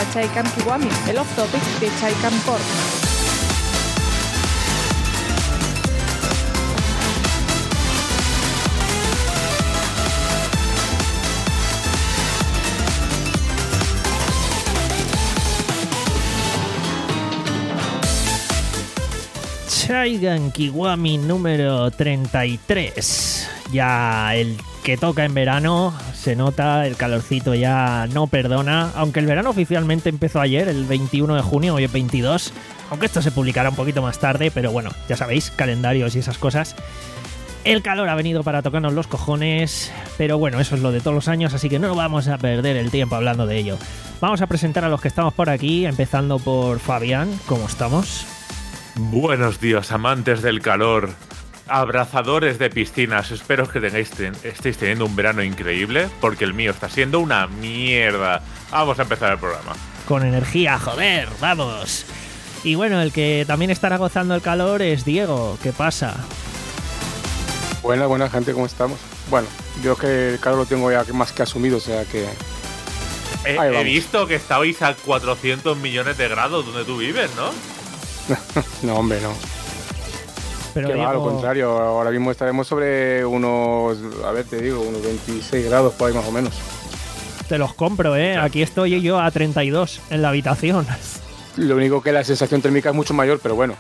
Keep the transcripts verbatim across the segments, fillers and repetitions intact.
Chaicam Kiwami, el off-topic de Chaicam Corp. Chaicam Kiwami número treinta y tres. Ya el que toca en verano, se nota, el calorcito ya no perdona. Aunque el verano oficialmente empezó ayer, el veintiuno de junio, hoy es veintidós. Aunque esto se publicará un poquito más tarde, pero bueno, ya sabéis, calendarios y esas cosas. El calor ha venido para tocarnos los cojones, pero bueno, eso es lo de todos los años, así que no vamos a perder el tiempo hablando de ello. Vamos a presentar a los que estamos por aquí, empezando por Fabián. ¿Cómo estamos? Buenos días, amantes del calor, abrazadores de piscinas. Espero que tengáis, ten, estéis teniendo un verano increíble, porque el mío está siendo una mierda. Vamos a empezar el programa. Con energía, joder, vamos. Y bueno, el que también estará gozando el calor es Diego. ¿Qué pasa? Buena, buena gente, ¿cómo estamos? Bueno, yo que el calor lo tengo ya más que asumido, o sea que... He, he visto que estabais a cuatrocientos millones de grados donde tú vives, ¿no? No, hombre, no. Pero que Diego... va, al contrario, ahora mismo estaremos sobre unos, a ver, te digo, unos veintiséis grados por ahí más o menos. Te los compro, ¿eh? Aquí estoy yo a treinta y dos en la habitación. Lo único que la sensación térmica es mucho mayor, pero bueno.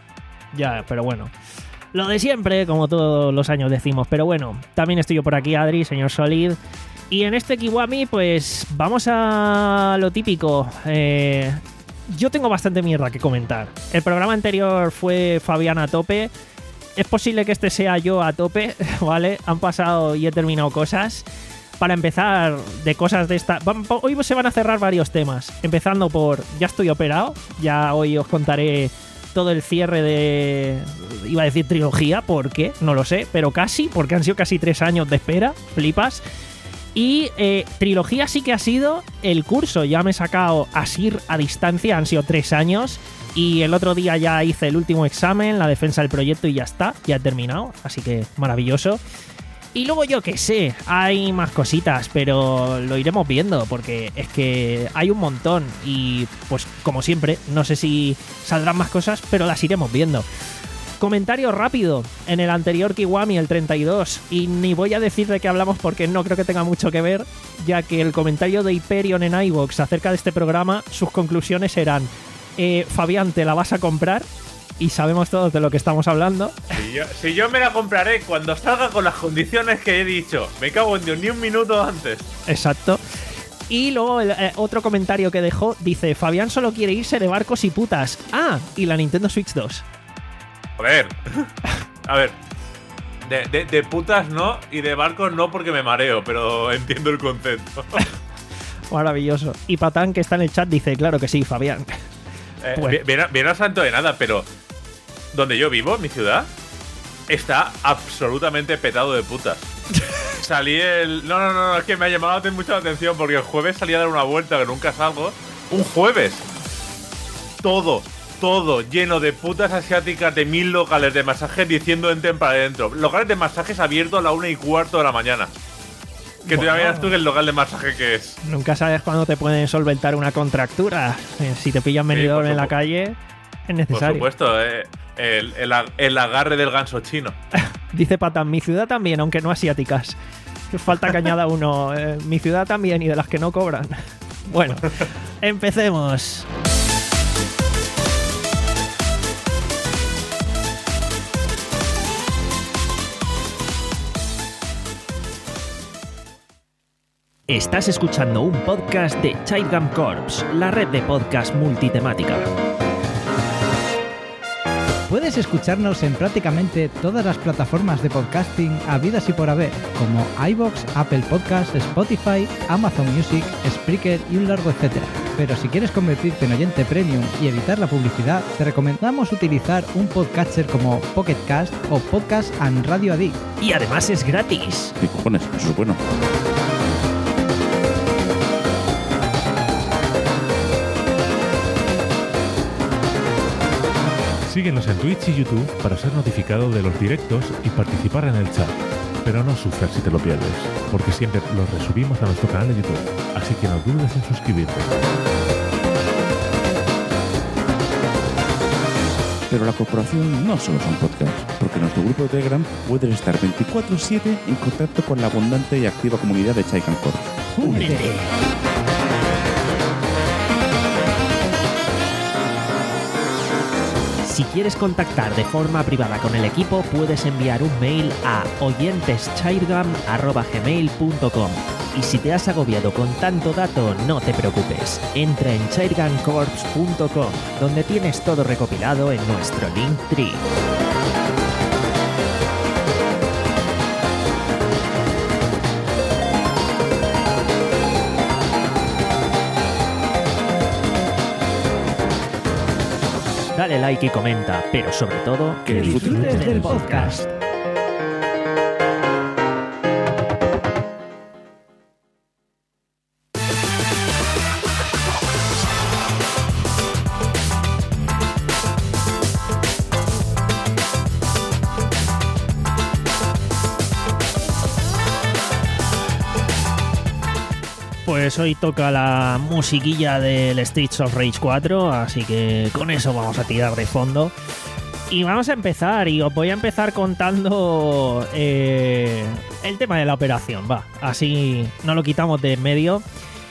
Ya, pero bueno. Lo de siempre, como todos los años decimos. Pero bueno, también estoy yo por aquí, Adri, señor Solid. Y en este Kiwami, pues vamos a lo típico. Eh... Yo tengo bastante mierda que comentar. El programa anterior fue Fabián a tope. Es posible que este sea yo a tope, ¿vale? Han pasado y he terminado cosas. Para empezar, de cosas de esta... Hoy se van a cerrar varios temas. Empezando por... Ya estoy operado. Ya hoy os contaré todo el cierre de... Iba a decir trilogía, ¿por qué? No lo sé, pero casi, porque han sido casi tres años de espera. Flipas. Y eh, trilogía sí que ha sido el curso. Ya me he sacado Asir a distancia, han sido tres años. Y el otro día ya hice el último examen, la defensa del proyecto y ya está, ya he terminado. Así que maravilloso. Y luego yo qué sé, hay más cositas, pero lo iremos viendo porque es que hay un montón. Y pues como siempre, no sé si saldrán más cosas, pero las iremos viendo. Comentario rápido en el anterior Kiwami, el treinta y dos, y ni voy a decir de qué hablamos porque no creo que tenga mucho que ver, ya que el comentario de Hyperion en iVoox acerca de este programa, sus conclusiones eran eh, Fabián, ¿te la vas a comprar? Y sabemos todos de lo que estamos hablando. Si yo, si yo me la compraré cuando salga con las condiciones que he dicho, me cago en Dios, ni un minuto antes. Exacto. Y luego el, eh, otro comentario que dejó, dice, Fabián solo quiere irse de barcos y putas. Ah, y la Nintendo Switch dos. A ver, a ver, de, de, de putas no y de barcos no porque me mareo, pero entiendo el concepto. Maravilloso. Y Patán, que está en el chat, dice, claro que sí, Fabián. Eh, bueno. Viene, viene al santo de nada, pero donde yo vivo, mi ciudad, está absolutamente petado de putas. Salí el... No, no, no, es que me ha llamado mucho la atención porque el jueves salí a dar una vuelta, que nunca salgo. Un jueves. Todo. Todo lleno de putas asiáticas de mil locales de masajes diciendo entren para adentro. Locales de masajes abiertos a la una y cuarto de la mañana. Que bueno, te imaginas tú que el local de masaje que es. Nunca sabes cuándo te pueden solventar una contractura. Si te pillan venidor sí, en la calle, es necesario. Por supuesto, eh, el, el, el agarre del ganso chino. Dice Patán, mi ciudad también, aunque no asiáticas. Falta que añada uno. Eh, mi ciudad también y de las que no cobran. Bueno, empecemos. Estás escuchando un podcast de Chaicam Corps, la red de podcast multitemática. Puedes escucharnos en prácticamente todas las plataformas de podcasting habidas y por haber, como iVoox, Apple Podcasts, Spotify, Amazon Music, Spreaker y un largo etcétera. Pero si quieres convertirte en oyente premium y evitar la publicidad, te recomendamos utilizar un podcatcher como Pocket Cast o Podcast and Radio Addict. Y además es gratis. ¿Qué cojones? Eso es bueno. Síguenos en Twitch y YouTube para ser notificado de los directos y participar en el chat. Pero no sufras si te lo pierdes, porque siempre los resubimos a nuestro canal de YouTube, así que no dudes en suscribirte. Pero la corporación no solo son podcasts, porque en nuestro grupo de Telegram puedes estar veinticuatro siete en contacto con la abundante y activa comunidad de Chaikan Corp. ¡Únete! Si quieres contactar de forma privada con el equipo, puedes enviar un mail a oyenteschairgam arroba gmail punto com. Y si te has agobiado con tanto dato, no te preocupes. Entra en chairgamcorps punto com, donde tienes todo recopilado en nuestro Linktree. Dale like y comenta, pero sobre todo, que disfrutes del podcast. Pues hoy toca la musiquilla del Streets of Rage cuatro, así que con eso vamos a tirar de fondo. Y vamos a empezar, y os voy a empezar contando eh, el tema de la operación, va, así no lo quitamos de en medio.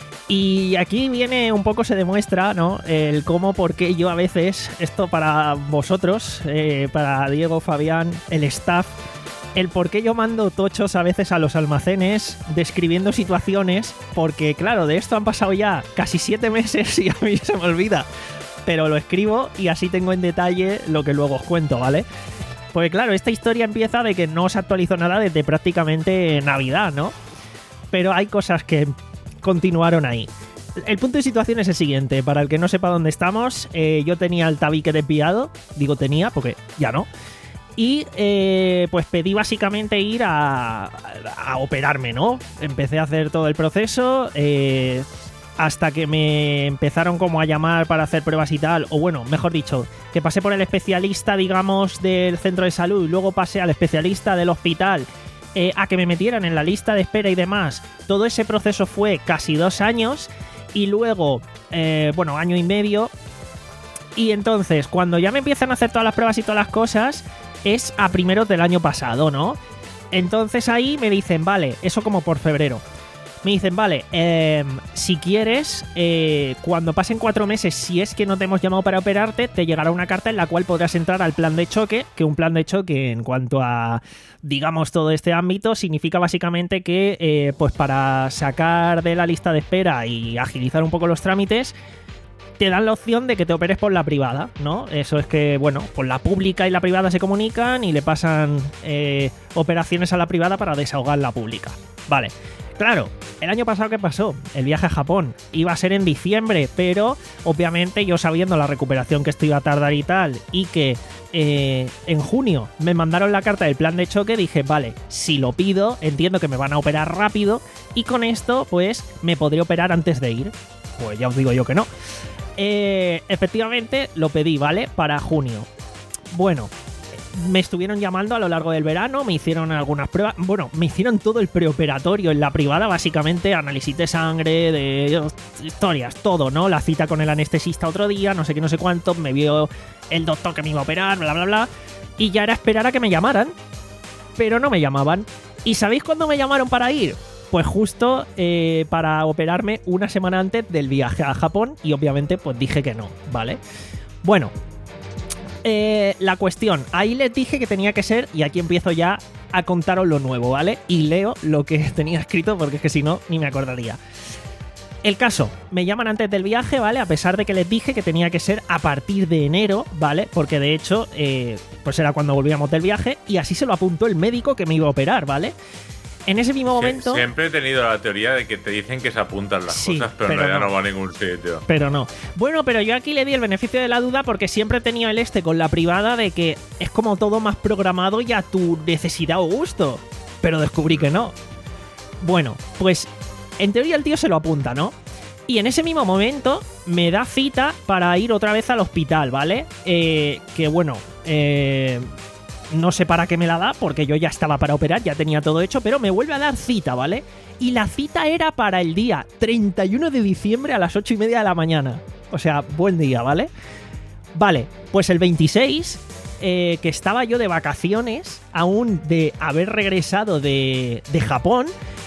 Y aquí viene un poco, se demuestra, ¿no?, el cómo, por qué yo a veces, esto para vosotros, eh, para Diego, Fabián, el staff, el por qué yo mando tochos a veces a los almacenes describiendo situaciones, porque claro, de esto han pasado ya casi siete meses y a mí se me olvida, pero lo escribo y así tengo en detalle lo que luego os cuento, ¿vale? Porque claro, esta historia empieza de que no se actualizó nada desde prácticamente Navidad, ¿no? Pero hay cosas que continuaron ahí. El punto de situación es el siguiente, para el que no sepa dónde estamos, eh, yo tenía el tabique desviado, digo tenía porque ya no. Y eh, pues pedí básicamente ir a, a operarme, ¿no? Empecé a hacer todo el proceso eh, hasta que me empezaron como a llamar para hacer pruebas y tal. O bueno, mejor dicho, que pasé por el especialista, digamos, del centro de salud. Y luego pasé al especialista del hospital eh, a que me metieran en la lista de espera y demás. Todo ese proceso fue casi dos años. Y luego, eh, bueno, año y medio. Y entonces, cuando ya me empiezan a hacer todas las pruebas y todas las cosas, es a primeros del año pasado, ¿no? Entonces ahí me dicen, vale, eso como por febrero. Me dicen, vale, eh, si quieres, eh, cuando pasen cuatro meses, si es que no te hemos llamado para operarte, te llegará una carta en la cual podrás entrar al plan de choque, que un plan de choque en cuanto a, digamos, todo este ámbito, significa básicamente que, eh, pues para sacar de la lista de espera y agilizar un poco los trámites, te dan la opción de que te operes por la privada, ¿no? Eso es que, bueno, pues la pública y la privada se comunican y le pasan eh, operaciones a la privada para desahogar la pública. Vale. Claro, el año pasado, ¿qué pasó? El viaje a Japón iba a ser en diciembre, pero obviamente yo sabiendo la recuperación que esto iba a tardar y tal, y que eh, en junio me mandaron la carta del plan de choque, dije, vale, si lo pido, entiendo que me van a operar rápido, y con esto, pues, me podré operar antes de ir. Pues ya os digo yo que no. Eh, efectivamente lo pedí, ¿vale? Para junio. Bueno, me estuvieron llamando a lo largo del verano, me hicieron algunas pruebas, bueno, me hicieron todo el preoperatorio en la privada, básicamente, análisis de sangre, de historias, todo, ¿no? La cita con el anestesista otro día, no sé qué, no sé cuánto, me vio el doctor que me iba a operar, bla, bla, bla, y ya era esperar a que me llamaran, pero no me llamaban. ¿Y sabéis cuándo me llamaron para ir? Pues justo eh, para operarme una semana antes del viaje a Japón, y obviamente pues dije que no, ¿vale? Bueno, eh, la cuestión, ahí les dije que tenía que ser, y aquí empiezo ya a contaros lo nuevo, ¿vale? Y leo lo que tenía escrito porque es que si no, ni me acordaría. El caso, me llaman antes del viaje, ¿vale? A pesar de que les dije que tenía que ser a partir de enero, ¿vale? Porque de hecho, eh, pues era cuando volvíamos del viaje, y así se lo apuntó el médico que me iba a operar, ¿vale? En ese mismo momento... Sie siempre he tenido la teoría de que te dicen que se apuntan las sí, cosas, pero, pero en realidad no. no va a ningún sitio. Pero no. Bueno, pero yo aquí le di el beneficio de la duda porque siempre he tenido el este con la privada de que es como todo más programado y a tu necesidad o gusto. Pero descubrí que no. Bueno, pues en teoría el tío se lo apunta, ¿no? Y en ese mismo momento me da cita para ir otra vez al hospital, ¿vale? Eh, que bueno... Eh... No sé para qué me la da, porque yo ya estaba para operar, ya tenía todo hecho, pero me vuelve a dar cita, ¿vale? Y la cita era para el día treinta y uno de diciembre a las ocho y media de la mañana. O sea, buen día, ¿vale? Vale, pues el veintiséis, eh, que estaba yo de vacaciones, aún de haber regresado de, de Japón,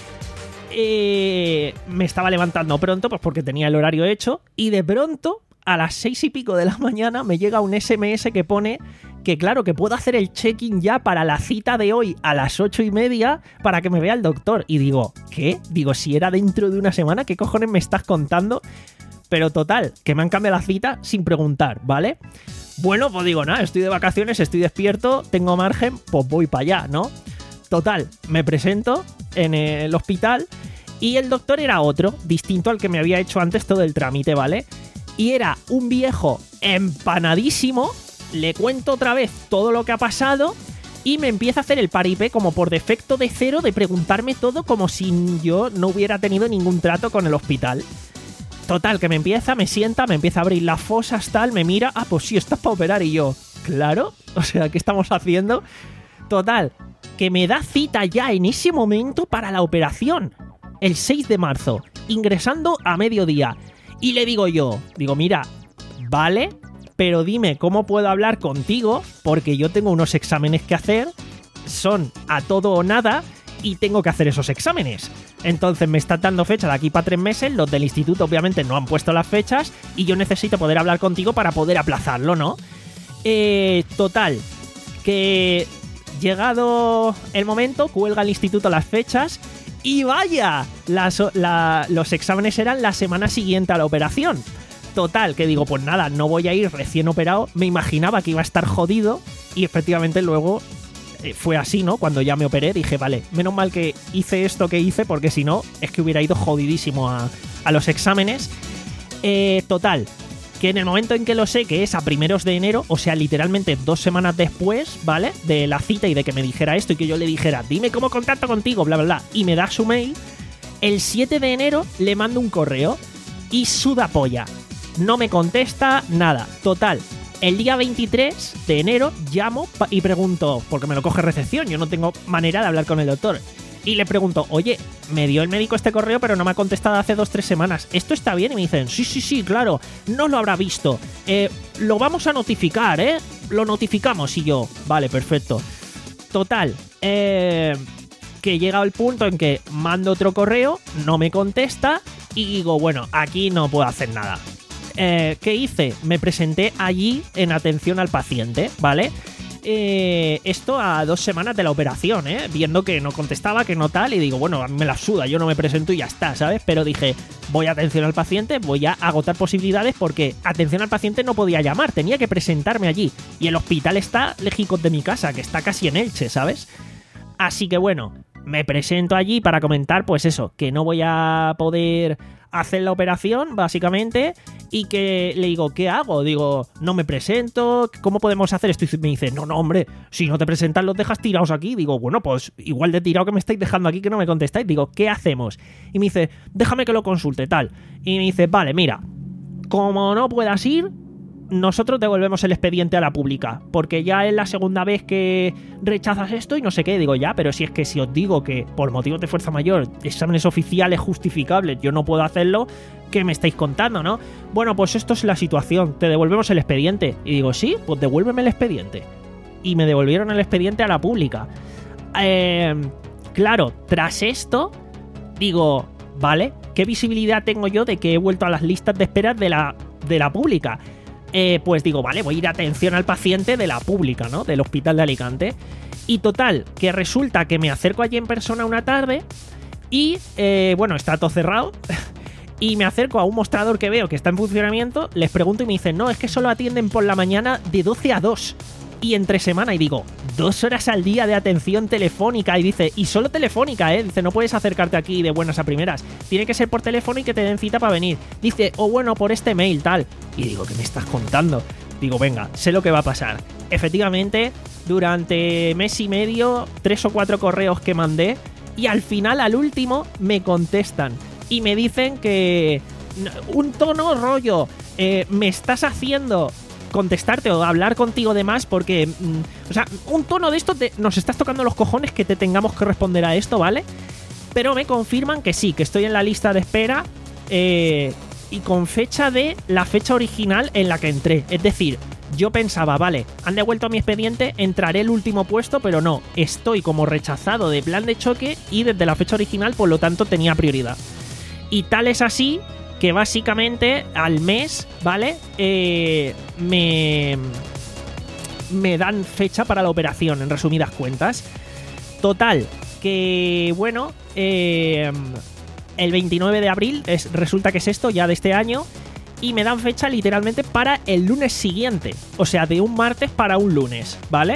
eh, me estaba levantando pronto, pues porque tenía el horario hecho, y de pronto, a las seis y pico de la mañana, me llega un ese eme ese que pone que, claro, que puedo hacer el check-in ya para la cita de hoy a las ocho y media para que me vea el doctor. Y digo, ¿qué? Digo, si era dentro de una semana, ¿qué cojones me estás contando? Pero total, que me han cambiado la cita sin preguntar, ¿vale? Bueno, pues digo, nada, estoy de vacaciones, estoy despierto, tengo margen, pues voy para allá, ¿no? Total, me presento en el hospital y el doctor era otro, distinto al que me había hecho antes todo el trámite, ¿vale? Y era un viejo empanadísimo, le cuento otra vez todo lo que ha pasado y me empieza a hacer el paripé como por defecto de cero de preguntarme todo como si yo no hubiera tenido ningún trato con el hospital. Total, que me empieza, me sienta, me empieza a abrir las fosas, tal, me mira, ah, pues sí, estás para operar, y yo, claro, o sea, ¿qué estamos haciendo? Total, que me da cita ya en ese momento para la operación, el seis de marzo, ingresando a mediodía. Y le digo yo, digo, mira, vale, pero dime cómo puedo hablar contigo, porque yo tengo unos exámenes que hacer, son a todo o nada, y tengo que hacer esos exámenes. Entonces me están dando fecha de aquí para tres meses, los del instituto obviamente no han puesto las fechas, y yo necesito poder hablar contigo para poder aplazarlo, ¿no? Eh, total, que llegado el momento, cuelga el instituto las fechas, y vaya, las, la, los exámenes eran la semana siguiente a la operación. Total, que digo, pues nada, no voy a ir recién operado, me imaginaba que iba a estar jodido, y efectivamente luego fue así, ¿no? Cuando ya me operé dije, vale, menos mal que hice esto que hice, porque si no, es que hubiera ido jodidísimo a, a los exámenes. Eh, total, que en el momento en que lo sé, que es a primeros de enero, o sea, literalmente dos semanas después, ¿vale? De la cita y de que me dijera esto y que yo le dijera, dime cómo contacto contigo, bla, bla, bla, y me da su mail, el siete de enero le mando un correo y suda polla. No me contesta nada. Total, el día veintitrés de enero llamo y pregunto, porque me lo coge recepción, yo no tengo manera de hablar con el doctor. Y le pregunto, oye, me dio el médico este correo, pero no me ha contestado hace dos, tres semanas. ¿Esto está bien? Y me dicen, sí, sí, sí, claro, no lo habrá visto. Eh, lo vamos a notificar, ¿eh? Lo notificamos. Y yo, vale, perfecto. Total, eh, que llega el punto en que mando otro correo, no me contesta y digo, bueno, aquí no puedo hacer nada. Eh, ¿Qué hice? Me presenté allí en atención al paciente, ¿vale? Eh, esto a dos semanas de la operación, ¿eh? Viendo que no contestaba, que no tal, y digo, bueno, a mí me la suda, yo no me presento y ya está, ¿sabes? Pero dije, voy a atención al paciente, voy a agotar posibilidades, porque atención al paciente no podía llamar, tenía que presentarme allí. Y el hospital está lejos de mi casa, que está casi en Elche, ¿sabes? Así que bueno, me presento allí para comentar, pues eso, que no voy a poder hacer la operación, básicamente, y que le digo, ¿qué hago? Digo, no me presento, ¿cómo podemos hacer esto? Y me dice, no, no, hombre, si no te presentas los dejas tirados aquí. Digo, bueno, pues igual de tirado que me estáis dejando aquí que no me contestáis. Digo, ¿qué hacemos? Y me dice, déjame que lo consulte, tal. Y me dice, vale, mira, como no puedas ir, nosotros devolvemos el expediente a la pública, porque ya es la segunda vez que rechazas esto y no sé qué. Digo, ya, pero si es que si os digo que por motivos de fuerza mayor, exámenes oficiales justificables, yo no puedo hacerlo, ¿qué me estáis contando, no? Bueno, pues esto es la situación, te devolvemos el expediente. Y digo, sí, pues devuélveme el expediente. Y me devolvieron el expediente a la pública. Eh, claro, tras esto, digo, vale, ¿qué visibilidad tengo yo de que he vuelto a las listas de espera de la, de la pública? Eh, pues digo, vale, voy a ir a atención al paciente de la pública, ¿no? Del hospital de Alicante. Y total, que resulta que me acerco allí en persona una tarde y, eh, bueno, está todo cerrado. Y me acerco a un mostrador que veo que está en funcionamiento, les pregunto y me dicen, no, es que solo atienden por la mañana de doce a dos. Y entre semana, y digo, dos horas al día de atención telefónica. Y dice, y solo telefónica, ¿eh? Dice, no puedes acercarte aquí de buenas a primeras. Tiene que ser por teléfono y que te den cita para venir. Dice, o bueno, por este mail, tal. Y digo, ¿qué me estás contando? Digo, venga, sé lo que va a pasar. Efectivamente, durante mes y medio, tres o cuatro correos que mandé, y al final, al último, me contestan. Y me dicen que un tono rollo, eh, me estás haciendo contestarte o hablar contigo de más porque, mm, o sea, un tono de esto te, nos estás tocando los cojones que te tengamos que responder a esto, ¿vale? Pero me confirman que sí, que estoy en la lista de espera, eh, y con fecha de la fecha original en la que entré. Es decir, yo pensaba, vale, han devuelto mi expediente, entraré el último puesto, pero no, estoy como rechazado de plan de choque y desde la fecha original, por lo tanto, tenía prioridad. Y tal es así que básicamente al mes, ¿vale? Eh, me, me dan fecha para la operación, en resumidas cuentas. Total, que bueno, eh, el veintinueve de abril es, resulta que es esto ya de este año, y me dan fecha literalmente para el lunes siguiente, o sea, de un martes para un lunes, ¿vale?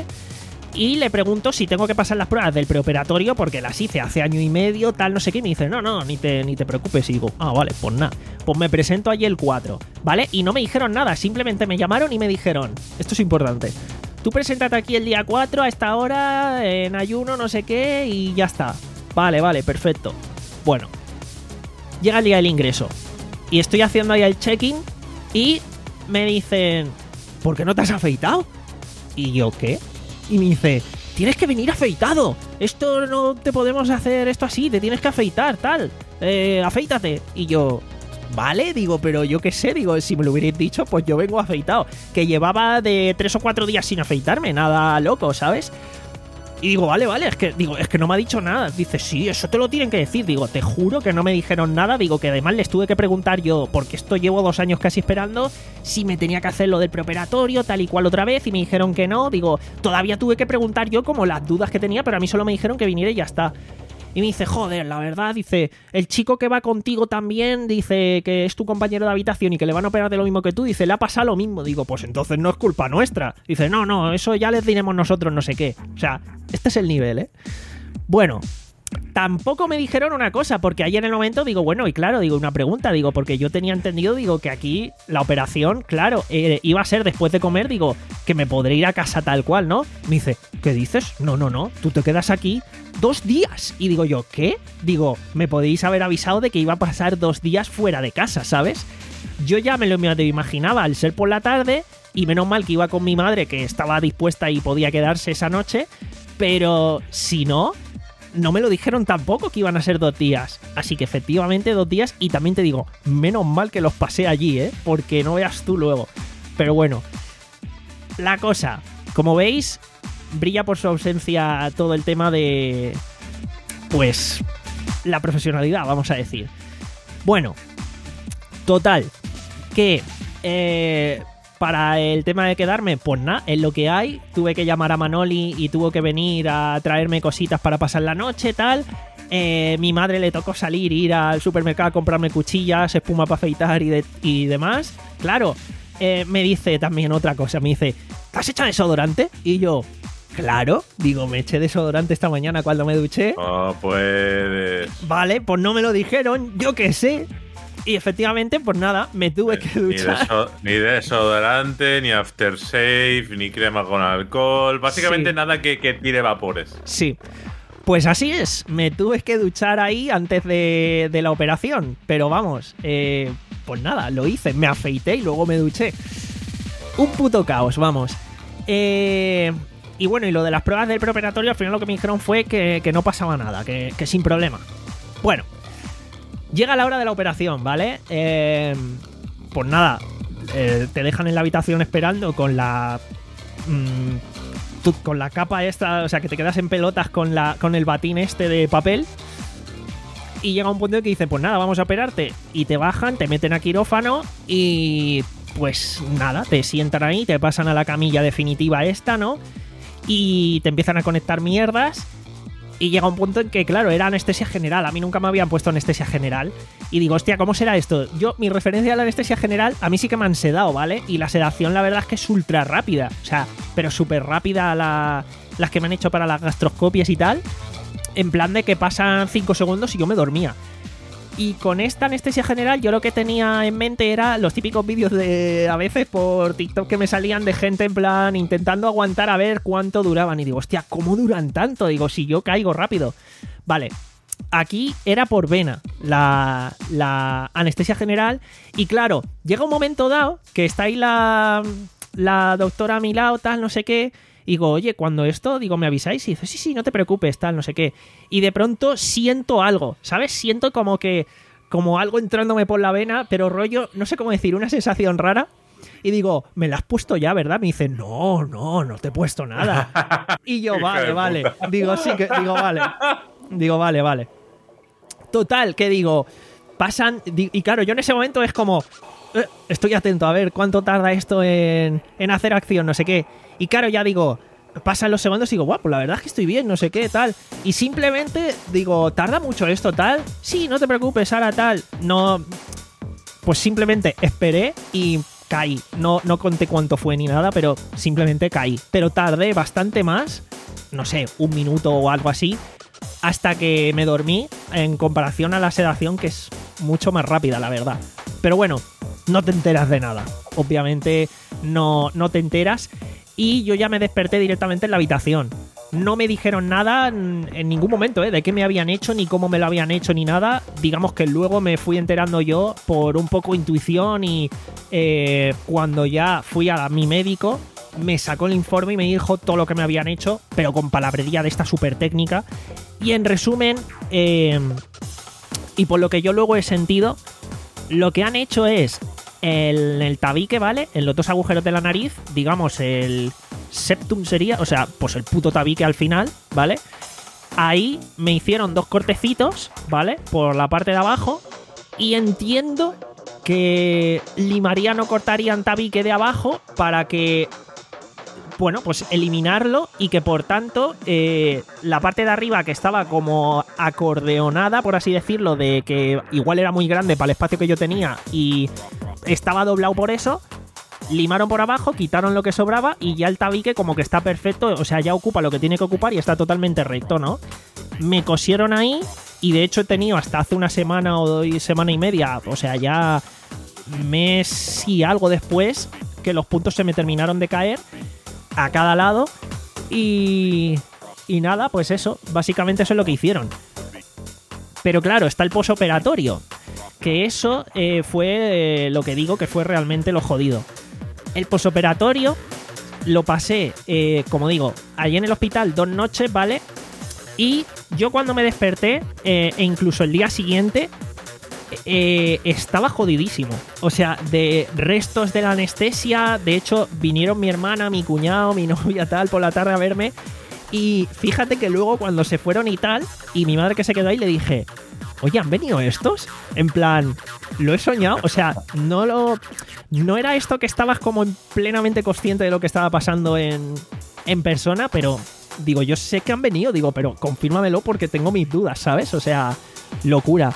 Y le pregunto si tengo que pasar las pruebas del preoperatorio porque las hice hace año y medio, tal, no sé qué. Y me dice, no, no, ni te, ni te preocupes. Y digo, ah, vale, pues nada. Pues me presento allí el cuatro, ¿vale? Y no me dijeron nada, simplemente me llamaron y me dijeron, esto es importante, tú preséntate aquí el día cuatro a esta hora, en ayuno, no sé qué, y ya está. Vale, vale, perfecto. Bueno, llega el día del ingreso y estoy haciendo ahí el check-in y me dicen, ¿por qué no te has afeitado? Y yo, ¿qué? Y me dice, tienes que venir afeitado. Esto no te podemos hacer esto así, te tienes que afeitar, tal. Eh, afeítate. Y yo, vale, digo, pero yo qué sé, digo, si me lo hubierais dicho, pues yo vengo afeitado. Que llevaba de tres o cuatro días sin afeitarme, nada loco, ¿sabes? Y digo, vale, vale, es que digo, es que no me ha dicho nada. Dice, sí, eso te lo tienen que decir. Digo, te juro que no me dijeron nada. Digo, que además les tuve que preguntar yo, porque esto llevo dos años casi esperando, si me tenía que hacer lo del preoperatorio, tal y cual otra vez, y me dijeron que no. Digo, todavía tuve que preguntar yo como las dudas que tenía, pero a mí solo me dijeron que viniera y ya está. Y me dice, joder, la verdad, dice, el chico que va contigo también, dice que es tu compañero de habitación y que le van a operar de lo mismo que tú, dice, le ha pasado lo mismo. Digo, pues entonces no es culpa nuestra. Dice, no, no, eso ya les diremos nosotros no sé qué. O sea, este es el nivel, ¿eh? Bueno, tampoco me dijeron una cosa, porque ayer en el momento digo, bueno, y claro, digo, una pregunta, digo, porque yo tenía entendido, digo, que aquí la operación, claro, eh, iba a ser después de comer, digo, que me podré ir a casa tal cual, ¿no? Me dice, ¿qué dices? No, no, no, tú te quedas aquí dos días. Y digo yo, ¿qué? Digo, me podéis haber avisado de que iba a pasar dos días fuera de casa, ¿sabes? Yo ya me lo imaginaba al ser por la tarde, y menos mal que iba con mi madre, que estaba dispuesta y podía quedarse esa noche, pero si no, no me lo dijeron tampoco que iban a ser dos días. Así que efectivamente dos días, y también te digo, menos mal que los pasé allí, ¿eh? Porque no veas tú luego. Pero bueno, la cosa, como veis, brilla por su ausencia todo el tema de, pues, la profesionalidad, vamos a decir. Bueno, total, que eh, para el tema de quedarme, pues nada, es lo que hay. Tuve que llamar a Manoli y tuvo que venir a traerme cositas para pasar la noche, tal. Eh, mi madre le tocó salir, ir al supermercado a comprarme cuchillas, espuma para afeitar y, de, y demás. Claro, eh, me dice también otra cosa, me dice, ¿te has echado desodorante? Y yo, claro, digo, me eché desodorante esta mañana cuando me duché. Oh, puedes. Vale, pues no me lo dijeron, yo qué sé. Y efectivamente, pues nada, me tuve que duchar. Ni, deso ni desodorante, ni aftershave, ni crema con alcohol. Básicamente sí. Nada que, que tire vapores. Sí. Pues así es, me tuve que duchar ahí antes de, de la operación. Pero vamos, eh, pues nada, lo hice, me afeité y luego me duché. Un puto caos, vamos. Eh, y bueno, y lo de las pruebas del preoperatorio, al final lo que me dijeron fue que, que no pasaba nada, que, que sin problema. Bueno. Llega la hora de la operación, ¿vale? Eh, pues nada, eh, te dejan en la habitación esperando con la... Mmm, tu, con la capa esta, o sea, que te quedas en pelotas con, la, con el batín este de papel. Y llega un punto en que dice, pues nada, vamos a operarte. Y te bajan, te meten a quirófano y... pues nada, te sientan ahí, te pasan a la camilla definitiva esta, ¿no? Y te empiezan a conectar mierdas. Y llega un punto en que, claro, era anestesia general. A mí nunca me habían puesto anestesia general. Y digo, hostia, ¿cómo será esto? Yo, mi referencia a la anestesia general, a mí sí que me han sedado, ¿vale? Y la sedación, la verdad es que es ultra rápida. O sea, pero súper rápida la, las que me han hecho para las gastroscopias y tal. En plan de que pasan cinco segundos y yo me dormía. Y con esta anestesia general yo lo que tenía en mente era los típicos vídeos de, a veces por TikTok que me salían de gente en plan intentando aguantar a ver cuánto duraban. Y digo, hostia, ¿cómo duran tanto? Digo, si yo caigo rápido. Vale, aquí era por vena la, la anestesia general. Y claro, llega un momento dado que está ahí la, la doctora a mi lado, tal, no sé qué. Y digo, oye, cuando esto, digo, ¿me avisáis? Y dice, sí, sí, no te preocupes, tal, no sé qué. Y de pronto siento algo, ¿sabes? Siento como que, como algo entrándome por la vena, pero rollo, no sé cómo decir, una sensación rara. Y digo, me la has puesto ya, ¿verdad? Me dice, no, no, no te he puesto nada. Y yo, vale, vale. Digo, sí, que digo, vale. Digo, vale, vale. Total, que digo, pasan... Y claro, yo en ese momento es como... Eh, estoy atento a ver cuánto tarda esto en, en hacer acción, no sé qué. Y claro, ya digo... Pasan los segundos y digo, guau, pues la verdad es que estoy bien, no sé qué, tal. Y simplemente digo, ¿tarda mucho esto, tal? Sí, no te preocupes, Sara, tal. No... Pues simplemente esperé y caí. No, no conté cuánto fue ni nada, pero simplemente caí. Pero tardé bastante más, no sé, un minuto o algo así, hasta que me dormí en comparación a la sedación, que es mucho más rápida, la verdad. Pero bueno, no te enteras de nada. Obviamente no, no te enteras. Y yo ya me desperté directamente en la habitación. No me dijeron nada en ningún momento, ¿eh? De qué me habían hecho, ni cómo me lo habían hecho, ni nada. Digamos que luego me fui enterando yo por un poco intuición y eh, cuando ya fui a mi médico, me sacó el informe y me dijo todo lo que me habían hecho, pero con palabrería de esta súper técnica. Y en resumen, eh, y por lo que yo luego he sentido, lo que han hecho es... El, el tabique, ¿vale? En los dos agujeros de la nariz, digamos, el septum sería, o sea, pues el puto tabique al final, ¿vale? Ahí me hicieron dos cortecitos, ¿vale? Por la parte de abajo. Y entiendo que limarían o cortarían tabique de abajo para que, bueno, pues eliminarlo y que por tanto eh, la parte de arriba que estaba como acordeonada, por así decirlo, de que igual era muy grande para el espacio que yo tenía y estaba doblado por eso, limaron por abajo, quitaron lo que sobraba y ya el tabique como que está perfecto, o sea, ya ocupa lo que tiene que ocupar y está totalmente recto, ¿no? Me cosieron ahí y de hecho he tenido hasta hace una semana o dos, semana y media, o sea, ya mes y algo después, que los puntos se me terminaron de caer a cada lado y, y nada, pues eso, básicamente eso es lo que hicieron. Pero claro, está el posoperatorio, que eso eh, fue eh, lo que digo que fue realmente lo jodido. El posoperatorio lo pasé, eh, como digo, allí en el hospital dos noches, ¿vale? Y yo cuando me desperté, eh, e incluso el día siguiente, eh, estaba jodidísimo. O sea, de restos de la anestesia. De hecho, vinieron mi hermana, mi cuñado, mi novia, tal, por la tarde a verme. Y fíjate que luego cuando se fueron y tal, y mi madre que se quedó ahí, le dije... Oye, ¿han venido estos? En plan, lo he soñado. O sea, no lo... No era esto que estabas como plenamente consciente de lo que estaba pasando en, en persona, pero digo, yo sé que han venido, digo, pero confírmamelo porque tengo mis dudas, ¿sabes? O sea, locura.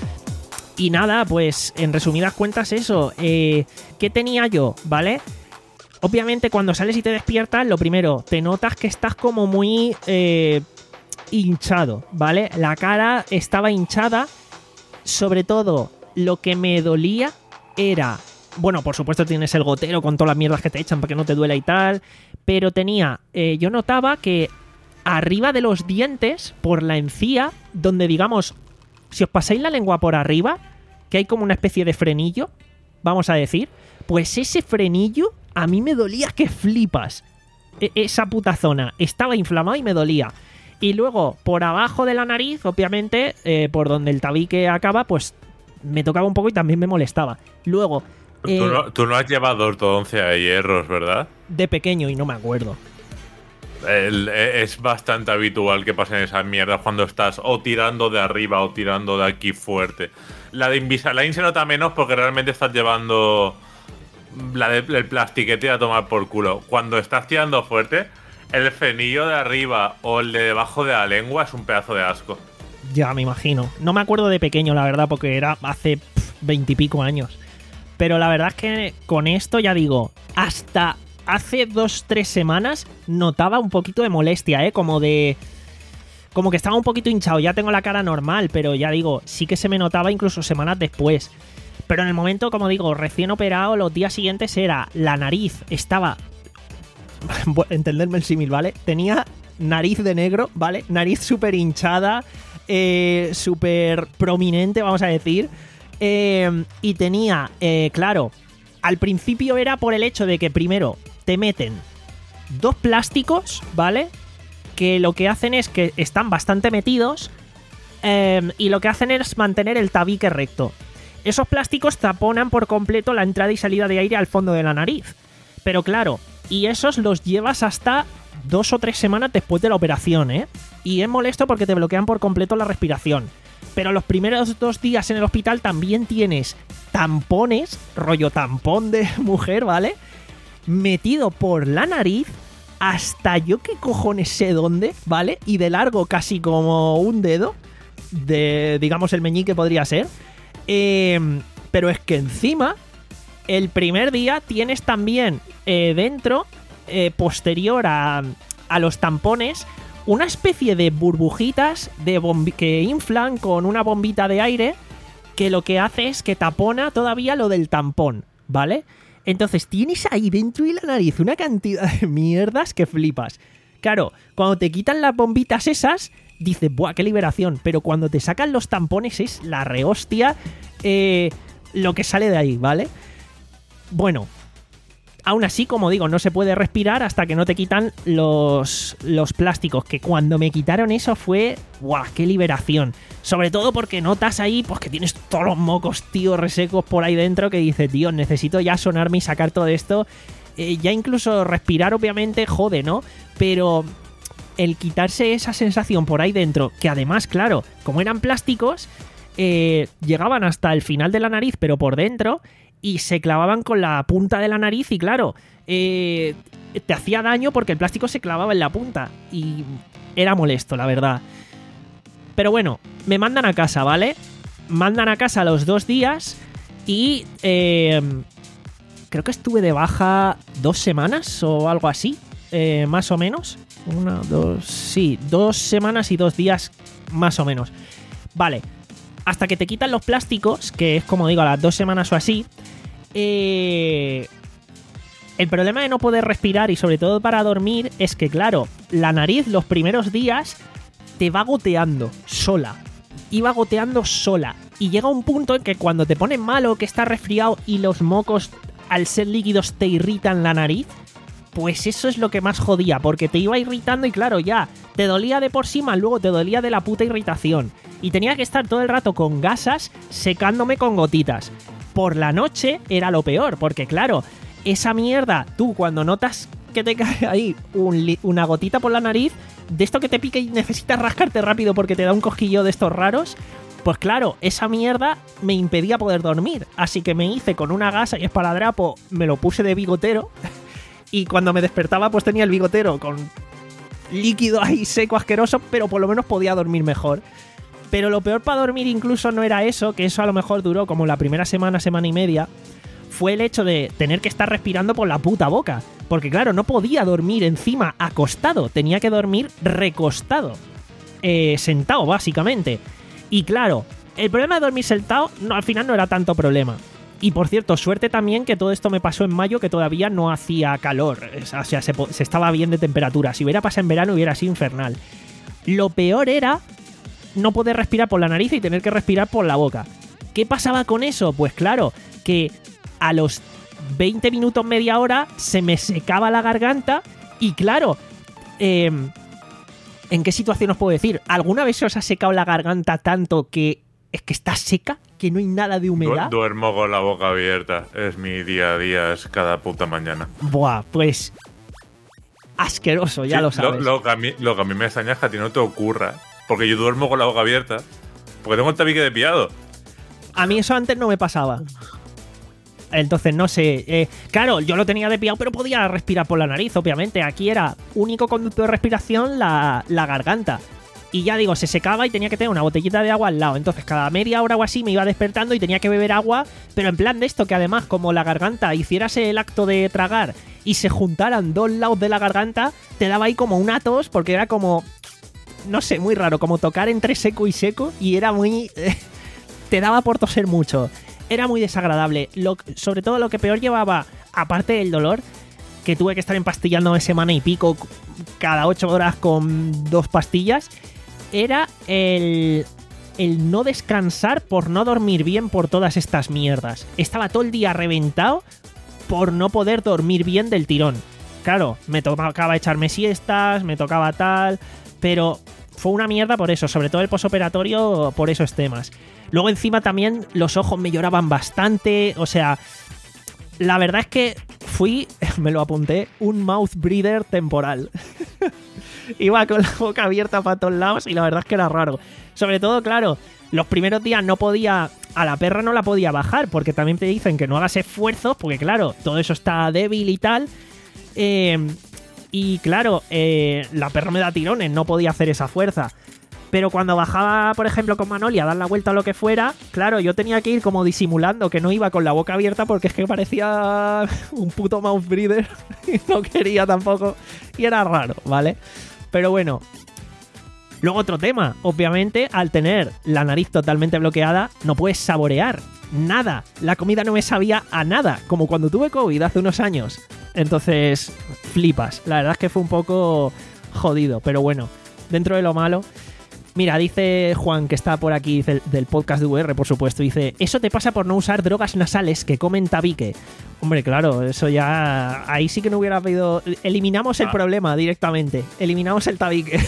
Y nada, pues en resumidas cuentas eso. Eh, ¿Qué tenía yo? ¿Vale? Obviamente cuando sales y te despiertas, lo primero, te notas que estás como muy... Eh, hinchado, ¿vale? La cara estaba hinchada. Sobre todo, lo que me dolía era... Bueno, por supuesto tienes el gotero con todas las mierdas que te echan para que no te duela y tal. Pero tenía... Eh, yo notaba que arriba de los dientes, por la encía, donde digamos... Si os pasáis la lengua por arriba, que hay como una especie de frenillo, vamos a decir, pues ese frenillo a mí me dolía que flipas. E- esa puta zona estaba inflamada y me dolía. Y luego, por abajo de la nariz, obviamente, eh, por donde el tabique acaba, pues me tocaba un poco y también me molestaba. Luego... Eh, ¿Tú, no, tú no has llevado ortodoncia de hierros, ¿verdad? De pequeño y no me acuerdo. El, es bastante habitual que pasen esas mierdas cuando estás o tirando de arriba o tirando de aquí fuerte. La de Invisalign se nota menos porque realmente estás llevando la de, el plastiquete a tomar por culo. Cuando estás tirando fuerte... El frenillo de arriba o el de debajo de la lengua es un pedazo de asco. Ya, me imagino. No me acuerdo de pequeño, la verdad, porque era hace veintipico años. Pero la verdad es que con esto, ya digo, hasta hace dos, tres semanas notaba un poquito de molestia, ¿eh? Como de... Como que estaba un poquito hinchado. Ya tengo la cara normal, pero ya digo, sí que se me notaba incluso semanas después. Pero en el momento, como digo, recién operado, los días siguientes era... La nariz estaba... Entenderme el símil, ¿vale? Tenía nariz de negro, ¿vale? Nariz súper hinchada, eh, súper prominente, vamos a decir. Eh, y tenía, eh, claro, al principio era por el hecho de que primero te meten dos plásticos, ¿vale? Que lo que hacen es que están bastante metidos eh, y lo que hacen es mantener el tabique recto. Esos plásticos taponan por completo la entrada y salida de aire al fondo de la nariz. Pero claro, y esos los llevas hasta dos o tres semanas después de la operación, ¿eh? Y es molesto porque te bloquean por completo la respiración. Pero los primeros dos días en el hospital también tienes tampones, rollo tampón de mujer, ¿vale? Metido por la nariz hasta yo qué cojones sé dónde, ¿vale? Y de largo casi como un dedo, de, digamos, el meñique podría ser. Eh, pero es que encima, el primer día tienes también eh, dentro, eh, posterior a, a los tampones, una especie de burbujitas de bombi- que inflan con una bombita de aire que lo que hace es que tapona todavía lo del tampón, ¿vale? Entonces tienes ahí dentro de la nariz una cantidad de mierdas que flipas. Claro, cuando te quitan las bombitas esas, dices, ¡buah, qué liberación! Pero cuando te sacan los tampones es la rehostia eh, lo que sale de ahí, ¿vale? Bueno, aún así, como digo, no se puede respirar hasta que no te quitan los, los plásticos, que cuando me quitaron eso fue, ¡buah, qué liberación! Sobre todo porque notas ahí pues que tienes todos los mocos, tío, resecos por ahí dentro, que dices, tío, necesito ya sonarme y sacar todo esto. Eh, ya incluso respirar obviamente jode, ¿no? Pero el quitarse esa sensación por ahí dentro, que además, claro, como eran plásticos, eh, llegaban hasta el final de la nariz, pero por dentro, y se clavaban con la punta de la nariz y claro, eh, te hacía daño porque el plástico se clavaba en la punta y era molesto, la verdad. Pero bueno, me mandan a casa, ¿vale? Mandan a casa los dos días y eh, creo que estuve de baja dos semanas o algo así, eh, más o menos. Una, dos, sí, dos semanas y dos días más o menos. Vale, hasta que te quitan los plásticos, que es como digo, a las dos semanas o así. Eh, el problema de no poder respirar y sobre todo para dormir es que, claro, la nariz los primeros días te va goteando sola. Iba goteando sola. Y llega un punto en que cuando te pones malo, que estás resfriado y los mocos, al ser líquidos, te irritan la nariz, pues eso es lo que más jodía, porque te iba irritando y claro, ya, te dolía de por sí, más luego te dolía de la puta irritación. Y tenía que estar todo el rato con gasas, secándome con gotitas. Por la noche era lo peor, porque claro, esa mierda, tú cuando notas que te cae ahí un li- una gotita por la nariz, de esto que te pica y necesitas rascarte rápido porque te da un cosquillo de estos raros, pues claro, esa mierda me impedía poder dormir. Así que me hice con una gasa y esparadrapo, me lo puse de bigotero y cuando me despertaba pues tenía el bigotero con líquido ahí seco, asqueroso, pero por lo menos podía dormir mejor. Pero lo peor para dormir incluso no era eso, que eso a lo mejor duró como la primera semana, semana y media, fue el hecho de tener que estar respirando por la puta boca. Porque claro, no podía dormir encima acostado, tenía que dormir recostado, eh, sentado básicamente. Y claro, el problema de dormir sentado no, al final no era tanto problema. Y por cierto, suerte también que todo esto me pasó en mayo, que todavía no hacía calor, o sea, se, se estaba bien de temperatura. Si hubiera pasado en verano hubiera sido infernal. Lo peor era no poder respirar por la nariz y tener que respirar por la boca. ¿Qué pasaba con eso? Pues claro, que a los veinte minutos, media hora, se me secaba la garganta y claro, eh, ¿en qué situación os puedo decir? ¿Alguna vez se os ha secado la garganta tanto que es que está seca? ¿Que no hay nada de humedad? Du- duermo con la boca abierta. Es mi día a día, es cada puta mañana. Buah, pues asqueroso, ya Sí, lo sabes. Lo, lo, que a mí, lo que a mí me extraña es que a ti no te ocurra. Porque yo duermo con la boca abierta. Porque tengo el tabique desviado. A mí eso antes no me pasaba. Entonces, no sé. Eh, claro, yo lo tenía desviado, pero podía respirar por la nariz, obviamente. Aquí era único conducto de respiración la, la garganta. Y ya digo, se secaba y tenía que tener una botellita de agua al lado. Entonces, cada media hora o así me iba despertando y tenía que beber agua. Pero en plan de esto, que además, como la garganta hicieras el acto de tragar y se juntaran dos lados de la garganta, te daba ahí como una tos, porque era como... No sé, muy raro, como tocar entre seco y seco. Y era muy... Eh, te daba por toser mucho. Era muy desagradable. Lo, sobre todo lo que peor llevaba, aparte del dolor, que tuve que estar empastillándome semana y pico cada ocho horas con dos pastillas, era el, el no descansar por no dormir bien por todas estas mierdas. Estaba todo el día reventado por no poder dormir bien del tirón. Claro, me tocaba echarme siestas, me tocaba tal, pero fue una mierda por eso, sobre todo el posoperatorio por esos temas. Luego encima también los ojos me lloraban bastante, o sea, la verdad es que fui, me lo apunté, un mouth breather temporal. Iba con la boca abierta para todos lados y la verdad es que era raro. Sobre todo, claro, los primeros días no podía, a la perra no la podía bajar, porque también te dicen que no hagas esfuerzos, porque claro, todo eso está débil y tal. Eh, y claro, eh, la perra me da tirones, no podía hacer esa fuerza. Pero cuando bajaba, por ejemplo, con Manoli a dar la vuelta o lo que fuera, claro, yo tenía que ir como disimulando que no iba con la boca abierta porque es que parecía un puto mouth breather y no quería tampoco. Y era raro, ¿vale? Pero bueno. Luego otro tema. Obviamente, al tener la nariz totalmente bloqueada, no puedes saborear nada. La comida no me sabía a nada, como cuando tuve COVID hace unos años. Entonces, flipas. La verdad es que fue un poco jodido, pero bueno, dentro de lo malo... Mira, dice Juan, que está por aquí, dice, del podcast de U R, por supuesto, dice, eso te pasa por no usar drogas nasales que comen tabique. Hombre, claro, eso ya... Ahí sí que no hubiera pedido... Eliminamos el ah. problema directamente. Eliminamos el tabique.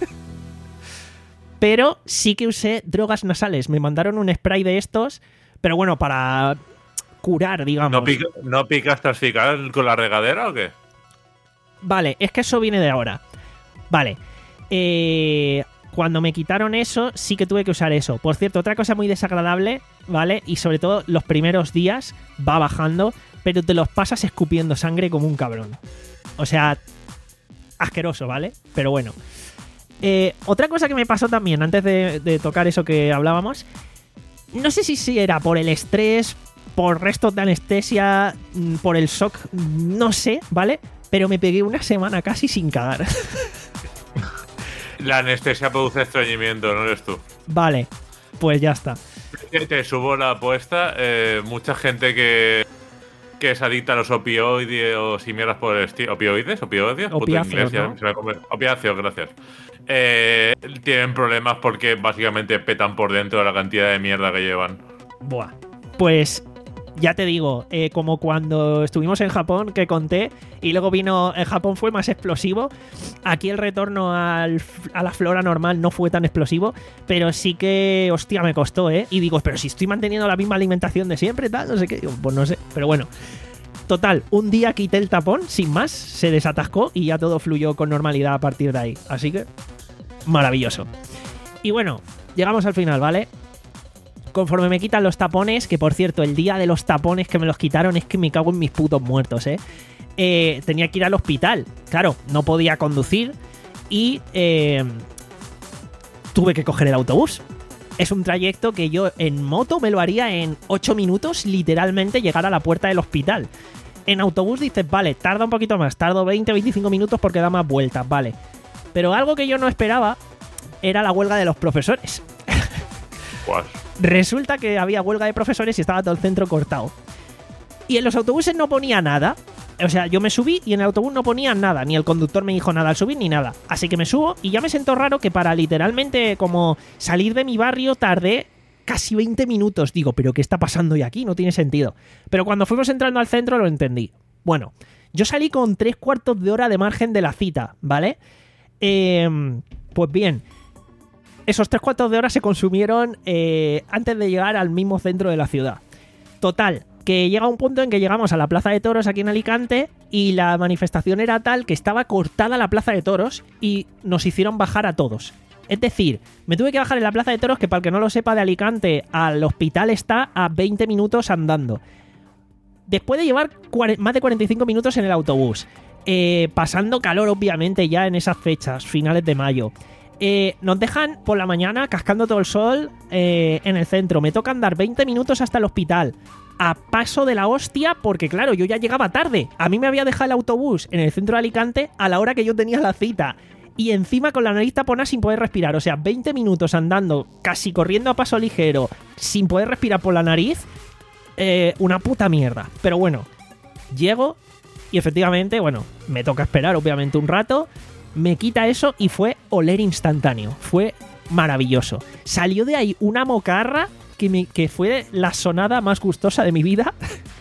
Pero sí que usé drogas nasales. Me mandaron un spray de estos, pero bueno, para curar, digamos. ¿No, pica, ¿no picas tras picar con la regadera o qué? Vale, es que eso viene de ahora. Vale. Eh... Cuando me quitaron eso, sí que tuve que usar eso. Por cierto, otra cosa muy desagradable, ¿vale? Y sobre todo los primeros días va bajando, pero te los pasas escupiendo sangre como un cabrón. O sea, asqueroso, ¿vale? Pero bueno. Eh, otra cosa que me pasó también, antes de, de tocar eso que hablábamos, no sé si, si era por el estrés, por restos de anestesia, por el shock, no sé, ¿vale? Pero me pegué una semana casi sin cagar. La anestesia produce estreñimiento, no eres tú. Vale, pues ya está. Te, te subo la apuesta. Eh, mucha gente que, que es adicta a los opioides y mierdas por el estilo. ¿Opioides? ¿Opioides? Opiáceos, ¿no? Se me come. Opiáceos, gracias. Eh, tienen problemas porque básicamente petan por dentro de la cantidad de mierda que llevan. Buah. Pues... Ya te digo, eh, como cuando estuvimos en Japón, que conté, y luego vino, en Japón fue más explosivo. Aquí el retorno al, a la flora normal no fue tan explosivo, pero sí que, hostia, me costó, ¿eh? Y digo, pero si estoy manteniendo la misma alimentación de siempre, tal, no sé qué. Digo, pues no sé, pero bueno. Total, un día quité el tapón, sin más, se desatascó y ya todo fluyó con normalidad a partir de ahí. Así que, maravilloso. Y bueno, llegamos al final, ¿vale? Conforme me quitan los tapones, que por cierto, el día de los tapones que me los quitaron es que me cago en mis putos muertos, ¿eh? eh tenía que ir al hospital. Claro, no podía conducir y eh, tuve que coger el autobús. Es un trayecto que yo en moto me lo haría en ocho minutos, literalmente llegar a la puerta del hospital. En autobús dices, vale, tarda un poquito más, tardo veinte a veinticinco minutos porque da más vueltas, vale. Pero algo que yo no esperaba era la huelga de los profesores. ¿Cuál? Resulta que había huelga de profesores y estaba todo el centro cortado. Y en los autobuses no ponía nada. O sea, yo me subí y en el autobús no ponía nada. Ni el conductor me dijo nada al subir ni nada. Así que me subo y ya me sentó raro que para literalmente como salir de mi barrio tardé casi veinte minutos. Digo, ¿pero qué está pasando hoy aquí? No tiene sentido. Pero cuando fuimos entrando al centro lo entendí. Bueno, yo salí con tres cuartos de hora de margen de la cita, ¿vale? Eh, pues bien... Esos tres cuartos de hora se consumieron eh, antes de llegar al mismo centro de la ciudad. Total, que llega un punto en que llegamos a la Plaza de Toros aquí en Alicante y la manifestación era tal que estaba cortada la Plaza de Toros y nos hicieron bajar a todos. Es decir, me tuve que bajar en la Plaza de Toros, que para el que no lo sepa, de Alicante al hospital está a veinte minutos andando. Después de llevar más de cuarenta y cinco minutos en el autobús, eh, pasando calor obviamente ya en esas fechas, finales de mayo. Eh, nos dejan por la mañana cascando todo el sol eh, en el centro. Me toca andar veinte minutos hasta el hospital. A paso de la hostia, porque claro, yo ya llegaba tarde. A mí me había dejado el autobús en el centro de Alicante a la hora que yo tenía la cita. Y encima con la nariz taponada sin poder respirar. O sea, veinte minutos andando, casi corriendo a paso ligero, sin poder respirar por la nariz. Eh, una puta mierda. Pero bueno, llego y efectivamente, bueno, me toca esperar obviamente un rato. Me quita eso y fue oler instantáneo. Fue maravilloso. Salió de ahí una mocarra que, me, que fue la sonada más gustosa de mi vida.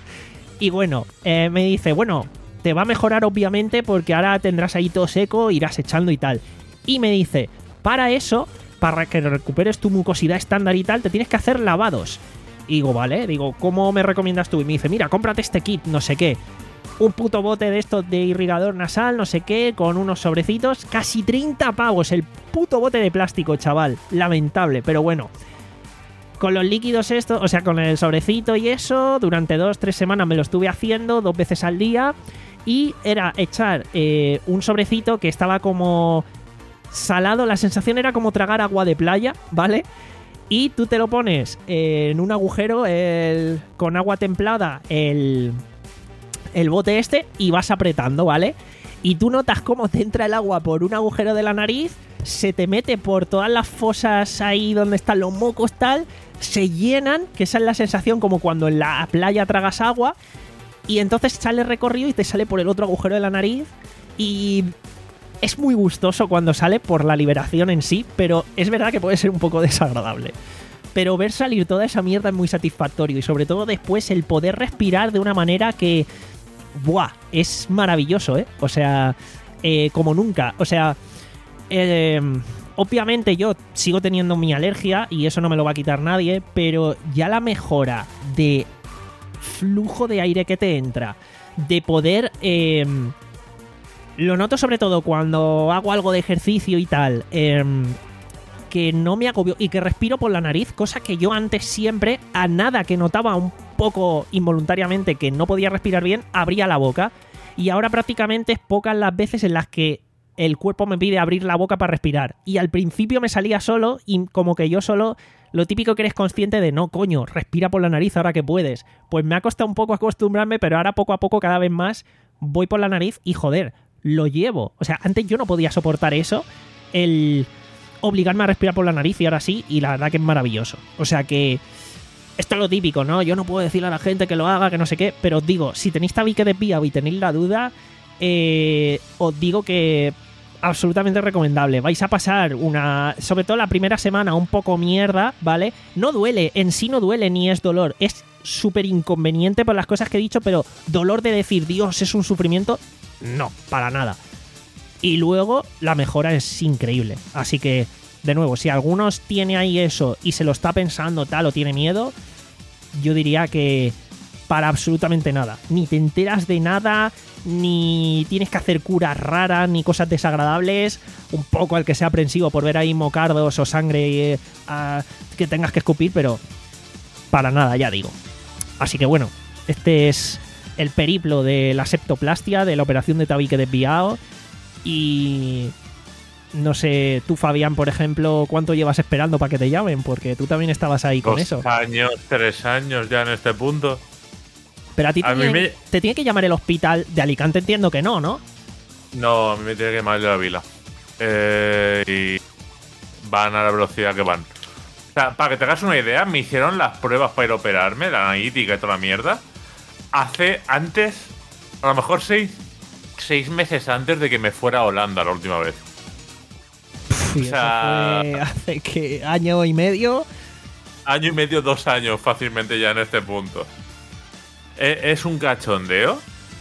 Y bueno, eh, me dice, bueno, te va a mejorar obviamente porque ahora tendrás ahí todo seco, irás echando y tal. Y me dice, para eso, para que recuperes tu mucosidad estándar y tal, te tienes que hacer lavados. Y digo, vale, digo, ¿cómo me recomiendas tú? Y me dice, mira, cómprate este kit, no sé qué. Un puto bote de estos de irrigador nasal, no sé qué, con unos sobrecitos. Casi treinta pavos el puto bote de plástico, chaval. Lamentable, pero bueno. Con los líquidos estos, o sea, con el sobrecito y eso, durante dos, tres semanas me lo estuve haciendo, dos veces al día. Y era echar eh, un sobrecito que estaba como salado. La sensación era como tragar agua de playa, ¿vale? Y tú te lo pones en un agujero el, con agua templada, el... el bote este, y vas apretando, ¿vale? Y tú notas cómo te entra el agua por un agujero de la nariz, se te mete por todas las fosas ahí donde están los mocos, tal, se llenan, que esa es la sensación como cuando en la playa tragas agua, y entonces sale recorrido y te sale por el otro agujero de la nariz, y es muy gustoso cuando sale por la liberación en sí, pero es verdad que puede ser un poco desagradable. Pero ver salir toda esa mierda es muy satisfactorio, y sobre todo después el poder respirar de una manera que... ¡buah! Es maravilloso, ¿eh? O sea, eh, como nunca. O sea, eh, obviamente yo sigo teniendo mi alergia y eso no me lo va a quitar nadie, pero ya la mejora de flujo de aire que te entra, de poder... Eh, lo noto sobre todo cuando hago algo de ejercicio y tal, eh, que no me agobio y que respiro por la nariz, cosa que yo antes siempre, a nada que notaba un poco involuntariamente que no podía respirar bien, abría la boca. Y ahora prácticamente es pocas las veces en las que el cuerpo me pide abrir la boca para respirar. Y al principio me salía solo y como que yo solo, lo típico que eres consciente de, no, coño, respira por la nariz ahora que puedes. Pues me ha costado un poco acostumbrarme, pero ahora poco a poco cada vez más voy por la nariz y joder, lo llevo. O sea, antes yo no podía soportar eso, el obligarme a respirar por la nariz, y ahora sí, y la verdad que es maravilloso. O sea que esto es lo típico, ¿no? Yo no puedo decirle a la gente que lo haga, que no sé qué, pero os digo, si tenéis tabique desviado y tenéis la duda, eh, os digo que absolutamente recomendable. Vais a pasar una, sobre todo la primera semana, un poco mierda, ¿vale? No duele, en sí no duele ni es dolor, es súper inconveniente por las cosas que he dicho, pero dolor de decir, Dios, es un sufrimiento, no, para nada. Y luego la mejora es increíble. Así que, de nuevo, si algunos tiene ahí eso y se lo está pensando tal o tiene miedo, yo diría que para absolutamente nada. Ni te enteras de nada, ni tienes que hacer curas raras, ni cosas desagradables. Un poco al que sea aprensivo por ver ahí mocardos o sangre eh, uh, que tengas que escupir, pero para nada, ya digo. Así que bueno, este es el periplo de la septoplastia, de la operación de tabique desviado. Y no sé, tú, Fabián, por ejemplo, ¿cuánto llevas esperando para que te llamen? Porque tú también estabas ahí con Dos eso. años, tres años ya en este punto. Pero a ti A te, mí tiene, me- te tiene que llamar el hospital de Alicante, entiendo que no, ¿no? No, a mí me tiene que llamar de la vila. Eh, y van a la velocidad que van. O sea, para que te hagas una idea, me hicieron las pruebas para ir a operarme, la analítica y toda la mierda, hace antes, a lo mejor seis, seis meses antes de que me fuera a Holanda la última vez. Y O sea- eso fue hace que año y medio. Año y medio, dos años fácilmente ya en este punto. E- Es un cachondeo.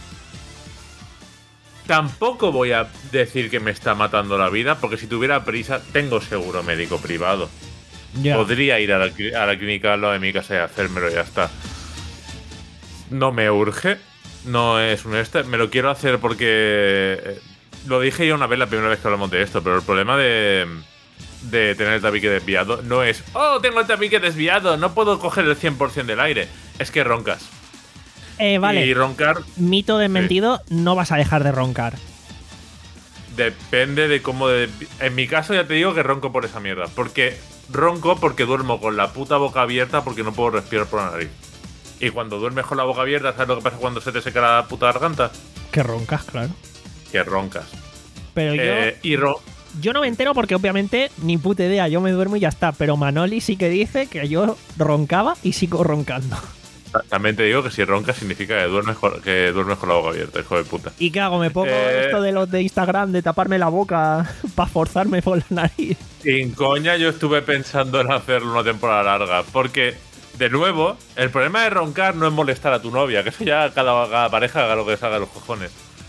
Tampoco voy a decir que me está matando la vida, porque si tuviera prisa, tengo seguro médico privado. Ya. Podría ir a la, cli- a la clínica al lado de mi casa y hacérmelo y ya está. No me urge. No es un este. Me lo quiero hacer porque... eh, Lo dije yo una vez la primera vez que hablamos de esto, pero el problema de... De tener el tabique desviado no es... ¡Oh, tengo el tabique desviado! No puedo coger el cien por ciento del aire. Es que roncas. Eh, vale, Y roncar mito desmentido, no vas a dejar de roncar. depende de cómo... de- En mi caso ya te digo que ronco por esa mierda. Porque ronco porque duermo con la puta boca abierta porque no puedo respirar por la nariz. Y cuando duermes con la boca abierta, ¿sabes lo que pasa cuando se te seca la puta garganta? Que roncas, claro. Que roncas. Pero yo, Eh, y ro yo no me entero porque obviamente ni puta idea, yo me duermo y ya está. Pero Manoli sí que dice que yo roncaba y sigo roncando. También te digo que si roncas significa que duermes con, que duermes con la boca abierta, hijo de puta. ¿Y qué hago? ¿Me pongo Eh. esto de los de Instagram de taparme la boca para forzarme por la nariz? Sin coña, yo estuve pensando en hacerlo una temporada larga. Porque, de nuevo, el problema de roncar no es molestar a tu novia, que eso ya cada, cada pareja haga lo que salga de los cojones.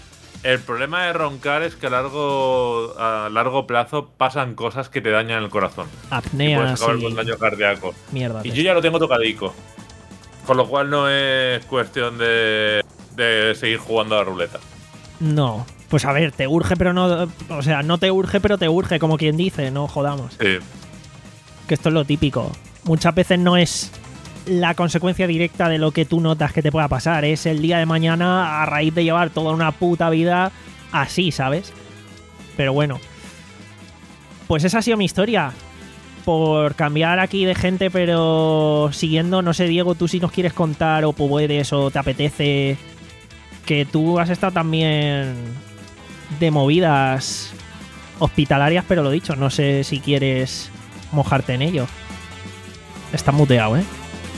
El problema de roncar es que a largo, a largo plazo pasan cosas que te dañan el corazón. Apnea, puedes acabar sí. con daño cardíaco. Mierda. Y de yo ya lo tengo tocadico. Con lo cual no es cuestión de, de seguir jugando a la ruleta. No. Pues a ver, te urge, pero no. O sea, no te urge, pero te urge, como quien dice, no jodamos. Sí. Que esto es lo típico. Muchas veces no es la consecuencia directa de lo que tú notas que te pueda pasar. Es el día de mañana a raíz de llevar toda una puta vida así, ¿sabes? Pero bueno. Pues esa ha sido mi historia. Por cambiar aquí de gente, pero siguiendo, no sé, Diego, tú si nos quieres contar o puedes o te apetece, que tú has estado también de movidas hospitalarias, pero lo dicho, no sé si quieres mojarte en ello. Estás muteado, ¿eh?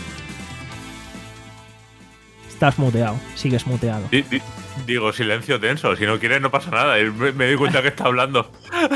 Estás muteado, sigues muteado. Di- di- digo, silencio tenso. Si no quieres, no pasa nada. Y Me, me doy cuenta que está hablando.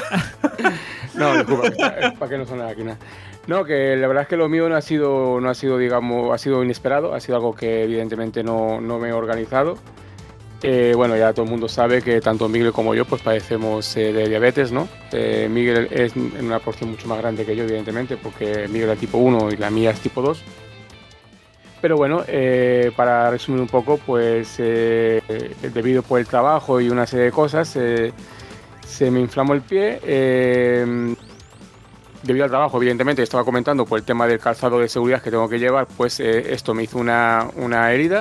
No, disculpa, que es para que no suene aquí nada. No, que la verdad es que lo mío no ha sido, no ha sido, digamos, ha sido inesperado, ha sido algo que evidentemente no, no me he organizado. Eh, bueno, ya todo el mundo sabe que tanto Miguel como yo pues padecemos eh, de diabetes, ¿no? Eh, Miguel es en una porción mucho más grande que yo, evidentemente, porque Miguel es tipo uno y la mía es tipo dos. Pero bueno, eh, para resumir un poco, pues eh, debido por el trabajo y una serie de cosas, eh, se me inflamó el pie. Eh, debido al trabajo, evidentemente, estaba comentando por el tema del calzado de seguridad que tengo que llevar, pues eh, esto me hizo una, una herida.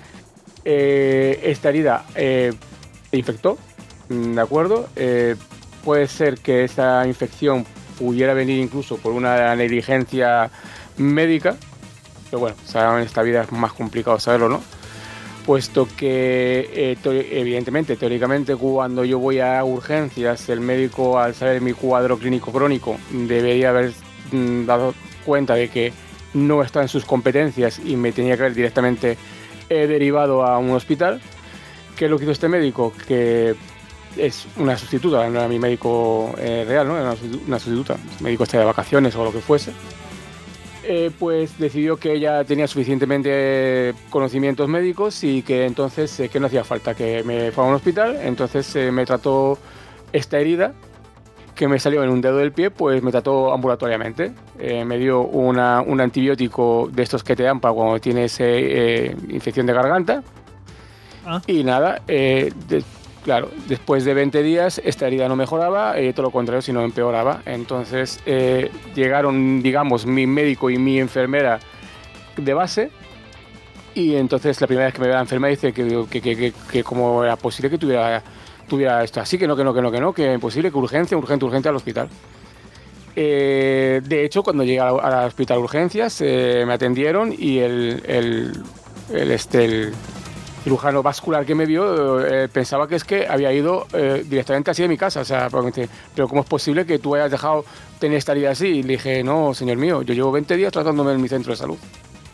Eh, esta herida eh, se infectó, ¿de acuerdo? Eh, puede ser que esta infección pudiera venir incluso por una negligencia médica, pero bueno, en esta vida es más complicado saberlo, ¿no? Puesto que, eh, to- evidentemente, teóricamente, cuando yo voy a urgencias, el médico, al saber mi cuadro clínico crónico, debería haber mm, dado cuenta de que no está en sus competencias y me tenía que haber directamente eh, derivado a un hospital. ¿Qué es lo que hizo este médico? Que es una sustituta, no era mi médico eh, real, ¿no? Era una sustitu- una sustituta, el médico está de vacaciones o lo que fuese. Eh, pues decidió que ella tenía suficientemente conocimientos médicos y que entonces eh, que no hacía falta que me fuera a un hospital. Entonces eh, me trató esta herida que me salió en un dedo del pie, pues me trató ambulatoriamente. Eh, me dio una, un antibiótico de estos que te dan para cuando tienes eh, infección de garganta. Ah. Y nada, eh, de- claro, después de veinte días esta herida no mejoraba, eh, todo lo contrario, sino empeoraba. Entonces eh, llegaron, digamos, mi médico y mi enfermera de base. Y entonces la primera vez que me ve la enfermera dice que, que, que, que, que cómo era posible que tuviera, tuviera esto así, que no, que no, que no, que no, que imposible, que urgencia, urgente, urgente al hospital. Eh, de hecho, cuando llegué al, al hospital urgencias, eh, me atendieron y el, el, el, este, el cirujano vascular que me vio eh, pensaba que es que había ido eh, directamente así de mi casa. O sea, porque, pero ¿cómo es posible que tú hayas dejado tener esta herida así? Y le dije, no, señor mío, yo llevo veinte días tratándome en mi centro de salud.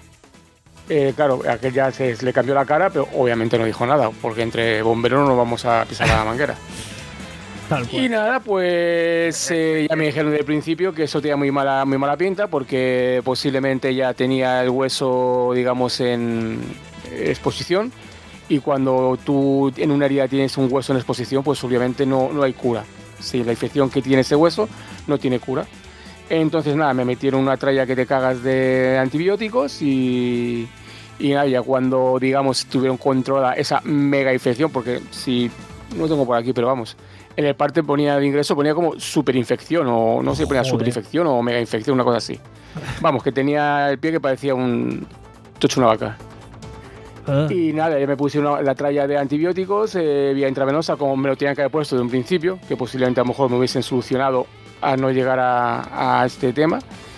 Eh, claro, aquel ya se, se le cambió la cara, pero obviamente no dijo nada, porque entre bomberos no nos vamos a pisar la manguera. Tal cual. Y nada, pues eh, ya me dijeron desde el principio que eso tenía muy mala, muy mala pinta, porque posiblemente ya tenía el hueso, digamos, en exposición. Y cuando tú en una herida tienes un hueso en exposición, pues obviamente no, no hay cura. Si la infección que tiene ese hueso no tiene cura. Entonces nada, me metieron una tralla que te cagas de antibióticos y, y nada, ya cuando, digamos, tuvieron controlada esa mega infección, porque si, no tengo por aquí, pero vamos, en el parte ponía de ingreso, ponía como superinfección o no sé, ponía Joder. superinfección o mega infección, una cosa así. Vamos, que tenía el pie que parecía un tocho una vaca. Ah. Y nada, ya me puse una, la tralla de antibióticos eh, vía intravenosa, como me lo tenían que haber puesto de un principio, que posiblemente a lo mejor me hubiesen solucionado a no llegar a, a este tema.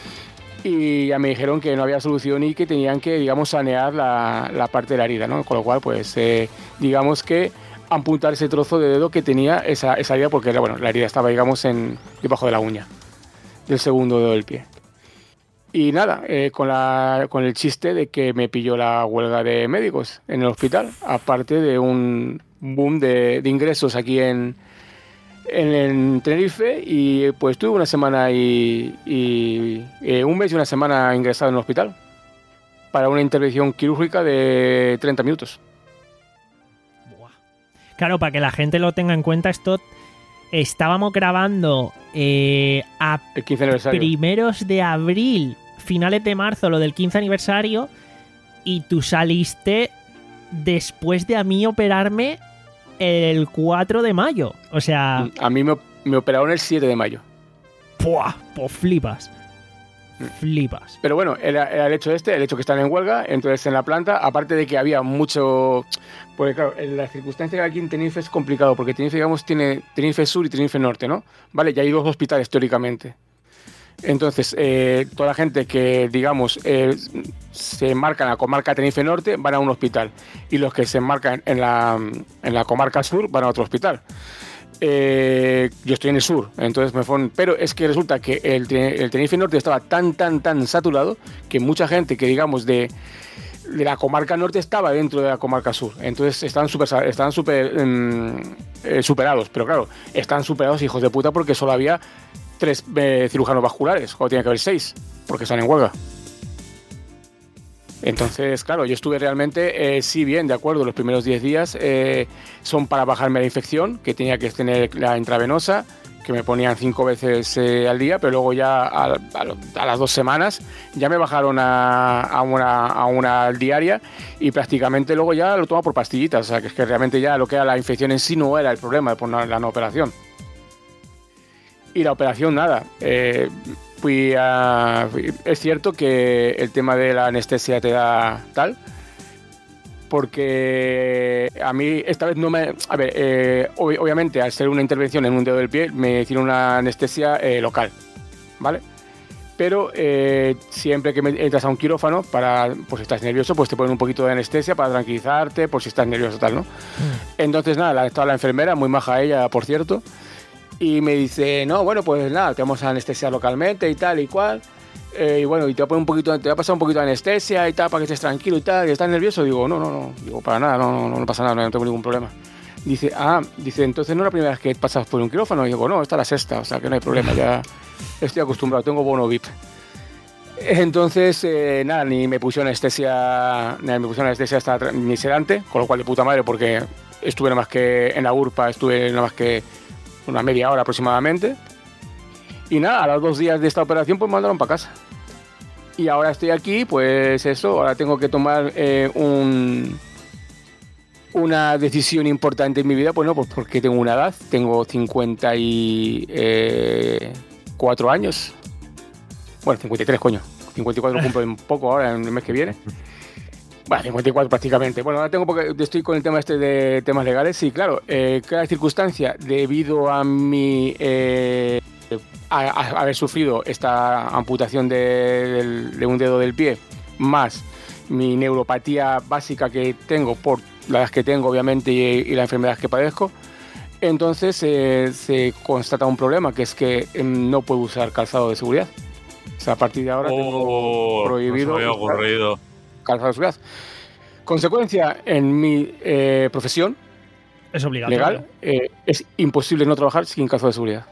Y ya me dijeron que no había solución y que tenían que, digamos, sanear la, la parte de la herida, ¿no? Con lo cual, pues, eh, digamos que amputar ese trozo de dedo que tenía esa, esa herida, porque bueno, la herida estaba, digamos, en, debajo de la uña del segundo dedo del pie. Y nada, eh, con, la, con el chiste de que me pilló la huelga de médicos en el hospital, aparte de un boom de, de ingresos aquí en, en, en Tenerife, y pues tuve una semana y, y eh, un mes y una semana ingresado en el hospital para una intervención quirúrgica de treinta minutos. Buah. Claro, para que la gente lo tenga en cuenta, esto estábamos grabando eh, a El quince aniversario. primeros de abril, finales de marzo, lo del quince aniversario, y tú saliste después de a mí operarme el cuatro de mayo. O sea, A mí me, me operaron el siete de mayo. ¡puah! Pues flipas. Flipas. Pero bueno, era, era el hecho este, el hecho que están en huelga, entonces en la planta, aparte de que había mucho... Porque claro, en la circunstancia que aquí en Tenerife es complicado, porque Tenerife, digamos, tiene Tenerife Sur y Tenerife Norte, ¿no? Vale, ya hay dos hospitales teóricamente. Entonces, eh, toda la gente que, digamos, eh, se marca en la comarca Tenerife Norte van a un hospital, y los que se marcan en la, en la comarca Sur van a otro hospital. Eh, yo estoy en el sur, entonces me fueron, pero es que resulta que el, el Tenerife Norte estaba tan, tan, tan saturado que mucha gente que, digamos, de, de la comarca norte estaba dentro de la comarca sur, entonces están súper están super, um, eh, superados, pero claro, están superados hijos de puta porque solo había tres eh, cirujanos vasculares, cuando tenía que haber seis, porque están en huelga. Entonces, claro, yo estuve realmente, eh, sí, bien, de acuerdo, los primeros diez días eh, son para bajarme la infección, que tenía que tener la intravenosa, que me ponían cinco veces eh, al día, pero luego ya a, a, a las dos semanas ya me bajaron a, a, una, a una diaria, y prácticamente luego ya lo tomo por pastillitas, o sea, que es que realmente ya lo que era la infección en sí no era el problema por la no operación. Y la operación, nada, eh, Fui a, es cierto que el tema de la anestesia te da tal, porque a mí esta vez no me... A ver, eh, ob- obviamente al ser una intervención en un dedo del pie me hicieron una anestesia eh, local, ¿vale? Pero eh, siempre que me entras a un quirófano, para, por si estás nervioso, pues te ponen un poquito de anestesia para tranquilizarte, por si estás nervioso tal, ¿no? Mm. Entonces nada, la, estaba la enfermera, muy maja ella, por cierto, y me dice, no, bueno, pues nada, te vamos a anestesiar localmente y tal y cual. Eh, y bueno, y te va a poner un poquito, te va a pasar un poquito de anestesia y tal, para que estés tranquilo y tal, y estás nervioso. Digo, no, no, no, digo, para nada, no, no, no, no pasa nada, no tengo ningún problema. Dice, ah, dice, entonces no es la primera vez que pasas por un quirófano. Y digo, no, esta es la sexta, o sea que no hay problema, ya estoy acostumbrado, tengo bono V I P. Entonces, eh, nada, ni me pusieron anestesia, ni me pusieron anestesia hasta ni sedante, con lo cual de puta madre, porque estuve nada más que en la URPA, estuve nada más que una media hora aproximadamente. Y nada, a los dos días de esta operación pues me mandaron para casa. Y ahora estoy aquí, pues eso, ahora tengo que tomar eh, un, una decisión importante en mi vida, pues no, pues porque tengo una edad, tengo cincuenta y cuatro años. Bueno, cincuenta y tres, coño. cincuenta y cuatro cumplo en poco ahora, en el mes que viene. Bueno, cincuenta y cuatro prácticamente. Bueno, ahora tengo porque estoy con el tema este de temas legales. Sí, claro, eh, cada circunstancia, debido a mi eh, a, a haber sufrido esta amputación de, de, de un dedo del pie, más mi neuropatía básica que tengo por la edad que tengo, obviamente, y, y la enfermedad que padezco, entonces eh, se constata un problema, que es que eh, no puedo usar calzado de seguridad. O sea, a partir de ahora oh, tengo prohibido no se me había ocurrido. calzado de seguridad. Consecuencia, en mi eh, profesión Es obligatorio. legal, eh, es imposible no trabajar sin calzado de seguridad.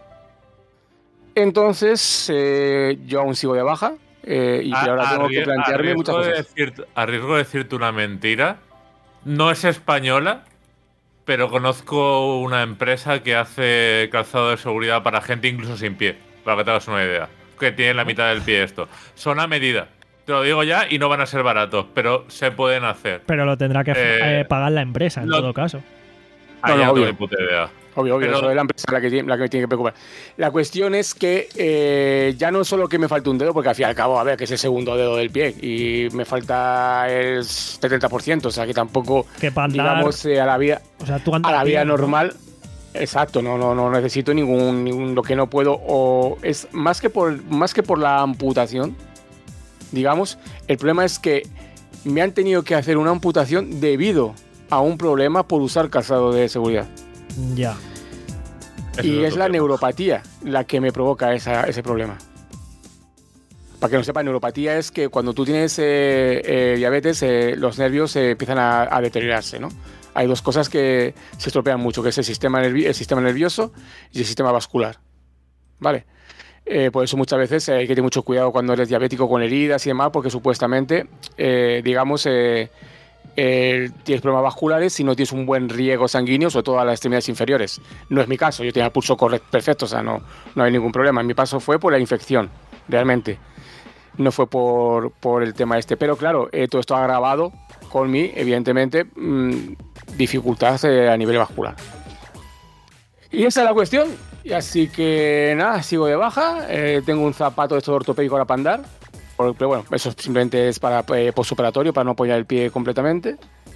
Entonces, eh, yo aún sigo de baja eh, y A- ahora tengo que arrie- plantearme a muchas riesgo de cosas. decir- a riesgo de decirte una mentira, no es española, pero conozco una empresa que hace calzado de seguridad para gente incluso sin pie, para que te hagas una idea, que tiene la mitad del pie esto. Son a medida, te lo digo ya, y no van a ser baratos, pero se pueden hacer. Pero lo tendrá que Eh, eh, pagar la empresa, en lo- todo caso. Ahí no, no tengo obvio. ni puta idea. Obvio, obvio, Pero- eso es la empresa la que, tiene, la que me tiene que preocupar. La cuestión es que eh, ya no solo que me falta un dedo, porque al fin y al cabo, a ver, que es el segundo dedo del pie y me falta el setenta por ciento, o sea que tampoco, Que para andar, digamos, eh, a la vida, o sea, tú andas a la vida bien, ¿no? normal. Exacto, no, no, no necesito ningún, ningún lo que no puedo, o es más que por más que por la amputación, digamos, el problema es que me han tenido que hacer una amputación debido a un problema por usar calzado de seguridad. Ya. Eso Y es otro la tema. neuropatía la que me provoca esa, ese problema. Para que no sepa, neuropatía es que cuando tú tienes eh, eh, diabetes, eh, los nervios eh, empiezan a, a deteriorarse, ¿no? Hay dos cosas que se estropean mucho, que es el sistema, nervi- el sistema nervioso y el sistema vascular. ¿Vale? Eh, por eso muchas veces hay que tener mucho cuidado cuando eres diabético con heridas y demás, porque supuestamente, eh, digamos, eh, eh, tienes problemas vasculares si no tienes un buen riego sanguíneo, sobre todo a las extremidades inferiores. No es mi caso, yo tenía el pulso correcto, perfecto, o sea, no, no hay ningún problema. En mi caso fue por la infección, realmente. No fue por, por el tema este. Pero claro, eh, todo esto ha agravado con mi, evidentemente, mmm, dificultad eh, a nivel vascular. Y esa es la cuestión. Y así que nada, sigo de baja. Eh, tengo un zapato de estos ortopédico ahora para andar. Pero bueno, eso simplemente es para eh, postoperatorio, para no apoyar el pie completamente.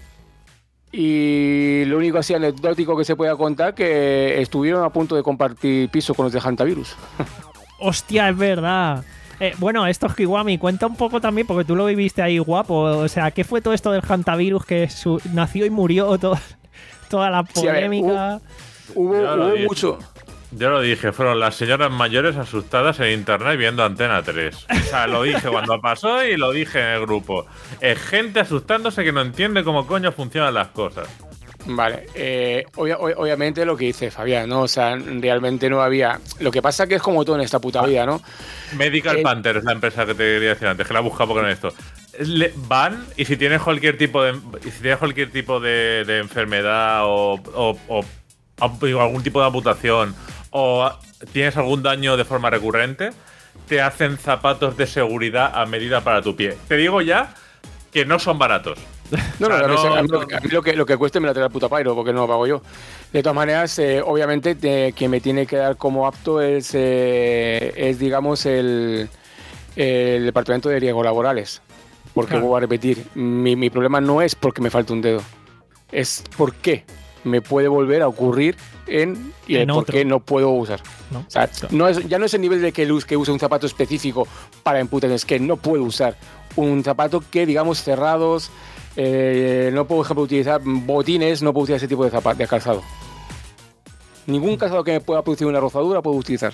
Y lo único así anecdótico que se pueda contar, que estuvieron a punto de compartir piso con los de Hantavirus. Hostia, es verdad. Eh, bueno, esto es Kiwami, cuenta un poco también, porque tú lo viviste ahí guapo. O sea, ¿qué fue todo esto del Hantavirus que su- nació y murió? Todo, toda la polémica. Sí, hubo Yo lo hubo dije. mucho. Yo lo dije, fueron las señoras mayores asustadas en internet viendo Antena tres. O sea, lo dije cuando pasó y lo dije en el grupo. Es gente asustándose que no entiende cómo coño funcionan las cosas. Vale, eh, obvia- ob- obviamente lo que dice Fabián, ¿no? O sea, realmente no había... Lo que pasa que es como todo en esta puta vida, ¿no? Medical Eh, Panther es la empresa que te quería decir antes, que la he buscado porque no es esto. Le- van y si tienes cualquier tipo de y si tienes cualquier tipo de, de enfermedad o, o- o- o algún tipo de amputación o tienes algún daño de forma recurrente, te hacen zapatos de seguridad a medida para tu pie. Te digo ya que no son baratos. No, no, O sea, no, no- a mí, lo, que- a mí lo que, lo que cueste me la trae el puta pairo, porque no lo pago yo. De todas maneras, eh, obviamente, te- quien me tiene que dar como apto es, eh, es digamos, el, el Departamento de Riesgos Laborales. Porque, Claro. vuelvo a repetir, mi, mi problema no es porque me falte un dedo, es por qué me puede volver a ocurrir en, y En el por otro. qué no puedo usar. ¿No? O sea, no es, ya no es el nivel de que, luz- que use un zapato específico para amputaciones, es que no puedo usar un zapato que, digamos, cerrados, eh, no puedo, por ejemplo, utilizar botines, no puedo utilizar ese tipo de, zapato, de calzado. Ningún calzado que me pueda producir una rozadura puedo utilizar,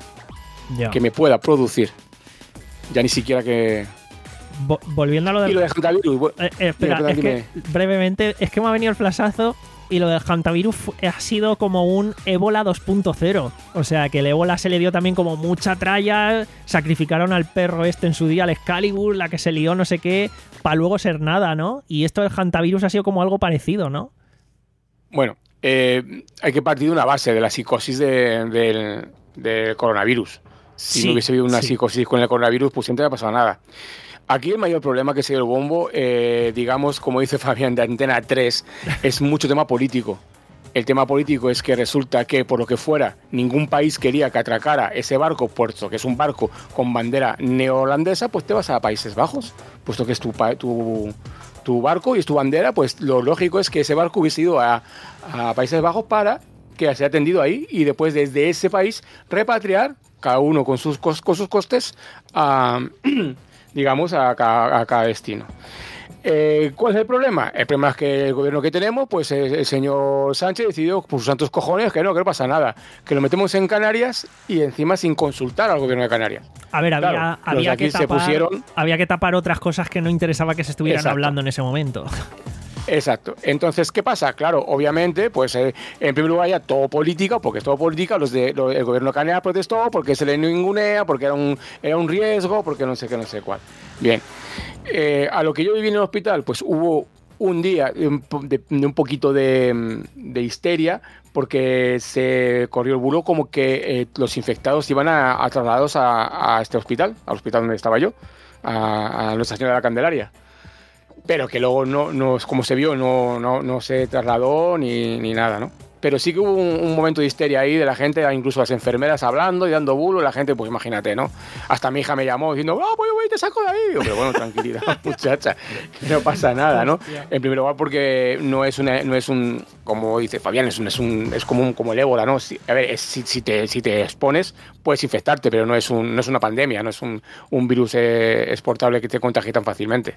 Ya. que me pueda producir. Ya ni siquiera que... Vo- volviendo a lo Y lo del... de Hantavirus, bueno, Eh, eh, espera, Dime, es que brevemente, es que me ha venido el flashazo y lo del Hantavirus fu- ha sido como un ébola dos punto cero. O sea, que el ébola se le dio también como mucha tralla, sacrificaron al perro este en su día, al Excalibur, la que se lió no sé qué, para luego ser nada, ¿no? Y esto del Hantavirus ha sido como algo parecido, ¿no? bueno eh, hay que partir de una base, de la psicosis de- del, del coronavirus. Si Sí, no hubiese habido una sí. psicosis con el coronavirus, pues siempre no ha pasado nada. Aquí el mayor problema que se dio el bombo, eh, digamos, como dice Fabián, de Antena tres, es mucho tema político. El tema político es que resulta que, por lo que fuera, ningún país quería que atracara ese barco, puesto que es un barco con bandera neoholandesa, pues te vas a Países Bajos, puesto que es tu, pa- tu, tu barco y es tu bandera, pues lo lógico es que ese barco hubiese ido a, a Países Bajos para que sea atendido ahí y después desde ese país repatriar, cada uno con sus, cos- con sus costes, a... digamos, a, ca- a cada destino. Eh, ¿Cuál es el problema? El problema es que el gobierno que tenemos, pues el, el señor Sánchez decidió, por sus santos cojones, que no, que no pasa nada, que lo metemos en Canarias y encima sin consultar al gobierno de Canarias. A ver, había, Claro, los de había, aquí que se tapar, pusieron- había que tapar otras cosas que no interesaba que se estuvieran Exacto. hablando en ese momento. Exacto. Entonces, ¿qué pasa? Claro, obviamente, pues eh, en primer lugar ya todo política, porque es todo política, los de, lo- el gobierno de Canarias protestó porque se le ningunea, porque era un, era un riesgo, porque no sé qué, no sé cuál. Bien. Eh, a lo que yo viví en el hospital, pues hubo un día de un, po- de- de un poquito de, de histeria, porque se corrió el bulo como que eh, los infectados iban a, a trasladados a, a este hospital, al hospital donde estaba yo, a, a Nuestra Señora de la Candelaria. Pero que luego no, no como se vio, no, no, no se trasladó ni, ni nada, ¿no? Pero sí que hubo un, un momento de histeria ahí de la gente, incluso las enfermeras hablando y dando bulo, la gente, pues imagínate, ¿no? Hasta mi hija me llamó diciendo, ¡ah, pues voy, te saco de ahí! Digo, pero bueno, tranquilidad, muchacha, que no pasa nada, ¿no? En primer lugar porque no es, una, no es un, como dice Fabián, es, un, es, un, es como, un, como el ébola, ¿no? Si, a ver, es, si, si, te, si te expones, puedes infectarte, pero no es, un, no es una pandemia, no es un, un virus eh, exportable que te contagie tan fácilmente.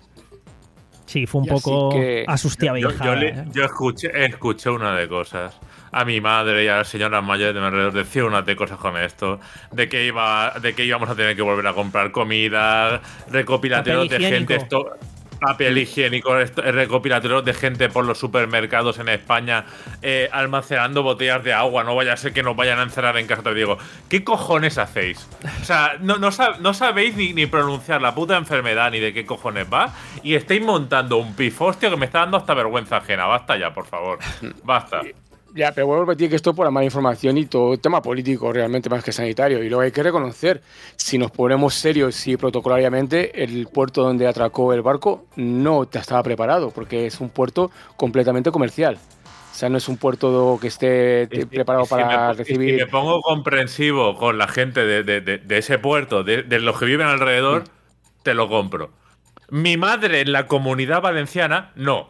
Sí, fue un Y así poco que- asustia Yo, vieja. yo le- ¿eh? yo escuché, escuché una de cosas. A mi madre y a las señoras mayores de mi alrededor decían una de cosas con esto. De que iba, de que íbamos a tener que volver a comprar comida, recopilatorios de Papel gente. higiénico. Esto, papel higiénico, esto- recopilatorios de gente por los supermercados en España eh, almacenando botellas de agua. No vaya a ser que nos vayan a encerrar en casa. Te digo, ¿qué cojones hacéis? O sea, no, no, sab- no sabéis ni, ni pronunciar la puta enfermedad ni de qué cojones va. Y estáis montando un pifostio que me está dando hasta vergüenza ajena. Basta ya, por favor. Basta. Ya, pero vuelvo a repetir que esto es por la mala información y todo tema político realmente más que sanitario. Y luego hay que reconocer, si nos ponemos serios y protocolariamente, el puerto donde atracó el barco no estaba preparado, porque es un puerto completamente comercial. O sea, no es un puerto que esté Y- preparado y si para me, recibir... y si me pongo comprensivo con la gente de, de- de- de ese puerto, de, de los que viven alrededor, te lo compro. Mi madre en la Comunidad Valenciana, no.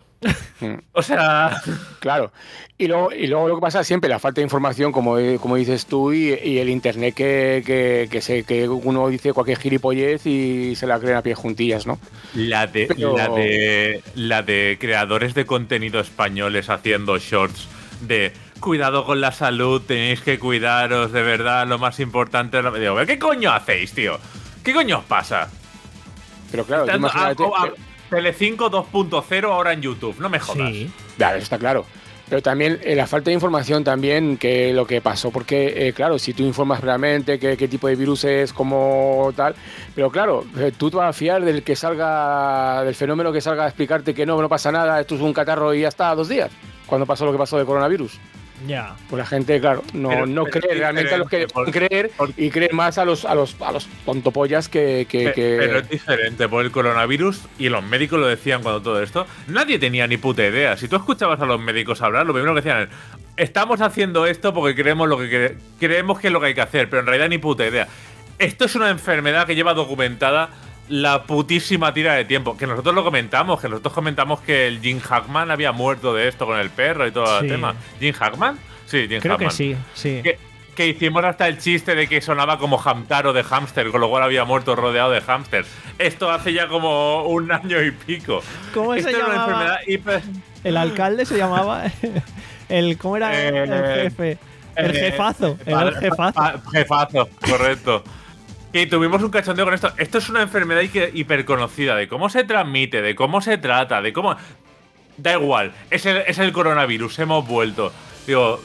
O sea, Claro. Y luego, y luego lo que pasa siempre, la falta de información, como, como dices tú, y, y el internet que, que, que, se, que uno dice cualquier gilipollez y se la creen a pie juntillas, ¿no? la de, Pero- la de la de creadores de contenido españoles haciendo shorts de cuidado con la salud, tenéis que cuidaros, de verdad, lo más importante es lo... Digo, ¿qué coño hacéis, tío? ¿Qué coño os pasa? Pero claro, tú Estando- imagínate... ah, ah, Telecinco dos punto cero ahora en YouTube, no me jodas. Sí. Claro, eso está claro. Pero también eh, la falta de información también, que lo que pasó, porque eh, claro, si tú informas realmente qué, qué tipo de virus es, como tal, pero claro, eh, tú te vas a fiar del que salga, del fenómeno que salga a explicarte que no, no pasa nada, esto es un catarro y ya está, dos días, cuando pasó lo que pasó de coronavirus. Ya. Pues la gente, claro, no, Pero- no pero cree es realmente a los que diferente, deben creer por- y cree más a los, a los, a los tontopollas que... que, Pe- que- Pero es diferente, por el coronavirus, y los médicos lo decían cuando todo esto, nadie tenía ni puta idea. Si tú escuchabas a los médicos hablar, lo primero que decían es, estamos haciendo esto porque creemos, lo que cre- creemos que es lo que hay que hacer, pero en realidad ni puta idea. Esto es una enfermedad que lleva documentada la putísima tira de tiempo. Que nosotros lo comentamos, que nosotros comentamos que el Jim Hackman había muerto de esto con el perro y todo Sí. el tema. ¿Jim Hackman? Sí, Jim Creo Hackman. que sí, sí. Que, que hicimos hasta el chiste de que sonaba como Hamtaro de hámster, con lo cual había muerto rodeado de hámsters. Esto hace ya como un año y pico. ¿Cómo Esto se era una llamaba? enfermedad hiper... El alcalde se llamaba. El, ¿Cómo era el Eh, jefe? El eh, jefazo. Era el pa- jefazo. pa- jefazo, correcto. Y tuvimos un cachondeo con esto. Esto es una enfermedad hiper- hiperconocida, de cómo se transmite, de cómo se trata, de cómo... Da igual, es el, es el coronavirus, hemos vuelto. Digo,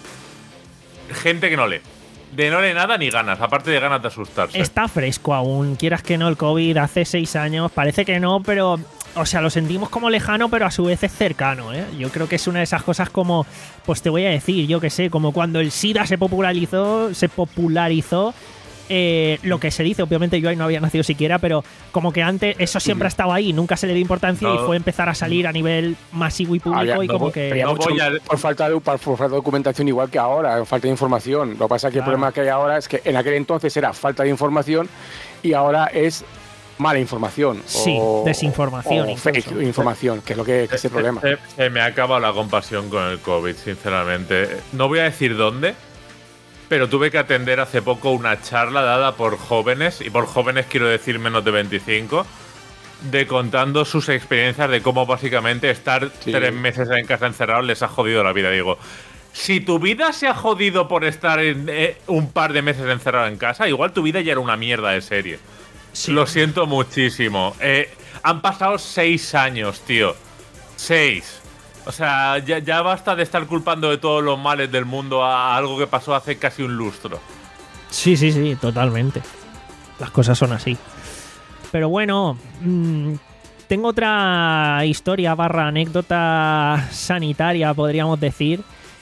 gente que no lee. De no lee nada ni ganas, aparte de ganas de asustarse. Está fresco aún, quieras que no, el COVID hace seis años, parece que no, pero, o sea, lo sentimos como lejano, pero a su vez es cercano, ¿eh? Yo creo que es una de esas cosas como, pues te voy a decir, yo que sé, como cuando el SIDA se popularizó, se popularizó, eh, lo que se dice, obviamente yo ahí no había nacido siquiera, pero como que antes eso siempre ha estado ahí, nunca se le dio importancia y No. fue empezar a salir a nivel masivo y público Había- y no como voy- que... había no mucho voy a- por, falta de, por falta de documentación igual que ahora, falta de información. Lo que pasa es que Claro. el problema que hay ahora es que en aquel entonces era falta de información y ahora es mala información. Sí, o, desinformación o incluso. fake información, que es lo que, que es el problema. Se, se me ha acabado la compasión con el COVID, sinceramente. No voy a decir dónde, pero tuve que atender hace poco una charla dada por jóvenes, y por jóvenes quiero decir menos de veinticinco, de contando sus experiencias de cómo básicamente estar Sí. tres meses en casa encerrados les ha jodido la vida. Digo, si tu vida se ha jodido por estar en, eh, un par de meses encerrado en casa, igual tu vida ya era una mierda de serie. Sí. Lo siento muchísimo. Eh, han pasado seis años, tío. Seis. O sea, ya, ya basta de estar culpando de todos los males del mundo a, a algo que pasó hace casi un lustro. Sí, sí, sí, totalmente. Las cosas son así. Pero bueno, mmm, tengo otra historia barra anécdota sanitaria, podríamos decir.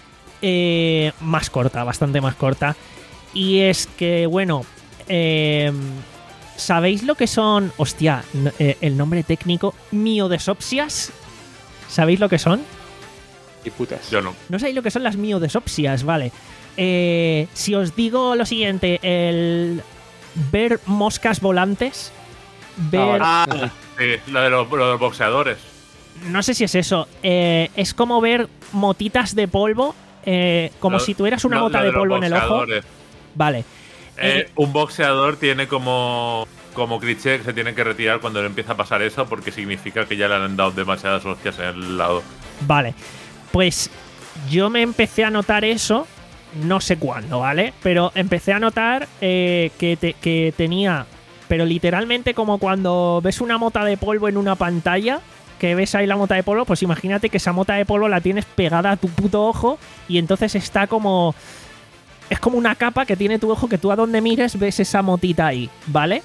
Eh, más corta, bastante más corta. Y es que, bueno, eh, ¿sabéis lo que son, hostia, n- eh, el nombre técnico, miodesopsias? ¿Sabéis lo que son? Y putas. Yo no. No sabéis lo que son las miodesopsias, vale. Eh, si os digo lo siguiente, el ver moscas volantes, ver... Ah, sí, lo de los, lo de los boxeadores. No sé si es eso, eh, es como ver motitas de polvo, eh, como Lo- si tuvieras una lo- mota lo de los polvo en el ojo. boxeadores. Vale. Eh, Eh, un boxeador tiene como, como cliché que se tiene que retirar cuando le empieza a pasar eso porque significa que ya le han dado demasiadas hostias en el lado. Vale. Pues yo me empecé a notar eso, no sé cuándo, ¿vale? Pero empecé a notar eh, que, te- que tenía, pero literalmente como cuando ves una mota de polvo en una pantalla, que ves ahí la mota de polvo, pues imagínate que esa mota de polvo la tienes pegada a tu puto ojo y entonces está como... Es como una capa que tiene tu ojo que tú a donde mires ves esa motita ahí, ¿vale?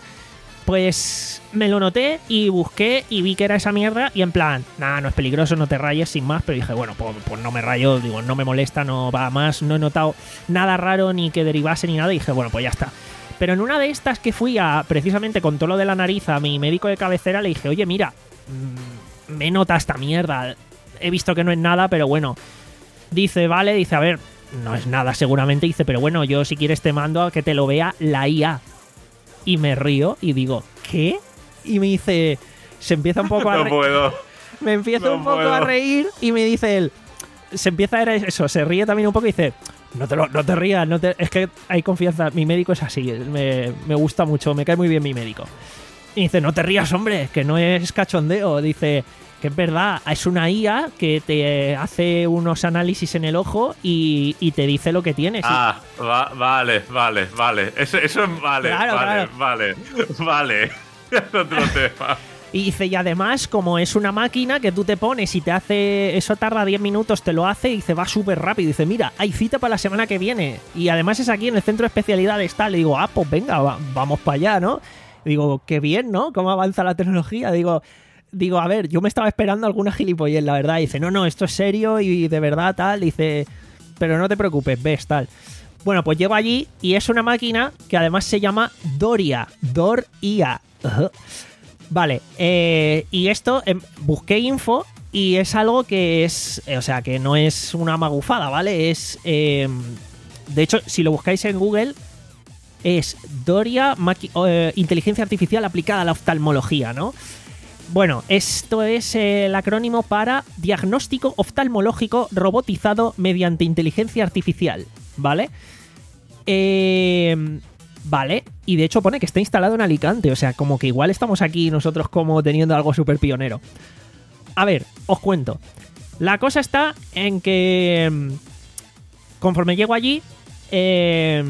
Pues me lo noté y busqué y vi que era esa mierda y en plan, nada, no es peligroso, no te rayes sin más, pero dije, bueno, pues, pues no me rayo, digo, no me molesta, no va más, no he notado nada raro ni que derivase ni nada y dije, bueno, pues ya está. Pero en una de estas que fui a, precisamente con todo lo de la nariz, a mi médico de cabecera le dije, oye, mira, mmm, me nota esta mierda, he visto que no es nada, pero bueno. Dice, vale, dice, a ver, no es nada seguramente, dice, pero bueno, yo si quieres te mando a que te lo vea la I A. Y me río y digo, ¿qué? Y me dice, se empieza un poco a No reír. puedo. Me empieza No un poco puedo. a reír y me dice él, se empieza a ver eso, se ríe también un poco y dice, no te, lo, no te rías, no te, es que hay confianza, mi médico es así, me, me gusta mucho, me cae muy bien mi médico. Y dice, no te rías, hombre, que no es cachondeo, dice, que es verdad, es una I A que te hace unos análisis en el ojo y, y te dice lo que tienes. Ah, va- vale, vale, vale. Eso, eso es vale, Claro, vale, claro. vale, vale. Es otro tema. Y dice, y además, como es una máquina que tú te pones y te hace, eso tarda diez minutos, te lo hace y dice, va súper rápido. Dice, mira, hay cita para la semana que viene. Y además es aquí en el centro de especialidades tal. Le digo, ah, pues venga, va- vamos para allá, ¿no? Digo, qué bien, ¿no? Cómo avanza la tecnología. Digo, digo, a ver, yo me estaba esperando alguna gilipollez, la verdad. Y dice, no, no, esto es serio y de verdad tal. Dice, pero no te preocupes, ves, tal. Bueno, pues llego allí y es una máquina que además se llama Doria. Dor-I-A. Ujú. Vale, eh, y esto, eh, busqué info y es algo que es, eh, o sea, que no es una magufada, ¿vale? Es, eh, de hecho, si lo buscáis en Google, es Doria Maqui- eh, Inteligencia Artificial aplicada a la oftalmología, ¿no? Bueno, esto es eh, el acrónimo para Diagnóstico Oftalmológico Robotizado mediante Inteligencia Artificial, ¿vale? Eh... Vale, y de hecho pone que está instalado en Alicante, o sea, como que igual estamos aquí nosotros como teniendo algo súper pionero. A ver, os cuento. La cosa está en que mm, conforme llego allí, eh,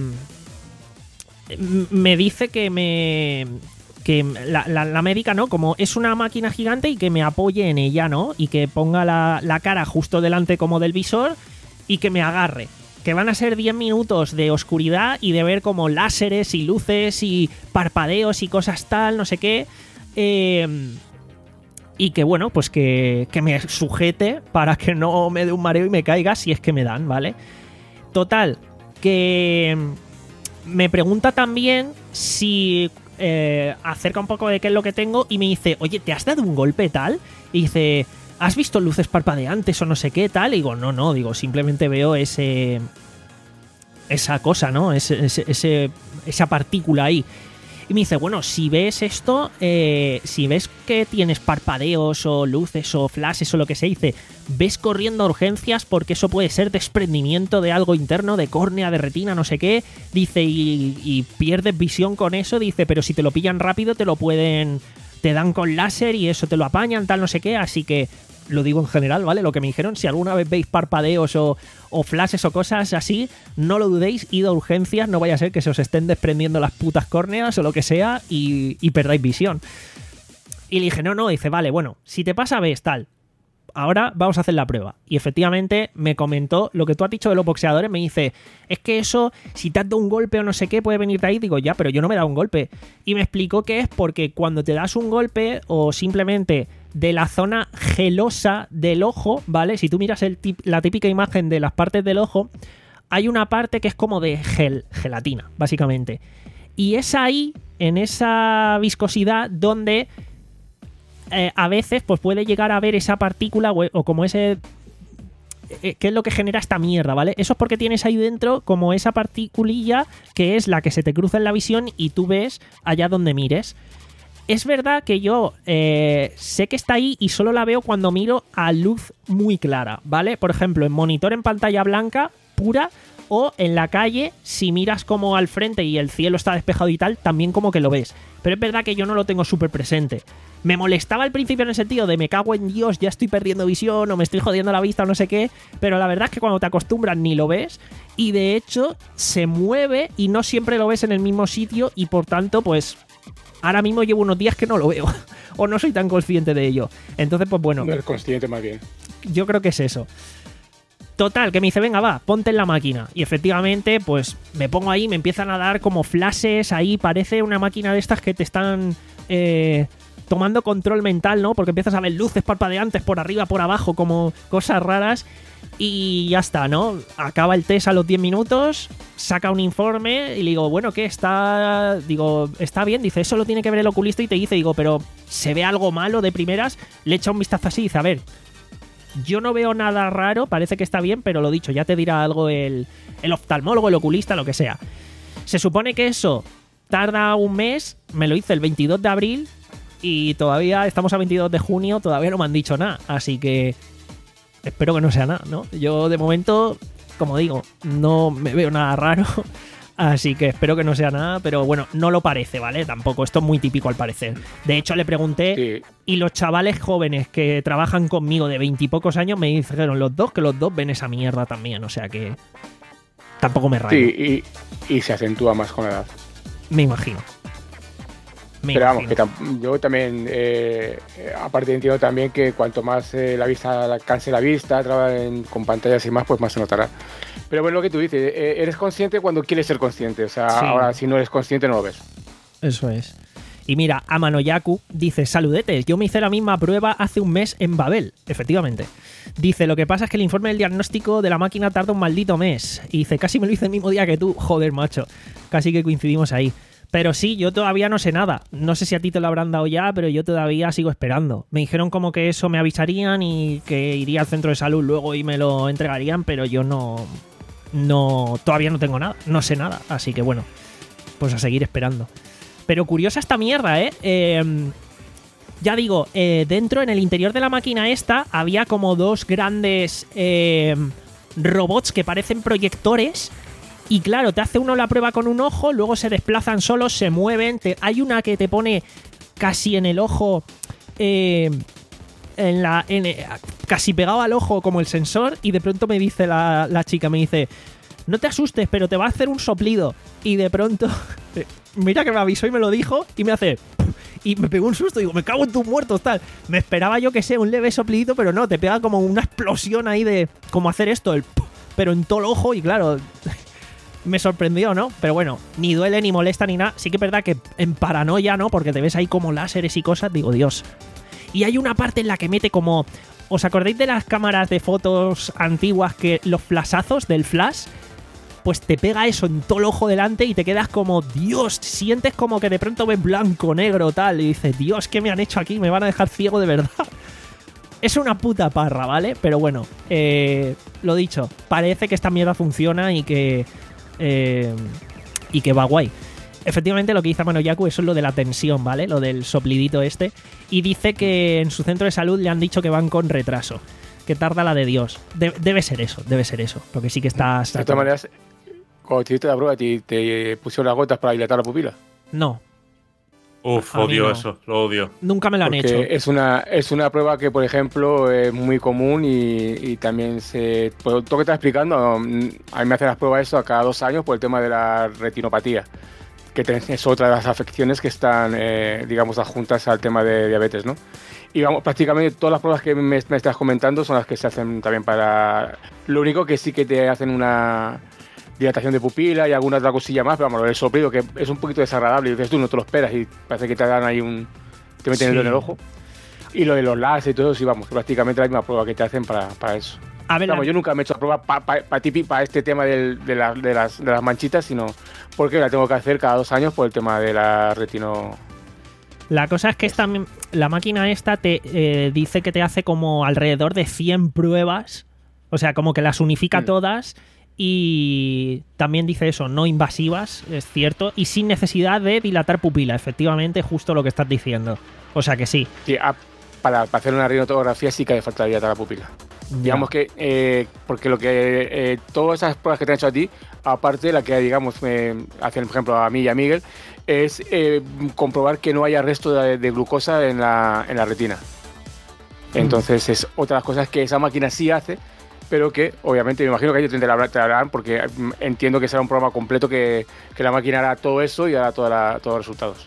m- me dice que me... que la, la, la médica, ¿no? Como es una máquina gigante y que me apoye en ella, ¿no? Y que ponga la, la cara justo delante como del visor y que me agarre. Que van a ser diez minutos de oscuridad y de ver como láseres y luces y parpadeos y cosas tal, no sé qué. Eh, y que bueno, pues que, que me sujete para que no me dé un mareo y me caiga si es que me dan, ¿vale? Total, que me pregunta también si... Eh, acerca un poco de qué es lo que tengo y me dice, oye, ¿te has dado un golpe tal? Y dice... ¿Has visto luces parpadeantes o no sé qué tal? Y digo, no, no, digo, simplemente veo ese... Esa cosa, ¿no? Ese, ese, ese- esa partícula ahí. Y me dice, bueno, si ves esto, eh, si ves que tienes parpadeos o luces o flashes o lo que se dice, ves corriendo a urgencias porque eso puede ser desprendimiento de algo interno, de córnea, de retina, no sé qué. Dice, y, y pierdes visión con eso. Dice, pero si te lo pillan rápido te lo pueden... Te dan con láser y eso te lo apañan, tal, no sé qué. Así que lo digo en general, ¿vale? Lo que me dijeron, si alguna vez veis parpadeos o, o flashes o cosas así, no lo dudéis, id a urgencias, no vaya a ser que se os estén desprendiendo las putas córneas o lo que sea y, y perdáis visión. Y le dije, no, no, dice, vale, bueno, si te pasa, ves, tal. Ahora vamos a hacer la prueba. Y efectivamente me comentó lo que tú has dicho de los boxeadores. Me dice, es que eso, si te has dado un golpe o no sé qué, puede venir de ahí. Digo, ya, pero yo no me he dado un golpe. Y me explicó que es porque cuando te das un golpe o simplemente de la zona gelosa del ojo, ¿vale? Si tú miras el tip- la típica imagen de las partes del ojo, hay una parte que es como de gel, gelatina, básicamente. Y es ahí, en esa viscosidad, donde... Eh, a veces pues puede llegar a ver esa partícula o, o como ese... Eh, ¿Qué es lo que genera esta mierda, ¿vale? Eso es porque tienes ahí dentro como esa particulilla que es la que se te cruza en la visión y tú ves allá donde mires. Es verdad que yo eh, sé que está ahí y solo la veo cuando miro a luz muy clara, ¿vale? Por ejemplo, en monitor en pantalla blanca pura o en la calle, si miras como al frente y el cielo está despejado y tal, también como que lo ves. Pero es verdad que yo no lo tengo súper presente. Me molestaba al principio en el sentido de me cago en Dios, ya estoy perdiendo visión o me estoy jodiendo la vista o no sé qué, pero la verdad es que cuando te acostumbras ni lo ves y de hecho se mueve y no siempre lo ves en el mismo sitio y por tanto pues ahora mismo llevo unos días que no lo veo. o no soy tan consciente de ello. Entonces, pues bueno. No eres consciente más bien. Yo creo que es eso. Total, que me dice, venga, va, ponte en la máquina. Y efectivamente, pues me pongo ahí, me empiezan a dar como flashes ahí. Parece una máquina de estas que te están eh, tomando control mental, ¿no? Porque empiezas a ver luces parpadeantes por arriba, por abajo, como cosas raras. Y ya está, ¿no? Acaba el test a los diez minutos, saca un informe y le digo, bueno, ¿qué? Está digo, está bien. Dice, eso lo tiene que ver el oculista y te dice, digo, pero ¿se ve algo malo de primeras? Le echa un vistazo así y dice, a ver, yo no veo nada raro, parece que está bien, pero lo dicho, ya te dirá algo el, el oftalmólogo, el oculista, lo que sea. Se supone que eso tarda un mes, me lo hice el veintidós de abril y todavía estamos a veintidós de junio, todavía no me han dicho nada, así que espero que no sea nada, ¿no? Yo de momento, como digo, no me veo nada raro, así que espero que no sea nada, pero bueno, no lo parece, ¿vale? Tampoco, esto es muy típico al parecer. De hecho, le pregunté Sí. y los chavales jóvenes que trabajan conmigo de veintipocos años me dijeron los dos que los dos ven esa mierda también, o sea que tampoco me rayo, Sí, y, y se acentúa más con la edad. me imagino. Me Pero vamos, imagino. que tam- yo también, eh, eh, aparte entiendo también que cuanto más eh, la vista la- canse la vista, trabajar en- con pantallas y más, pues más se notará. Pero bueno, lo que tú dices, eh, eres consciente cuando quieres ser consciente. O sea, Sí. ahora si no eres consciente no lo ves. Eso es. Y mira, Amanoyaku dice, saludetes, yo me hice la misma prueba hace un mes en Babel, efectivamente. Dice, lo que pasa es que el informe del diagnóstico de la máquina tarda un maldito mes. Y dice, casi me lo hice el mismo día que tú. Joder, macho. Casi que coincidimos ahí. Pero sí, yo todavía no sé nada. No sé si a ti te lo habrán dado ya, pero yo todavía sigo esperando. Me dijeron como que eso me avisarían y que iría al centro de salud luego y me lo entregarían, pero yo no... no todavía no tengo nada, no sé nada. Así que bueno, pues a seguir esperando. Pero curiosa esta mierda, ¿eh? eh ya digo, eh, dentro, en el interior de la máquina esta, había como dos grandes eh, robots que parecen proyectores. Y claro, te hace uno la prueba con un ojo, luego se desplazan solos, se mueven. Te, hay una que te pone casi en el ojo, eh, en la, en, eh, casi pegado al ojo como el sensor. Y de pronto me dice la, la chica, me dice, no te asustes, pero te va a hacer un soplido. Y de pronto, mira que me avisó y me lo dijo, y me hace... Y me pegó un susto, digo, me cago en tus muertos, tal. Me esperaba yo que sea un leve soplidito, pero no, te pega como una explosión ahí de... Como hacer esto, el... Pero en todo el ojo y claro... Me sorprendió, ¿no? Pero bueno, ni duele ni molesta ni nada. Sí que es verdad que en paranoia, ¿no? Porque te ves ahí como láseres y cosas, digo, Dios. Y hay una parte en la que mete como... ¿Os acordáis de las cámaras de fotos antiguas que los flashazos del flash? Pues te pega eso en todo el ojo delante y te quedas como, Dios, sientes como que de pronto ves blanco, negro, tal, y dices, Dios, ¿qué me han hecho aquí? Me van a dejar ciego de verdad. Es una puta parra, ¿vale? Pero bueno, eh, lo dicho, parece que esta mierda funciona y que... Eh, y que va guay. Efectivamente, lo que dice Amanoyaku, eso es lo de la tensión, ¿vale? Lo del soplidito este. Y dice que en su centro de salud le han dicho que van con retraso, que tarda la de Dios. De- debe ser eso, debe ser eso. Porque sí que está... De todas maneras, cuando te hiciste la prueba, te, te pusieron las gotas para dilatar la pupila. No, Uf, A mí odio no. eso, lo odio. nunca me lo han Porque hecho. es una, es una prueba que, por ejemplo, es muy común y, y también se... Pues, todo lo que estás explicando, mm, a mí me hacen las pruebas eso a cada dos años por el tema de la retinopatía, que ten- es otra de las afecciones que están, eh, digamos, adjuntas al tema de diabetes, ¿no? Y vamos, prácticamente todas las pruebas que me, me estás comentando son las que se hacen también para... Lo único que sí que te hacen una dilatación de pupila y alguna otra cosilla más, pero vamos, el soplido que es un poquito desagradable y dices tú, no te lo esperas y parece que te dan ahí un... te meten el dedo en el ojo. Y lo de los láser y todo eso, sí, vamos, prácticamente la misma prueba que te hacen para, para eso. A ver, Vamos, la- yo nunca me he hecho la prueba para pa, pa, pa, pa este tema del- de, la- de las, de las manchitas, sino porque la tengo que hacer cada dos años por el tema de la retino... La cosa es que esta, la máquina esta te eh, dice que te hace como alrededor de cien pruebas. O sea, como que las unifica Mm. todas. Y también dice eso, no invasivas, es cierto. Y sin necesidad de dilatar pupila, efectivamente, justo lo que estás diciendo. O sea que sí. Sí, ah, para, para hacer una rinotografía sí que hace falta dilatar la pupila. Digamos que, eh, porque lo que eh, todas esas pruebas que te han hecho a ti, aparte la que, digamos, me hacen, por ejemplo, a mí y a Miguel, es eh, comprobar que no haya resto de, de glucosa en la, en la retina. Entonces es otra de las cosas que esa máquina sí hace, pero que obviamente me imagino que ellos te la te la harán porque mm, entiendo que será un programa completo que, que la máquina hará todo eso y hará toda la- todos los resultados.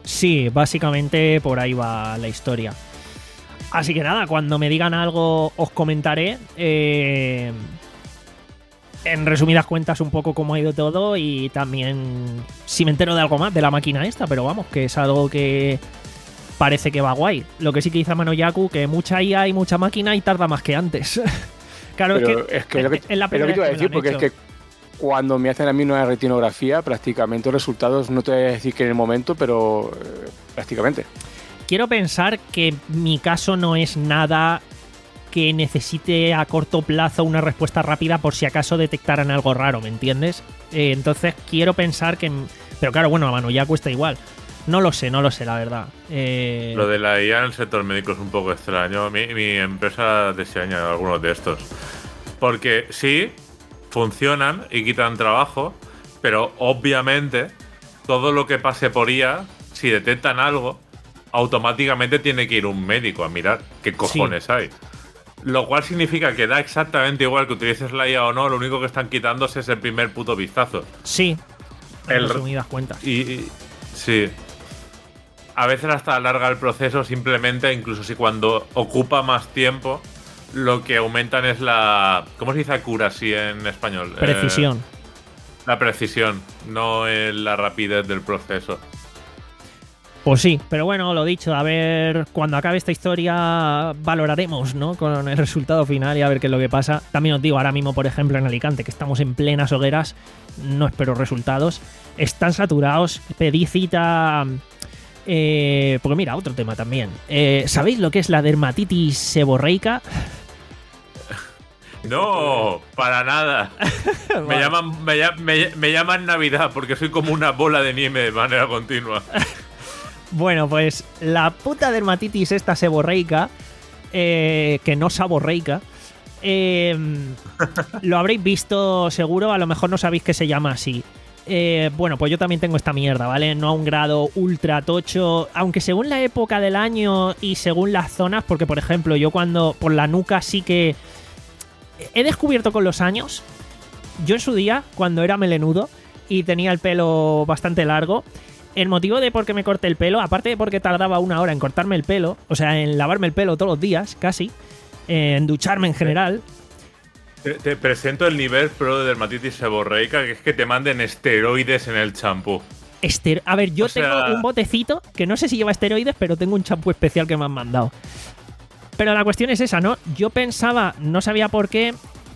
Sí, básicamente por ahí va la historia. Así que nada, cuando me digan algo os comentaré. Eh, en resumidas cuentas un poco cómo ha ido todo y también si me entero de algo más de la máquina esta, pero vamos, que es algo que parece que va guay. Lo que sí que dice Manoyaku, que mucha I A y mucha máquina y tarda más que antes. Claro, Pero es que, es que lo que, es la es lo que primera te iba a vez que decir, me lo han porque hecho. es que cuando me hacen a mí una retinografía, prácticamente los resultados, no te voy a decir que en el momento, pero eh, prácticamente. Quiero pensar que mi caso no es nada que necesite a corto plazo una respuesta rápida por si acaso detectaran algo raro, ¿me entiendes? Eh, entonces quiero pensar que... Pero claro, bueno, a Manoyaku está igual. No lo sé, no lo sé, la verdad. Eh... Lo de la I A en el sector médico es un poco extraño. Mi, mi empresa diseña algunos de estos. Porque sí, funcionan y quitan trabajo, pero obviamente todo lo que pase por I A, si detectan algo, automáticamente tiene que ir un médico a mirar qué cojones sí. hay. Lo cual significa que da exactamente igual que utilices la I A o no, lo único que están quitándose es el primer puto vistazo. Sí, en el, resumidas cuentas. Y, y sí. A veces hasta alarga el proceso simplemente, incluso si cuando ocupa más tiempo, lo que aumentan es la... ¿Cómo se dice accuracy en español? Precisión. Eh, la precisión, no la rapidez del proceso. Pues sí, pero bueno, lo dicho, a ver, cuando acabe esta historia valoraremos, ¿no? Con el resultado final y a ver qué es lo que pasa. También os digo, ahora mismo, por ejemplo, en Alicante, que estamos en plenas hogueras, no espero resultados. Están saturados, pedí cita... Eh, porque mira, otro tema también. Eh, ¿Sabéis lo que es la dermatitis seborreica? No, para nada. Vale. me, llaman, me, me, me llaman Navidad porque soy como una bola de nieve de manera continua. Bueno, pues la puta dermatitis esta seborreica, eh, que no saborreica, eh, lo habréis visto seguro, a lo mejor no sabéis que se llama así. Eh, bueno, pues yo también tengo esta mierda, ¿vale? No a un grado ultra tocho, aunque según la época del año y según las zonas, porque por ejemplo yo cuando por la nuca sí que he descubierto con los años, yo en su día, cuando era melenudo y tenía el pelo bastante largo, el motivo de por qué me corté el pelo, aparte de porque tardaba una hora en cortarme el pelo, o sea, en lavarme el pelo todos los días, casi, eh, en ducharme en general. Te, te presento el nivel pro de dermatitis seborreica, que es que te manden esteroides en el champú. Ester a ver, yo o tengo sea... un botecito que no sé si lleva esteroides, pero tengo un champú especial que me han mandado. Pero la cuestión es esa, ¿no? Yo pensaba, no sabía por qué,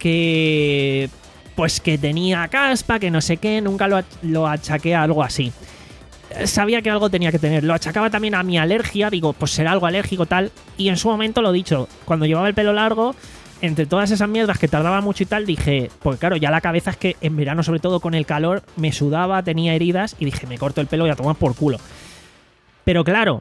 que... Pues que tenía caspa, que no sé qué, nunca lo, lo achaqué a algo así. Sabía que algo tenía que tener. Lo achacaba también a mi alergia, digo, pues será algo alérgico tal. Y en su momento, lo dicho, cuando llevaba el pelo largo, entre todas esas mierdas que tardaba mucho y tal, dije, porque claro, ya la cabeza es que en verano, sobre todo con el calor, me sudaba, tenía heridas y dije, me corto el pelo y a tomar por culo. Pero claro,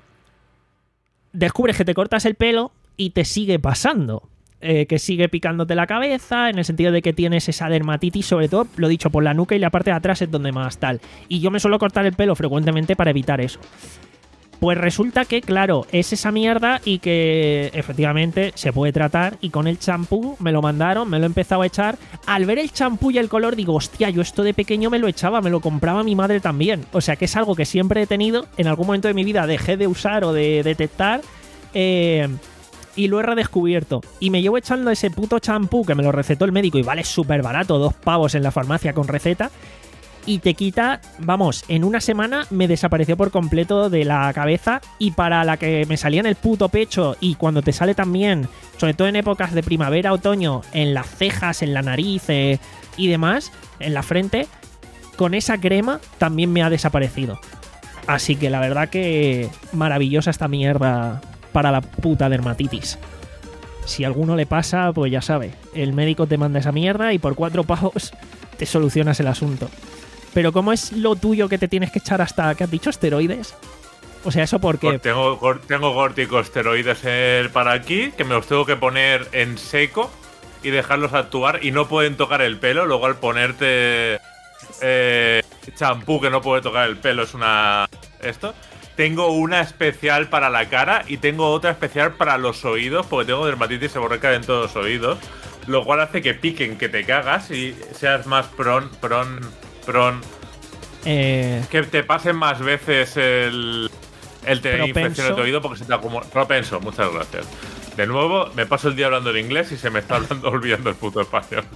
descubres que te cortas el pelo y te sigue pasando. Eh, que sigue picándote la cabeza, en el sentido de que tienes esa dermatitis, sobre todo, lo dicho, por la nuca y la parte de atrás es donde más tal. Y yo me suelo cortar el pelo frecuentemente para evitar eso. Pues resulta que, claro, es esa mierda y que efectivamente se puede tratar. Y con el champú me lo mandaron, me lo he empezado a echar. Al ver el champú y el color digo, hostia, yo esto de pequeño me lo echaba, me lo compraba mi madre también. O sea que es algo que siempre he tenido. En algún momento de mi vida dejé de usar o de detectar. Eh... Y lo he redescubierto. Y me llevo echando ese puto champú que me lo recetó el médico y vale súper barato, dos pavos en la farmacia con receta. Y te quita, vamos, en una semana me desapareció por completo de la cabeza. Y para la que me salía en el puto pecho y cuando te sale también, sobre todo en épocas de primavera, otoño, en las cejas, en la nariz eh, y demás, en la frente, con esa crema también me ha desaparecido. Así que la verdad que maravillosa esta mierda para la puta dermatitis. Si a alguno le pasa, pues ya sabe, el médico te manda esa mierda y por cuatro pavos te solucionas el asunto. Pero ¿cómo es lo tuyo que te tienes que echar hasta, ¿qué has dicho? ¿Esteroides? O sea, ¿eso por qué? Tengo, tengo corticosteroides para aquí, que me los tengo que poner en seco y dejarlos actuar y no pueden tocar el pelo. Luego al ponerte eh, champú que no puede tocar el pelo es una... Esto... Tengo una especial para la cara y tengo otra especial para los oídos, porque tengo dermatitis seborreica en todos los oídos, lo cual hace que piquen, que te cagas y seas más pron, pron, pron. Eh... Que te pasen más veces el, el tener Propenso. infecciones de oído porque se te acumula. Propenso, muchas gracias. De nuevo, me paso el día hablando en inglés y se me está hablando, olvidando el puto español.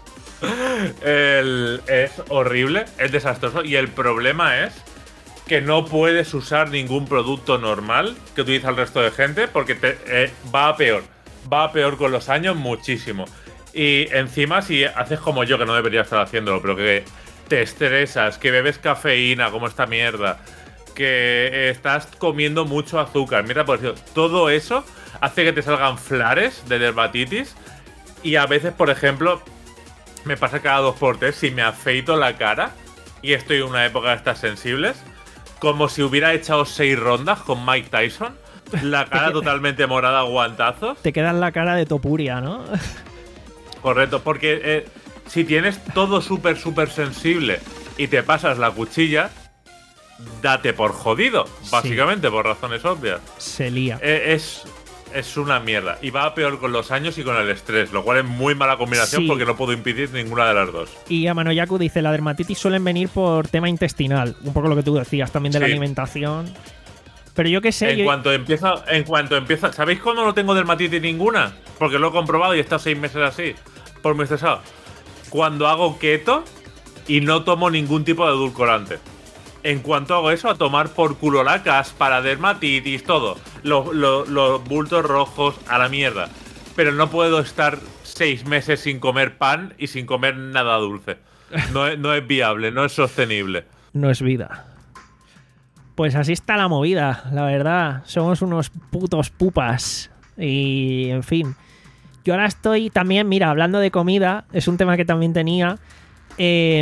El, es horrible, es desastroso. Y el problema es que no puedes usar ningún producto normal que utiliza el resto de gente porque te, eh, va a peor. Va a peor con los años muchísimo. Y encima, si haces como yo, que no debería estar haciéndolo, pero que te estresas, que bebes cafeína como esta mierda, que estás comiendo mucho azúcar, mira, por ejemplo, todo eso hace que te salgan flares de dermatitis. Y a veces, por ejemplo, me pasa cada dos por tres, si me afeito la cara y estoy en una época de estas sensibles, como si hubiera echado seis rondas con Mike Tyson, la cara totalmente morada, guantazos. Te queda en la cara de Topuria, ¿no? Correcto, porque eh, si tienes todo súper, súper sensible y te pasas la cuchilla, date por jodido, básicamente, sí. Por razones obvias. Se lía. Eh, es, es una mierda. Y va a peor con los años y con el estrés, lo cual es muy mala combinación, sí. Porque no puedo impedir ninguna de las dos. Y Amanoyaku dice, la dermatitis suelen venir por tema intestinal, un poco lo que tú decías, también de sí. La alimentación. Pero yo qué sé. En yo... cuanto empieza, en cuanto empieza. ¿Sabéis cuándo no tengo dermatitis ninguna? Porque lo he comprobado y he estado seis meses así. Por mi estresado. Cuando hago keto y no tomo ningún tipo de edulcorante. En cuanto hago eso, a tomar por culo la caspa, dermatitis, todo. Los, los, los bultos rojos, a la mierda. Pero no puedo estar seis meses sin comer pan y sin comer nada dulce. No es, no es viable, no es sostenible. No es vida. Pues así está la movida, la verdad. Somos unos putos pupas. Y, en fin. Yo ahora estoy también, mira, hablando de comida, es un tema que también tenía. Eh,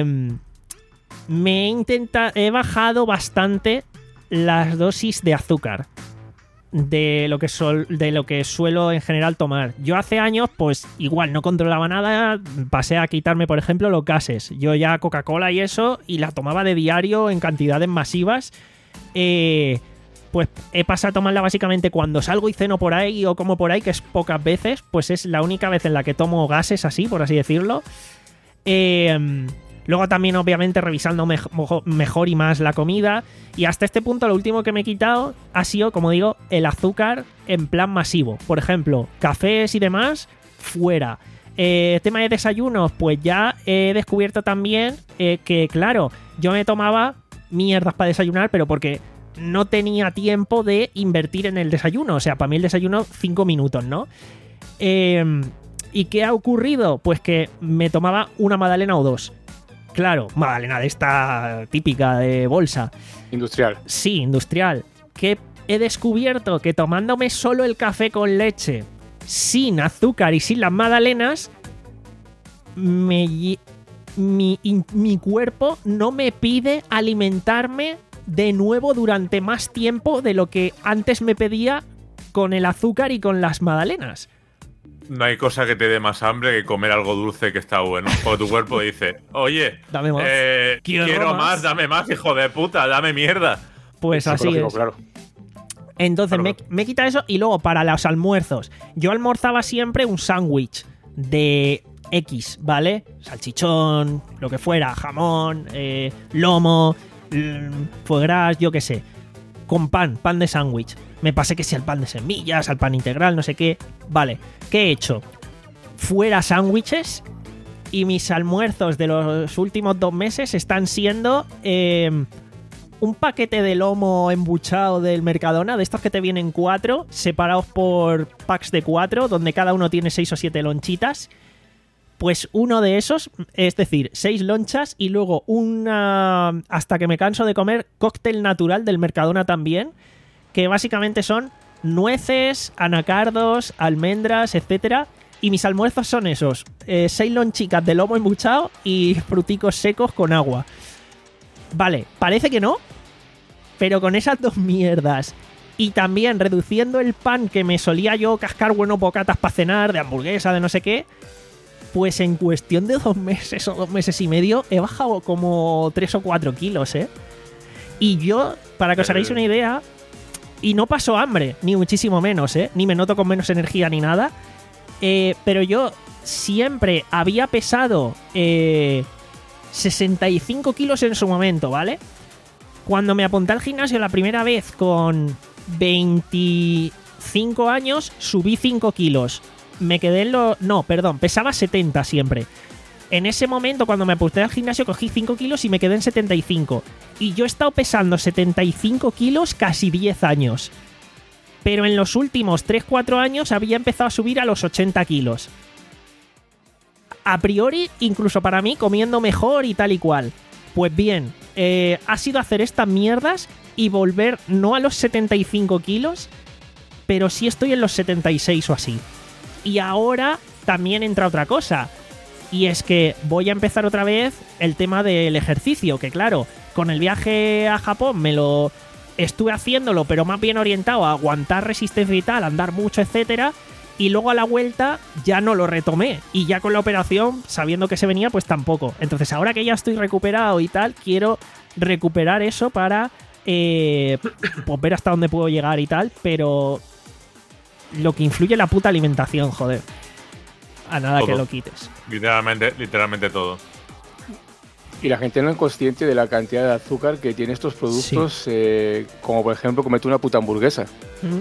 me he intentado, he bajado bastante las dosis de azúcar de lo que sol, de lo que suelo en general tomar. Yo hace años, pues igual no controlaba nada, pasé a quitarme, por ejemplo, los gases. Yo ya Coca-Cola y eso, y la tomaba de diario en cantidades masivas. Eh, pues he pasado a tomarla básicamente cuando salgo y ceno por ahí o como por ahí, que es pocas veces, pues es la única vez en la que tomo gases así, por así decirlo. Eh, luego también, obviamente, revisando me- mejor y más la comida. Y hasta este punto lo último que me he quitado ha sido, como digo, el azúcar en plan masivo. Por ejemplo, cafés y demás, fuera. Eh, tema de desayunos, pues ya he descubierto también eh, que, claro, yo me tomaba mierdas para desayunar, pero porque no tenía tiempo de invertir en el desayuno. O sea, para mí el desayuno, cinco minutos, ¿no? Eh, ¿Y qué ha ocurrido? Pues que me tomaba una magdalena o dos. Claro, magdalena de esta típica de bolsa. Industrial. Sí, industrial. Que he descubierto que tomándome solo el café con leche, sin azúcar y sin las magdalenas, me... Mi, mi cuerpo no me pide alimentarme de nuevo durante más tiempo de lo que antes me pedía con el azúcar y con las magdalenas. No hay cosa que te dé más hambre que comer algo dulce que está bueno. Porque tu cuerpo dice, oye, dame más. Eh, quiero, quiero más. más, dame más, hijo de puta, dame mierda. Pues así es. Claro. Entonces me, me he quitado eso y luego para los almuerzos. Yo almorzaba siempre un sándwich de X, ¿vale? Salchichón, lo que fuera, jamón, eh, lomo, foie gras, yo qué sé. Con pan, pan de sándwich. Me pasé que sea el pan de semillas, al pan integral, no sé qué. Vale, ¿qué he hecho? Fuera sándwiches y mis almuerzos de los últimos dos meses están siendo eh, un paquete de lomo embuchado del Mercadona, de estos que te vienen cuatro, separados por packs de cuatro, donde cada uno tiene seis o siete lonchitas. Pues uno de esos, es decir, seis lonchas y luego una, hasta que me canso de comer, cóctel natural del Mercadona también, que básicamente son nueces, anacardos, almendras, etcétera. Y mis almuerzos son esos, eh, seis lonchicas de lomo embuchado y fruticos secos con agua. Vale, parece que no, pero con esas dos mierdas y también reduciendo el pan que me solía yo cascar, bueno, bocatas para cenar, de hamburguesa, de no sé qué, pues en cuestión de dos meses o dos meses y medio he bajado como tres o cuatro kilos, ¿eh? Y yo, para que os hagáis una idea, y no paso hambre, ni muchísimo menos, ¿eh? Ni me noto con menos energía ni nada, eh, pero yo siempre había pesado eh, sesenta y cinco kilos en su momento, ¿vale? Cuando me apunté al gimnasio la primera vez con veinticinco años, subí cinco kilos. Me quedé en lo... No, perdón, pesaba setenta siempre. En ese momento, cuando me apunté al gimnasio, cogí cinco kilos y me quedé en setenta y cinco. Y yo he estado pesando setenta y cinco kilos casi diez años. Pero en los últimos tres cuatro años había empezado a subir a los ochenta kilos. A priori, incluso para mí, comiendo mejor y tal y cual. Pues bien, eh, ha sido hacer estas mierdas y volver no a los setenta y cinco kilos, pero sí estoy en los setenta y seis o así. Y ahora también entra otra cosa. Y es que voy a empezar otra vez el tema del ejercicio, que claro, con el viaje a Japón me lo estuve haciéndolo, pero más bien orientado a aguantar resistencia y tal, andar mucho, etcétera. Y luego a la vuelta ya no lo retomé. Y ya con la operación, sabiendo que se venía, pues tampoco. Entonces ahora que ya estoy recuperado y tal, quiero recuperar eso para eh, pues ver hasta dónde puedo llegar y tal. Pero lo que influye es la puta alimentación, joder. A nada todo. Que lo quites. Literalmente, literalmente todo. Y la gente no es consciente de la cantidad de azúcar que tiene estos productos, sí. eh, como por ejemplo comete una puta hamburguesa. ¿Mm?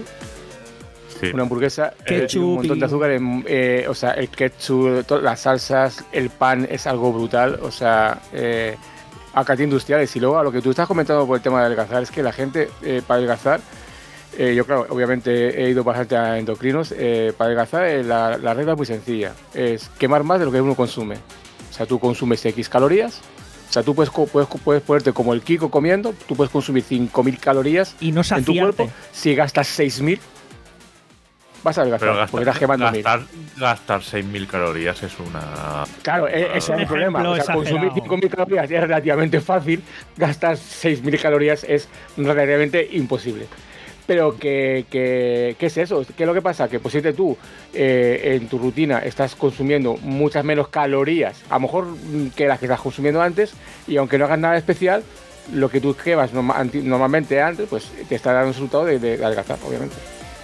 Sí. Una hamburguesa eh, tiene un montón de azúcar, en, eh, o sea, el ketchup, todas las salsas, el pan es algo brutal, o sea, eh, acá industriales. Y luego a lo que tú estás comentando por el tema de adelgazar, es que la gente eh, para adelgazar, eh, yo claro, obviamente he ido bastante a endocrinos, eh, para adelgazar eh, la, la regla es muy sencilla, es quemar más de lo que uno consume. O sea, tú consumes X calorías, o sea, tú puedes, puedes, puedes ponerte como el Kiko comiendo, tú puedes consumir cinco mil calorías y no en tu cuerpo, si gastas seis mil, vas a adelgazar, gastar, porque estás quemando gastar, mil. Gastar seis mil calorías es una... Claro, ese es el problema. O sea, consumir cinco mil calorías es relativamente fácil, gastar seis mil calorías es relativamente imposible. Pero ¿qué, qué, qué es eso? ¿Qué es lo que pasa? Que posiblemente tú eh, en tu rutina estás consumiendo muchas menos calorías, a lo mejor que las que estás consumiendo antes, y aunque no hagas nada especial, lo que tú quemas normalmente antes, pues te está dando un resultado de, de, de adelgazar, obviamente.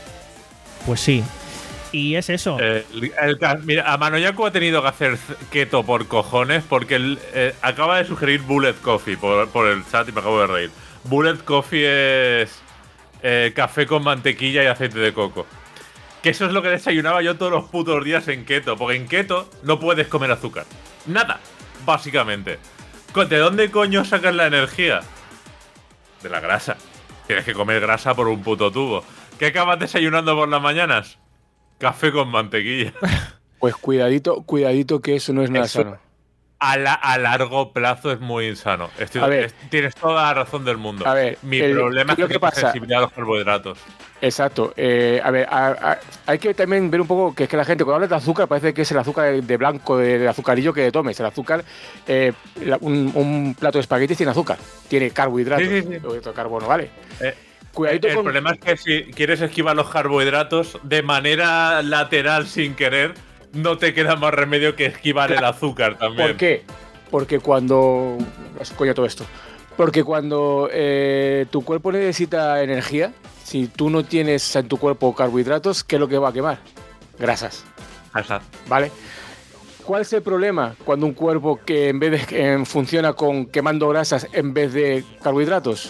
Pues sí. Y es eso. Eh, el, el, mira, a Manoyaku ha tenido que hacer keto por cojones porque él, eh, acaba de sugerir Bullet Coffee por, por el chat y me acabo de reír. Bullet Coffee es eh, café con mantequilla y aceite de coco. Que eso es lo que desayunaba yo todos los putos días en keto. Porque en keto no puedes comer azúcar. Nada, básicamente. ¿De dónde coño sacas la energía? De la grasa. Tienes que comer grasa por un puto tubo. ¿Qué acabas desayunando por las mañanas? Café con mantequilla. Pues cuidadito, cuidadito que eso no es nada eso, sano. A, la, a largo plazo es muy insano. Estoy, a ver, es, tienes toda la razón del mundo. A ver, Mi el, problema es que tengo sensibilidad a los carbohidratos. Exacto. Eh, a ver, a, a, hay que también ver un poco que es que la gente cuando habla de azúcar parece que es el azúcar de, de blanco, de, de azucarillo que tomes. El azúcar, eh, la, un, un plato de espaguetis tiene azúcar, tiene carbohidratos, sí, sí, sí. carbono, ¿vale? Eh, Cuidadito el con... problema es que si quieres esquivar los carbohidratos de manera lateral sin querer, no te queda más remedio que esquivar claro. el azúcar también. ¿Por qué? Porque cuando... Coño todo esto. Porque cuando eh, tu cuerpo necesita energía, si tú no tienes en tu cuerpo carbohidratos, ¿qué es lo que va a quemar? Grasas. Grasas. ¿Vale? ¿Cuál es el problema cuando un cuerpo que en vez de eh, funciona con quemando grasas en vez de carbohidratos?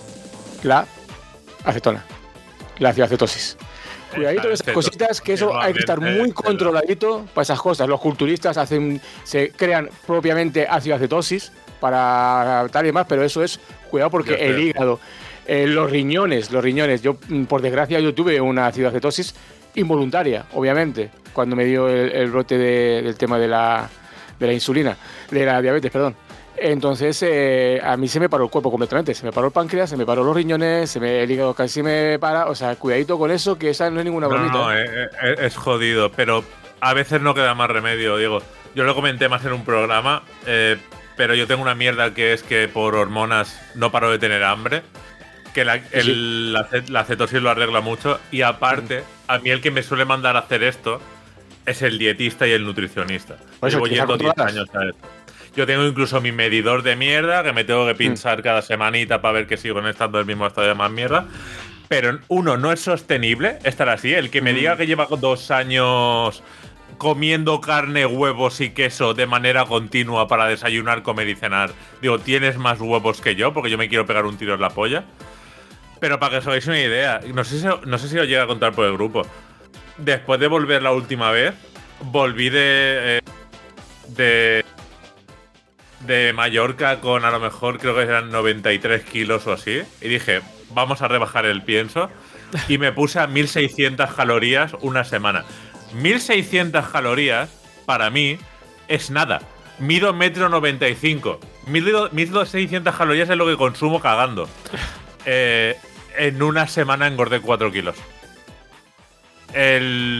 La acetona, la acetosis. Cuidadito con esas cositas, que eso hay que estar muy controladito para esas cosas. Los culturistas hacen, se crean propiamente ácido acetosis para tal y demás, pero eso es, cuidado porque el hígado, eh, los riñones, los riñones, yo por desgracia yo tuve una ácido acetosis involuntaria, obviamente, cuando me dio el, el brote de, del tema de la, de la insulina, de la diabetes, perdón. Entonces eh, a mí se me paró el cuerpo completamente, se me paró el páncreas, se me paró los riñones, se me, el hígado casi me para, o sea, cuidadito con eso, que esa no es ninguna bromita. No, no, ¿eh? es, es jodido, pero a veces no queda más remedio, digo. Yo lo comenté más en un programa, eh, pero yo tengo una mierda que es que por hormonas no paro de tener hambre, que la, el, sí. la, la cetosis lo arregla mucho, y aparte, a mí el que me suele mandar a hacer esto es el dietista y el nutricionista. Pues llevo yendo diez años a esto. Yo tengo incluso mi medidor de mierda, que me tengo que pinchar mm. cada semanita para ver que sigo en estando del mismo estado de más mierda. Pero uno, no es sostenible estar así. El que me mm. diga que lleva dos años comiendo carne, huevos y queso de manera continua para desayunar, comer y cenar. Digo, ¿tienes más huevos que yo? Porque yo me quiero pegar un tiro en la polla. Pero para que os hagáis una idea, no sé si, no sé si os llega a contar por el grupo. Después de volver la última vez, volví de. Eh, de. de Mallorca con a lo mejor creo que eran noventa y tres kilos o así. Y dije, vamos a rebajar el pienso. Y me puse a mil seiscientas calorías una semana. mil seiscientas calorías, para mí, es nada. Mido metro noventa y cinco. mil seiscientas calorías es lo que consumo cagando. Eh, en una semana engordé cuatro kilos. El...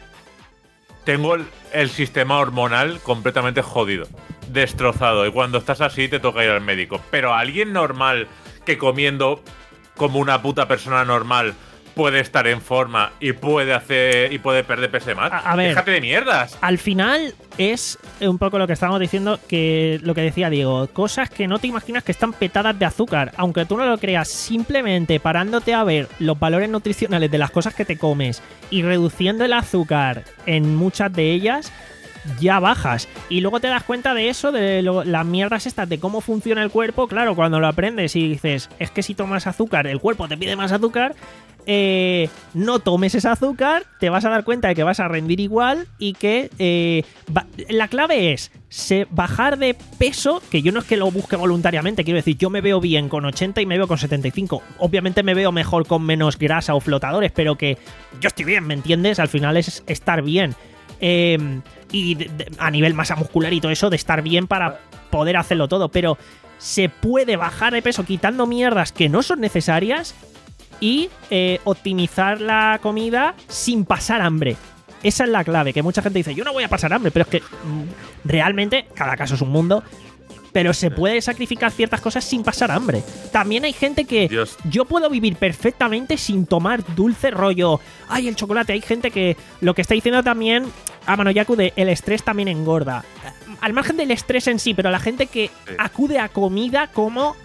Tengo el, el sistema hormonal completamente jodido. Destrozado. Y cuando estás así te toca ir al médico. Pero alguien normal que comiendo como una puta persona normal puede estar en forma y puede hacer y puede perder peso más. A, a ver, déjate de mierdas. Al final es un poco lo que estábamos diciendo, que lo que decía Diego, cosas que no te imaginas que están petadas de azúcar, aunque tú no lo creas, simplemente parándote a ver los valores nutricionales de las cosas que te comes y reduciendo el azúcar en muchas de ellas, ya bajas. Y luego te das cuenta de eso, de lo, las mierdas estas, de cómo funciona el cuerpo. Claro, cuando lo aprendes y dices, es que si tomas azúcar, el cuerpo te pide más azúcar. Eh, no tomes ese azúcar, te vas a dar cuenta de que vas a rendir igual y que eh, va, la clave es se, bajar de peso, que yo no es que lo busque voluntariamente, quiero decir, yo me veo bien con ochenta y me veo con setenta y cinco, obviamente me veo mejor con menos grasa o flotadores, pero que yo estoy bien, ¿me entiendes? Al final es estar bien. Eh, y de, de, a nivel masa muscular y todo eso, de estar bien para poder hacerlo todo, pero se puede bajar de peso quitando mierdas que no son necesarias y eh, optimizar la comida sin pasar hambre. Esa es la clave, que mucha gente dice, yo no voy a pasar hambre, pero es que mm, realmente cada caso es un mundo, pero se puede sacrificar ciertas cosas sin pasar hambre. También hay gente que Dios. Yo puedo vivir perfectamente sin tomar dulce rollo, ay, el chocolate. Hay gente que lo que está diciendo también a Mano Yaku, el estrés también engorda. Al margen del estrés en sí, pero la gente que Sí. acude a comida como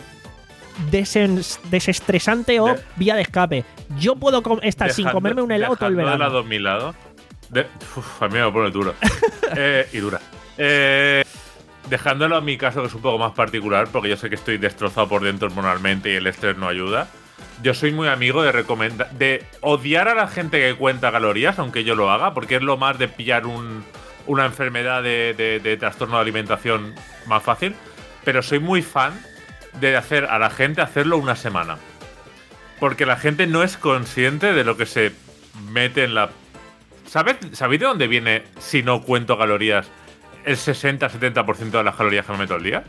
Desen- desestresante o De- vía de escape. Yo puedo com- estar sin Dejando- comerme un helado todo el dejando de verano. lado mi lado. De, uf, a mí me pone duro. eh, y dura. Eh, dejándolo a mi caso, que es un poco más particular, porque yo sé que estoy destrozado por dentro hormonalmente y el estrés no ayuda. Yo soy muy amigo de recomendar, de odiar a la gente que cuenta calorías, aunque yo lo haga, porque es lo más de pillar un, una enfermedad de, de, de trastorno de alimentación más fácil. Pero soy muy fan de hacer a la gente hacerlo una semana. Porque la gente no es consciente de lo que se mete en la... ¿Sabes, ¿Sabéis de dónde viene, si no cuento calorías, el sesenta a setenta por ciento de las calorías que me meto al día?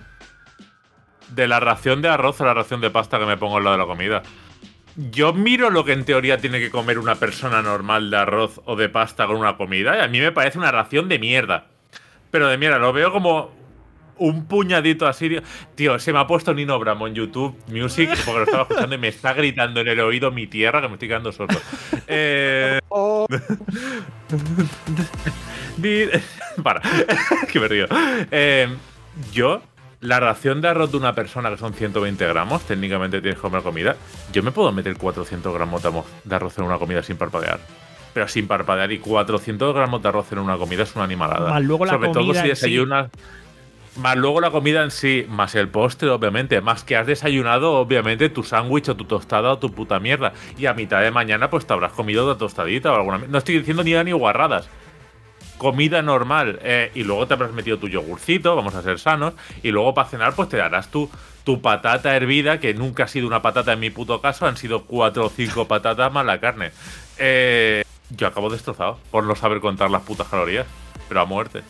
De la ración de arroz o la ración de pasta que me pongo al lado de la comida. Yo miro lo que en teoría tiene que comer una persona normal de arroz o de pasta con una comida y a mí me parece una ración de mierda. Pero de mierda, lo veo como un puñadito así. Tío, se me ha puesto Nino Bravo en YouTube Music porque lo estaba escuchando y me está gritando en el oído mi tierra que me estoy quedando sordo. Eh... Para, que me río. Eh, yo, la ración de arroz de una persona que son ciento veinte gramos, técnicamente tienes que comer comida. Yo me puedo meter cuatrocientos gramos de arroz en una comida sin parpadear. Pero sin parpadear, y cuatrocientos gramos de arroz en una comida es una animalada. Más luego la Sobre todo comida si en sí. desayunas. Más luego la comida en sí, más el postre, obviamente. Más que has desayunado, obviamente, tu sándwich o tu tostada o tu puta mierda. Y a mitad de mañana, pues te habrás comido otra tostadita o alguna. No estoy diciendo ni ni guarradas. Comida normal. Eh, y luego te habrás metido tu yogurcito, vamos a ser sanos. Y luego para cenar, pues te darás tu, tu patata hervida, que nunca ha sido una patata en mi puto caso, han sido cuatro o cinco patatas más la carne. Eh, yo acabo destrozado por no saber contar las putas calorías. Pero a muerte.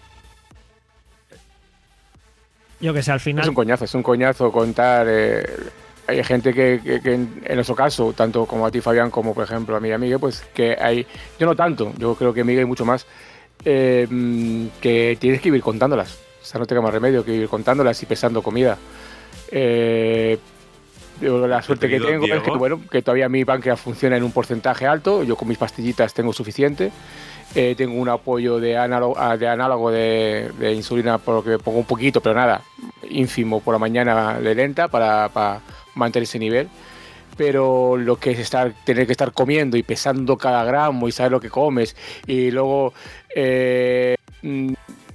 Yo que sé, al final. Es un coñazo, es un coñazo contar. Eh, hay gente que, que, que en, en nuestro caso, tanto como a ti, Fabián, como por ejemplo a mí y a Miguel, pues que hay. Yo no tanto, yo creo que Miguel mucho más. Eh, que tienes que vivir contándolas. O sea, no tenga más remedio que vivir contándolas y pesando comida. Eh, yo la suerte que tengo Diego. es que, bueno, que todavía mi páncreas funciona en un porcentaje alto. Yo con mis pastillitas tengo suficiente. Eh, tengo un apoyo de análogo de, análogo de, de insulina, por lo que pongo un poquito, pero nada, ínfimo por la mañana de lenta para, para mantener ese nivel. Pero lo que es estar, tener que estar comiendo y pesando cada gramo y saber lo que comes y luego eh,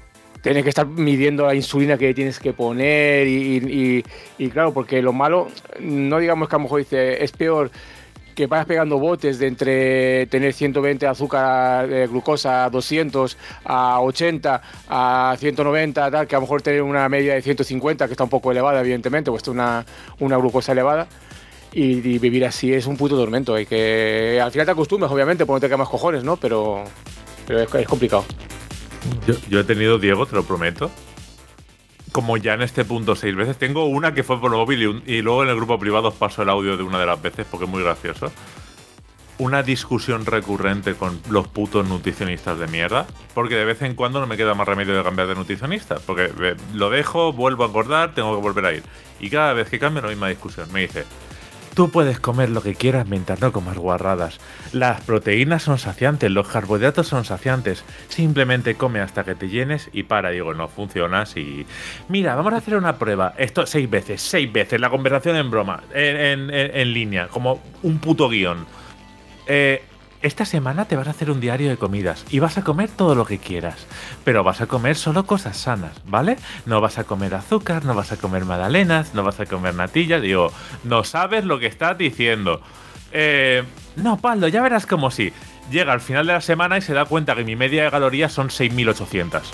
tienes que estar midiendo la insulina que tienes que poner y, y, y claro, porque lo malo, no digamos que a lo mejor dice, es peor que vayas pegando botes de entre tener ciento veinte de azúcar, de glucosa, a doscientos, a ochenta, a ciento noventa, tal, que a lo mejor tener una media de ciento cincuenta, que está un poco elevada, evidentemente, pues una, una glucosa elevada. Y, y vivir así es un puto tormento. Y que al final te acostumbras, obviamente, porque no te quedas más cojones, ¿no? Pero, pero es, es complicado. Yo, yo he tenido, Diego, te lo prometo, como ya en este punto seis veces. Tengo una que fue por móvil y, un, y luego en el grupo privado os paso el audio de una de las veces porque es muy gracioso. Una discusión recurrente con los putos nutricionistas de mierda, porque de vez en cuando no me queda más remedio de cambiar de nutricionista, porque lo dejo, vuelvo a engordar, tengo que volver a ir. Y cada vez que cambio la misma discusión. Me dice, tú puedes comer lo que quieras mientras no comas guarradas. Las proteínas son saciantes, los carbohidratos son saciantes. Simplemente come hasta que te llenes y para. Digo, no funciona así. Mira, vamos a hacer una prueba. Esto seis veces, seis veces. La conversación en broma, en, en, en, en línea, como un puto guión. Eh, esta semana te vas a hacer un diario de comidas y vas a comer todo lo que quieras, pero vas a comer solo cosas sanas, ¿vale? No vas a comer azúcar, no vas a comer magdalenas, no vas a comer natillas. Digo, no sabes lo que estás diciendo. Eh, no, Paldo, ya verás como sí. Llega al final de la semana y se da cuenta que mi media de calorías son seis mil ochocientas.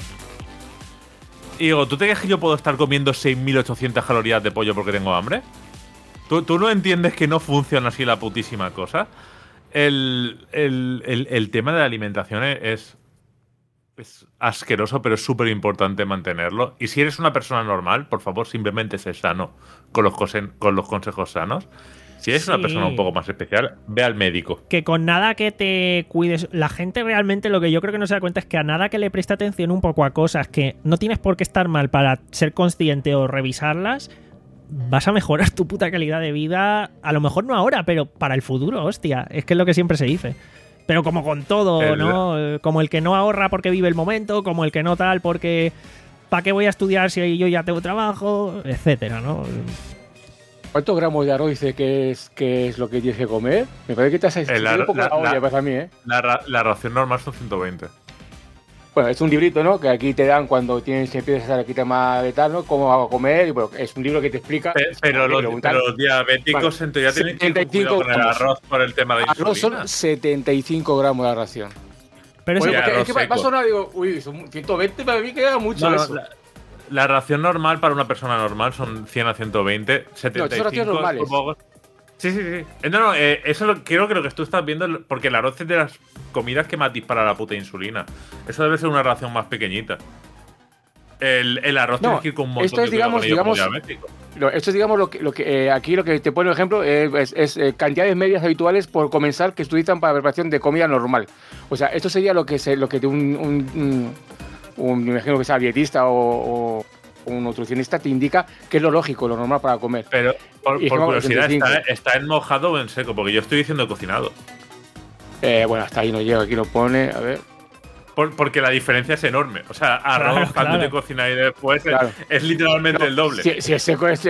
Y digo, ¿tú te crees que yo puedo estar comiendo seis mil ochocientas calorías de pollo porque tengo hambre? ¿Tú, ¿Tú no entiendes que no funciona así la putísima cosa? El, el, el, el tema de la alimentación es, es asqueroso, pero es súper importante mantenerlo. Y si eres una persona normal, por favor, simplemente sé sano con los, cosen, con los consejos sanos. Si eres sí. una persona un poco más especial, ve al médico. Que con nada que te cuides... La gente realmente lo que yo creo que no se da cuenta es que a nada que le preste atención un poco a cosas que no tienes por qué estar mal para ser consciente o revisarlas, vas a mejorar tu puta calidad de vida, a lo mejor no ahora, pero para el futuro, hostia. Es que es lo que siempre se dice. Pero como con todo, el... ¿no? Como el que no ahorra porque vive el momento, como el que no tal porque ¿para qué voy a estudiar si yo ya tengo trabajo? Etcétera, ¿no? ¿Cuántos gramos de arroz dice que es, que es lo que tienes que comer? Me parece que te has la, un poco la, la olla, la, pasa a mí, ¿eh? La, la ración normal son ciento veinte. Bueno, es un librito, ¿no? Que aquí te dan cuando tienes empiezas a quitar más de tal, ¿no? Cómo vas a comer. Y bueno, es un libro que te explica. Pero, pero, los, pero los diabéticos vale. en teoría tienen que ir cuidado con el arroz por el tema de la insulina. Arroz son setenta y cinco gramos de ración. Pero bueno, eso es que me pasó nada, digo, uy, son ciento veinte para mí queda mucho no, eso. La, la ración normal para una persona normal son cien a ciento veinte. setenta y cinco. No, son raciones normales. Supongo. Sí, sí, sí. No, no, eh, eso lo, creo que lo que tú estás viendo, porque el arroz es de las comidas que más dispara la puta insulina. Eso debe ser una ración más pequeñita. El, el arroz no, tiene que ir con un montón esto es, de digamos, digamos, no, esto es, digamos, lo que, lo que eh, aquí lo que te pone, por ejemplo, eh, es, es eh, cantidades medias habituales por comensal que se utilizan para la preparación de comida normal. O sea, esto sería lo que, se, lo que de un, un, un, un, me imagino que sea dietista o, o un nutricionista te indica que es lo lógico, lo normal para comer. Pero, por, por curiosidad, ¿está, ¿está en mojado o en seco? Porque yo estoy diciendo cocinado. Eh, bueno, hasta ahí no llega, aquí lo pone, a ver. Por, porque la diferencia es enorme. O sea, arroz, claro, claro. de cocinar y después claro. es, es literalmente no, el doble. Si, si es seco es...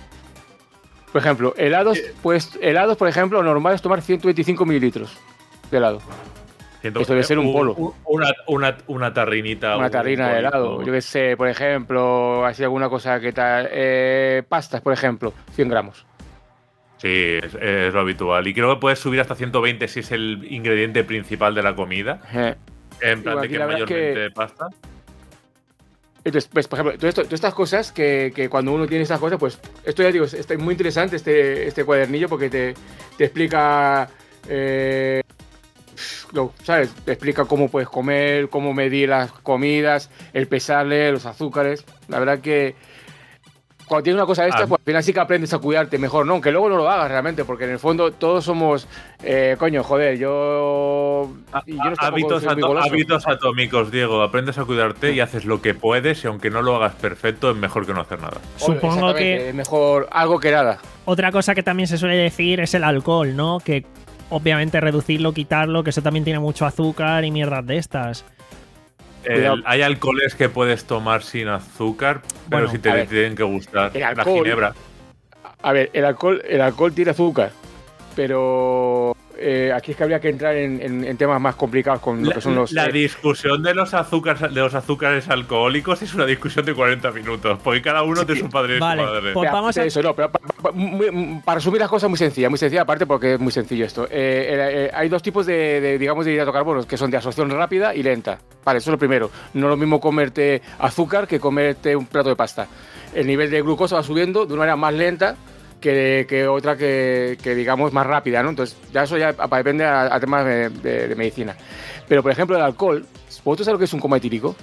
Por ejemplo, helados, pues, helados, por ejemplo, lo normal es tomar ciento veinticinco mililitros de helado. Esto debe ser un polo. Una, una, una tarrinita. Una tarrina de helado. Yo qué sé, por ejemplo, así alguna cosa que tal. Eh, pastas, por ejemplo, cien gramos. Sí, es, es lo habitual. Y creo que puedes subir hasta ciento veinte si es el ingrediente principal de la comida. Eh. En plan de que mayormente que... pasta. Entonces, pues, por ejemplo, todo esto, todas estas cosas que, que cuando uno tiene estas cosas, pues esto ya digo, es muy interesante este, este cuadernillo porque te, te explica, eh, lo, ¿sabes? Te explica cómo puedes comer, cómo medir las comidas, el pesarle, los azúcares. La verdad que cuando tienes una cosa de esta, ah. pues al final sí que aprendes a cuidarte mejor, ¿no? Aunque luego no lo hagas realmente, porque en el fondo todos somos, eh, coño, joder, yo... yo no hábitos, ato hábitos atómicos, Diego. Aprendes a cuidarte y haces lo que puedes y aunque no lo hagas perfecto, es mejor que no hacer nada. Supongo que... Es mejor algo que nada. Otra cosa que también se suele decir es el alcohol, ¿no? Que obviamente reducirlo, quitarlo, que eso también tiene mucho azúcar y mierdas de estas. El, hay alcoholes que puedes tomar sin azúcar, pero bueno, si te ver, tienen que gustar. Alcohol, la ginebra. A ver, el alcohol, el alcohol tiene azúcar, pero eh, aquí es que habría que entrar en, en, en temas más complicados con lo la, que son los... La eh, discusión de los azúcares de los azúcares alcohólicos es una discusión de cuarenta minutos, porque cada uno Sí, tiene su padre y vale, su madre. pues vamos a- Eso, no, pero pa- pa- muy- para resumir las cosas, muy sencilla, muy sencilla, aparte porque es muy sencillo esto. Eh, eh, eh, hay dos tipos de, de, digamos, de hidratocarbonos, que son de absorción rápida y lenta. Vale, eso es lo primero. No es lo mismo comerte azúcar que comerte un plato de pasta. El nivel de glucosa va subiendo de una manera más lenta que, que otra que, que, digamos, más rápida, ¿no? Entonces, ya eso ya pa- depende a, a temas de, de- de medicina. Pero, por ejemplo, el alcohol, ¿vosotros sabéis lo que es un coma etílico?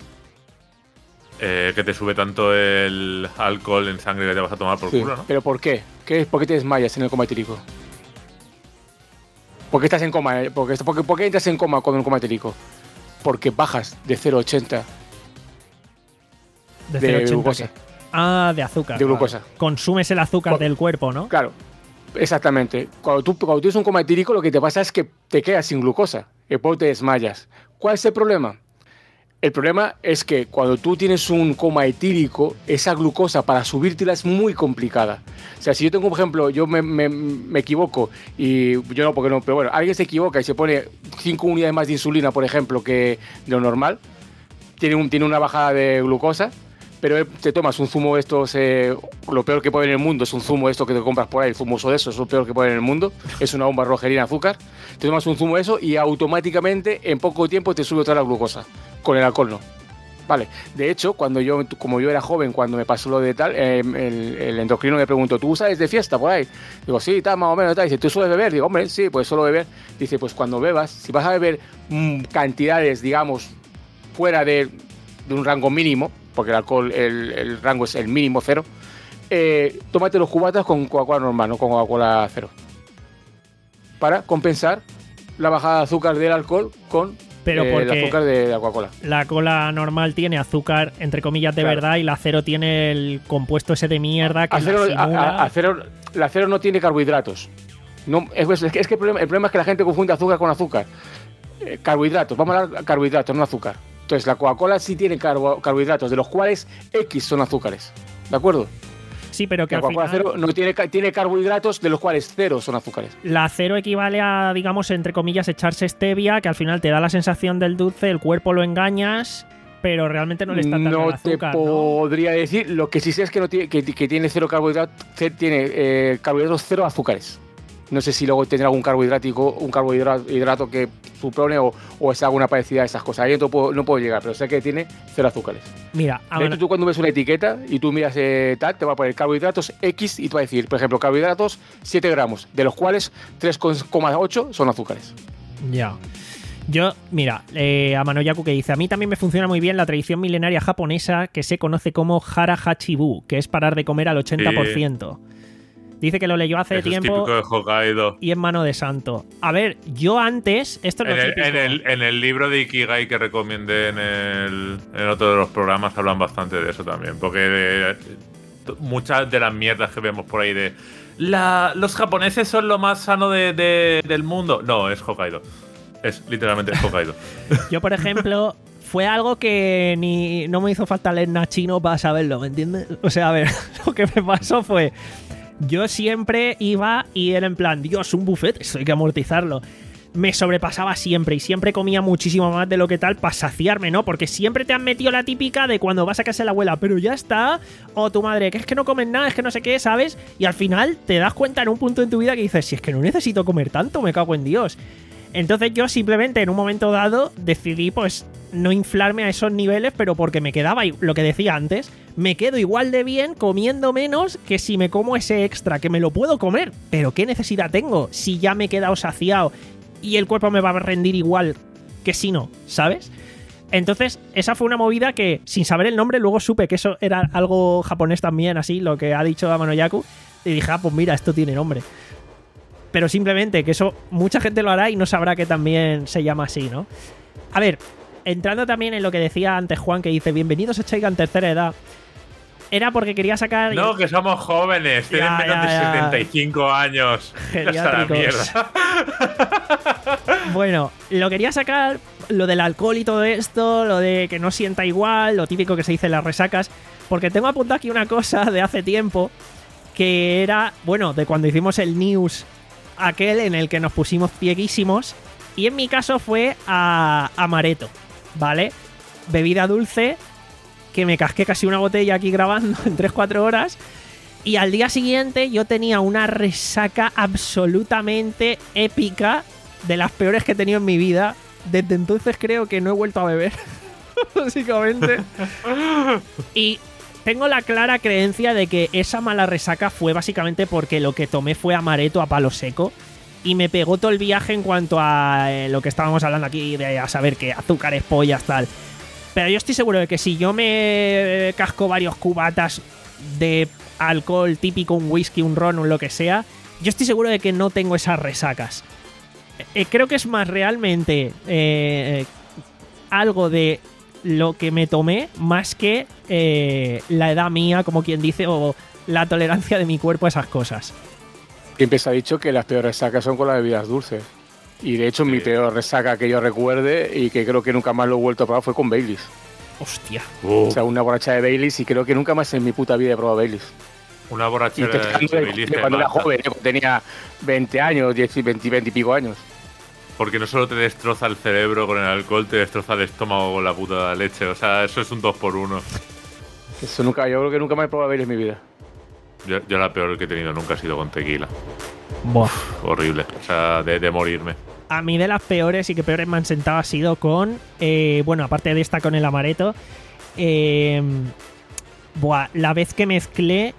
Eh, que te sube tanto el alcohol en sangre que te vas a tomar por Sí. culo, ¿no? ¿Pero por qué? ¿Qué es? ¿Por qué te desmayas en el coma etílico? ¿Por qué estás en coma? eh? ¿Por qué, por qué- por qué entras en coma con un coma etílico? Porque bajas de cero coma ochenta De de cero coma ochenta, glucosa. ¿qué? Ah, de azúcar. De glucosa. Vale. Consumes el azúcar Cu- del cuerpo, ¿no? Claro, exactamente. Cuando tú, cuando tú tienes un coma etílico, lo que te pasa es que te quedas sin glucosa. Y después te desmayas. ¿Cuál es el problema? El problema es que cuando tú tienes un coma etílico, esa glucosa para subírtela es muy complicada. O sea, si yo tengo, por ejemplo, yo me, me- me equivoco y yo no, porque no, pero bueno, alguien se equivoca y se pone cinco unidades más de insulina, por ejemplo, que de lo normal, tiene, un, tiene una bajada de glucosa, pero te tomas un zumo de estos, eh, lo peor que puede en el mundo es un zumo de esto que te compras por ahí, el zumoso de eso, es lo peor que puede en el mundo, es una bomba rojerina de azúcar, te tomas un zumo de eso y automáticamente en poco tiempo te sube otra la glucosa, con el alcohol no. Vale, de hecho, cuando yo, como yo era joven, cuando me pasó lo de tal, eh, el, el endocrino me preguntó, ¿tú sales de fiesta por ahí? Digo, sí, tal, más o menos, tal. Dice, ¿tú sueles beber? Digo, hombre, sí, pues suelo beber. Dice, pues cuando bebas, si vas a beber mmm, cantidades, digamos, fuera de, de un rango mínimo, porque el alcohol, el, el rango es el mínimo cero, eh, tómate los cubatas con Coca-Cola normal, no con Coca-Cola cero. Para compensar la bajada de azúcar del alcohol con Pero eh, el porque azúcar de la Coca-Cola. la cola normal tiene azúcar, entre comillas, de Claro. verdad, y la cero tiene el compuesto ese de mierda que Acero, la simula. a- a- acero- la acero no tiene carbohidratos. No, es, es que, es que el, problema, el problema es que la gente confunde azúcar con azúcar. Eh, carbohidratos, vamos a hablar de carbohidratos, no azúcar. Entonces, la Coca-Cola sí tiene carbo- carbohidratos, de los cuales X son azúcares. ¿De acuerdo? Sí, pero que La al Coca-Cola final cero no tiene, ca- tiene carbohidratos, de los cuales cero son azúcares. la cero equivale a, digamos, entre comillas, echarse stevia, que al final te da la sensación del dulce, el cuerpo lo engañas, pero realmente no le está dando No el azúcar, te ¿no? podría decir, lo que sí sé es que, no tiene, que, que tiene cero carbohidratos, tiene eh, carbohidratos, cero azúcares. No sé si luego tendrá algún carbohidrático, un carbohidrato hidrato que supone o, o es alguna parecida a esas cosas. Ahí no puedo, no puedo llegar, pero sé que tiene cero azúcares. Mira, De hecho, tú cuando ves una etiqueta y tú miras eh, tal, te va a poner carbohidratos X y te va a decir, por ejemplo, carbohidratos siete gramos, de los cuales tres coma ocho son azúcares. ya. Yo, mira, eh, a Manoyaku que dice, a mí también me funciona muy bien la tradición milenaria japonesa que se conoce como Hara Hachibu, que es parar de comer al ochenta por ciento. Dice que lo leyó hace Eso tiempo es típico de Hokkaido. y en mano de santo. A ver, yo antes, esto no En es el, típico. en, el, en el libro de Ikigai que recomendé en, el, en otro de los programas hablan bastante de eso también. Porque de- t- muchas de las mierdas que vemos por ahí de la, los japoneses son lo más sano de, de- del mundo. No, es Hokkaido. Es literalmente Hokkaido. Yo, por ejemplo, fue algo que ni no me hizo falta leer nada chino para saberlo, ¿me entiendes? O sea, a ver, lo que me pasó fue... Yo siempre iba y era en plan, Dios, un buffet, esto hay que amortizarlo. Me sobrepasaba siempre y siempre comía muchísimo más de lo que tal para saciarme, ¿no? Porque siempre te han metido la típica de cuando vas a casa de la abuela, pero ya está, o tu madre, que es que no comes nada, es que no sé qué, ¿sabes? Y al final te das cuenta en un punto en tu vida que dices, si es que no necesito comer tanto, me cago en Dios. Entonces yo simplemente en un momento dado decidí pues no inflarme a esos niveles, pero porque me quedaba, lo que decía antes, me quedo igual de bien comiendo menos que si me como ese extra, que me lo puedo comer, pero ¿qué necesidad tengo si ya me he quedado saciado y el cuerpo me va a rendir igual que si no, ¿sabes? Entonces esa fue una movida que sin saber el nombre luego supe que eso era algo japonés también, así, lo que ha dicho Manoyaku, y dije, ah, pues mira, esto tiene nombre. Pero simplemente que eso mucha gente lo hará y no sabrá que también se llama así, ¿no? A ver, entrando también en lo que decía antes Juan, que dice, bienvenidos a Chaigan tercera edad. Era porque quería sacar... No, que somos jóvenes, tienen Ya, menos ya, de ya. setenta y cinco años. Ya está la Geriátricos. mierda. Bueno, lo quería sacar, lo del alcohol y todo esto, lo de que no sienta igual, lo típico que se dice en las resacas, porque tengo apuntado aquí una cosa de hace tiempo, que era, bueno, de cuando hicimos el news aquel en el que nos pusimos cieguísimos. Y en mi caso fue a amaretto, ¿vale? Bebida dulce, que me casqué casi una botella aquí grabando en tres cuatro horas. Y al día siguiente yo tenía una resaca absolutamente épica, de las peores que he tenido en mi vida. Desde entonces creo que no he vuelto a beber, básicamente. Y tengo la clara creencia de que esa mala resaca fue básicamente porque lo que tomé fue amaretto a palo seco. Y me pegó todo el viaje en cuanto a eh, lo que estábamos hablando aquí, de a saber que azúcares, pollas, tal. Pero yo estoy seguro de que si yo me casco varios cubatas de alcohol típico, un whisky, un ron, un lo que sea, yo estoy seguro de que no tengo esas resacas. Eh, creo que es más realmente eh, algo de lo que me tomé más que eh, la edad mía, como quien dice, o la tolerancia de mi cuerpo a esas cosas. Siempre se ha dicho que las peores resacas son con las bebidas dulces. Y de hecho, sí. Mi peor resaca que yo recuerde y que creo que nunca más lo he vuelto a probar fue con Baileys. Hostia. Uh. O sea, una borracha de Baileys y creo que nunca más en mi puta vida he probado Baileys. Una borrachera de, de Baileys. Cuando era joven, tenía veinte años, diez, veinte, veinte y pico años. Porque no solo te destroza el cerebro con el alcohol, te destroza el estómago con la puta leche. O sea, eso es un dos por uno. Eso nunca, yo creo que nunca más he probado Baileys en mi vida. Yo, yo la peor que he tenido nunca ha sido con tequila. Buah. Uf, horrible. O sea, de, de morirme. A mí de las peores y que peores me han sentado ha sido con... Eh, bueno, aparte de esta con el amaretto. Eh, buah, la vez que mezclé...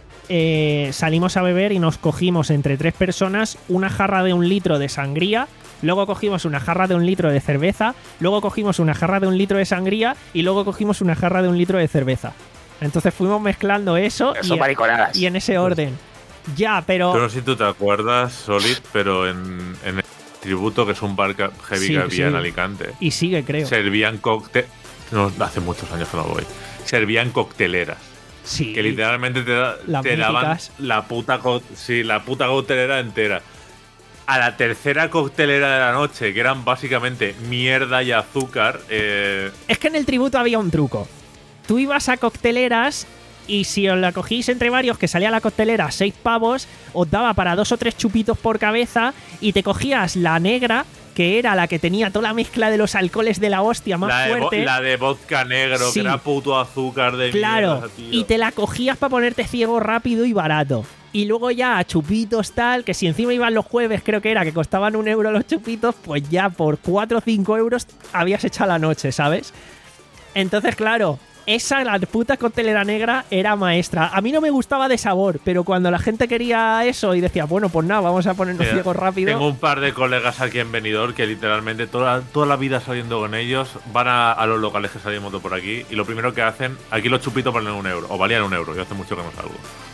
Eh, salimos a beber y nos cogimos entre tres personas una jarra de un litro de sangría. Luego cogimos una jarra de un litro de cerveza. Luego cogimos una jarra de un litro de sangría. Y luego cogimos una jarra de un litro de cerveza. Entonces fuimos mezclando eso, eso y, y en ese orden. Ya, pero... Pero no sé si tú te acuerdas, Solid, pero en, en el Tributo, que es un bar heavy sí, que había sí. en Alicante. Y sigue, creo. Servían cóctel... No, hace muchos años que no voy. Servían cocteleras. Sí. Que literalmente te, da, te daban la puta, sí, la puta coctelera entera. A la tercera coctelera de la noche, que eran básicamente mierda y azúcar... Eh... Es que en el Tributo había un truco. Tú ibas a cocteleras y si os la cogís entre varios, que salía la coctelera a seis pavos, os daba para dos o tres chupitos por cabeza y te cogías la negra, que era la que tenía toda la mezcla de los alcoholes de la hostia más la fuerte. De la de vodka negro, sí. Que era puto azúcar de claro, mierda, tío. Y te la cogías para ponerte ciego rápido y barato. Y luego ya a chupitos tal, que si encima iban los jueves, creo que era, que costaban un euro los chupitos, pues ya por cuatro o cinco euros habías echado la noche, ¿sabes? Entonces, claro... Esa, la puta coctelera negra, era maestra. A mí no me gustaba de sabor, pero cuando la gente quería eso y decía, bueno, pues nada, vamos a ponernos Mira, ciegos rápido. Tengo un par de colegas aquí en Benidorm que literalmente toda, toda la vida saliendo con ellos van a, a los locales que salimos de por aquí y lo primero que hacen, aquí los chupitos valen un euro, o valían un euro, yo hace mucho que no salgo.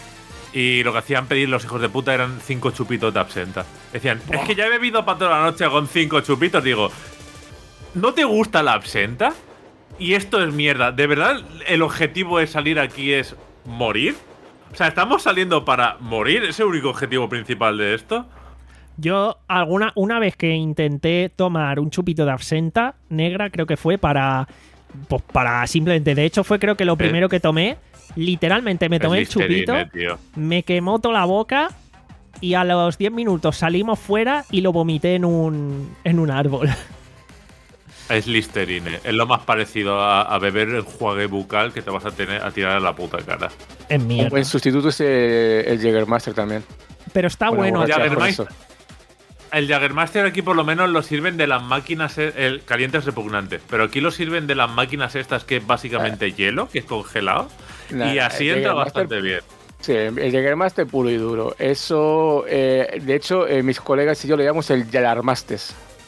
Y lo que hacían pedir los hijos de puta eran cinco chupitos de absenta. Decían, Buah. es que ya he bebido para toda la noche con cinco chupitos. Digo, ¿no te gusta la absenta? Y esto es mierda. ¿De verdad el objetivo de salir aquí es morir? O sea, ¿estamos saliendo para morir? ¿Es el único objetivo principal de esto? Yo, alguna una vez que intenté tomar un chupito de absenta negra, creo que fue para... Pues para simplemente... De hecho, fue creo que lo primero que tomé. Literalmente me tomé el chupito, tío. Me quemó toda la boca y a los diez minutos salimos fuera y lo vomité en un, en un árbol. Es Listerine. Es lo más parecido a, a beber enjuague bucal que te vas a tener a tirar a la puta cara. Es mierda. Un buen sustituto es el, el Jägermeister también. Pero está bueno. El Jägermeister, el Jägermeister aquí por lo menos lo sirven de las máquinas... El caliente es repugnante. Pero aquí lo sirven de las máquinas estas que es básicamente eh. hielo, que es congelado. Nah, y así entra bastante bien. Sí, el Jägermeister puro y duro. Eso... Eh, de hecho, eh, mis colegas y yo le llamamos el Jägermeister.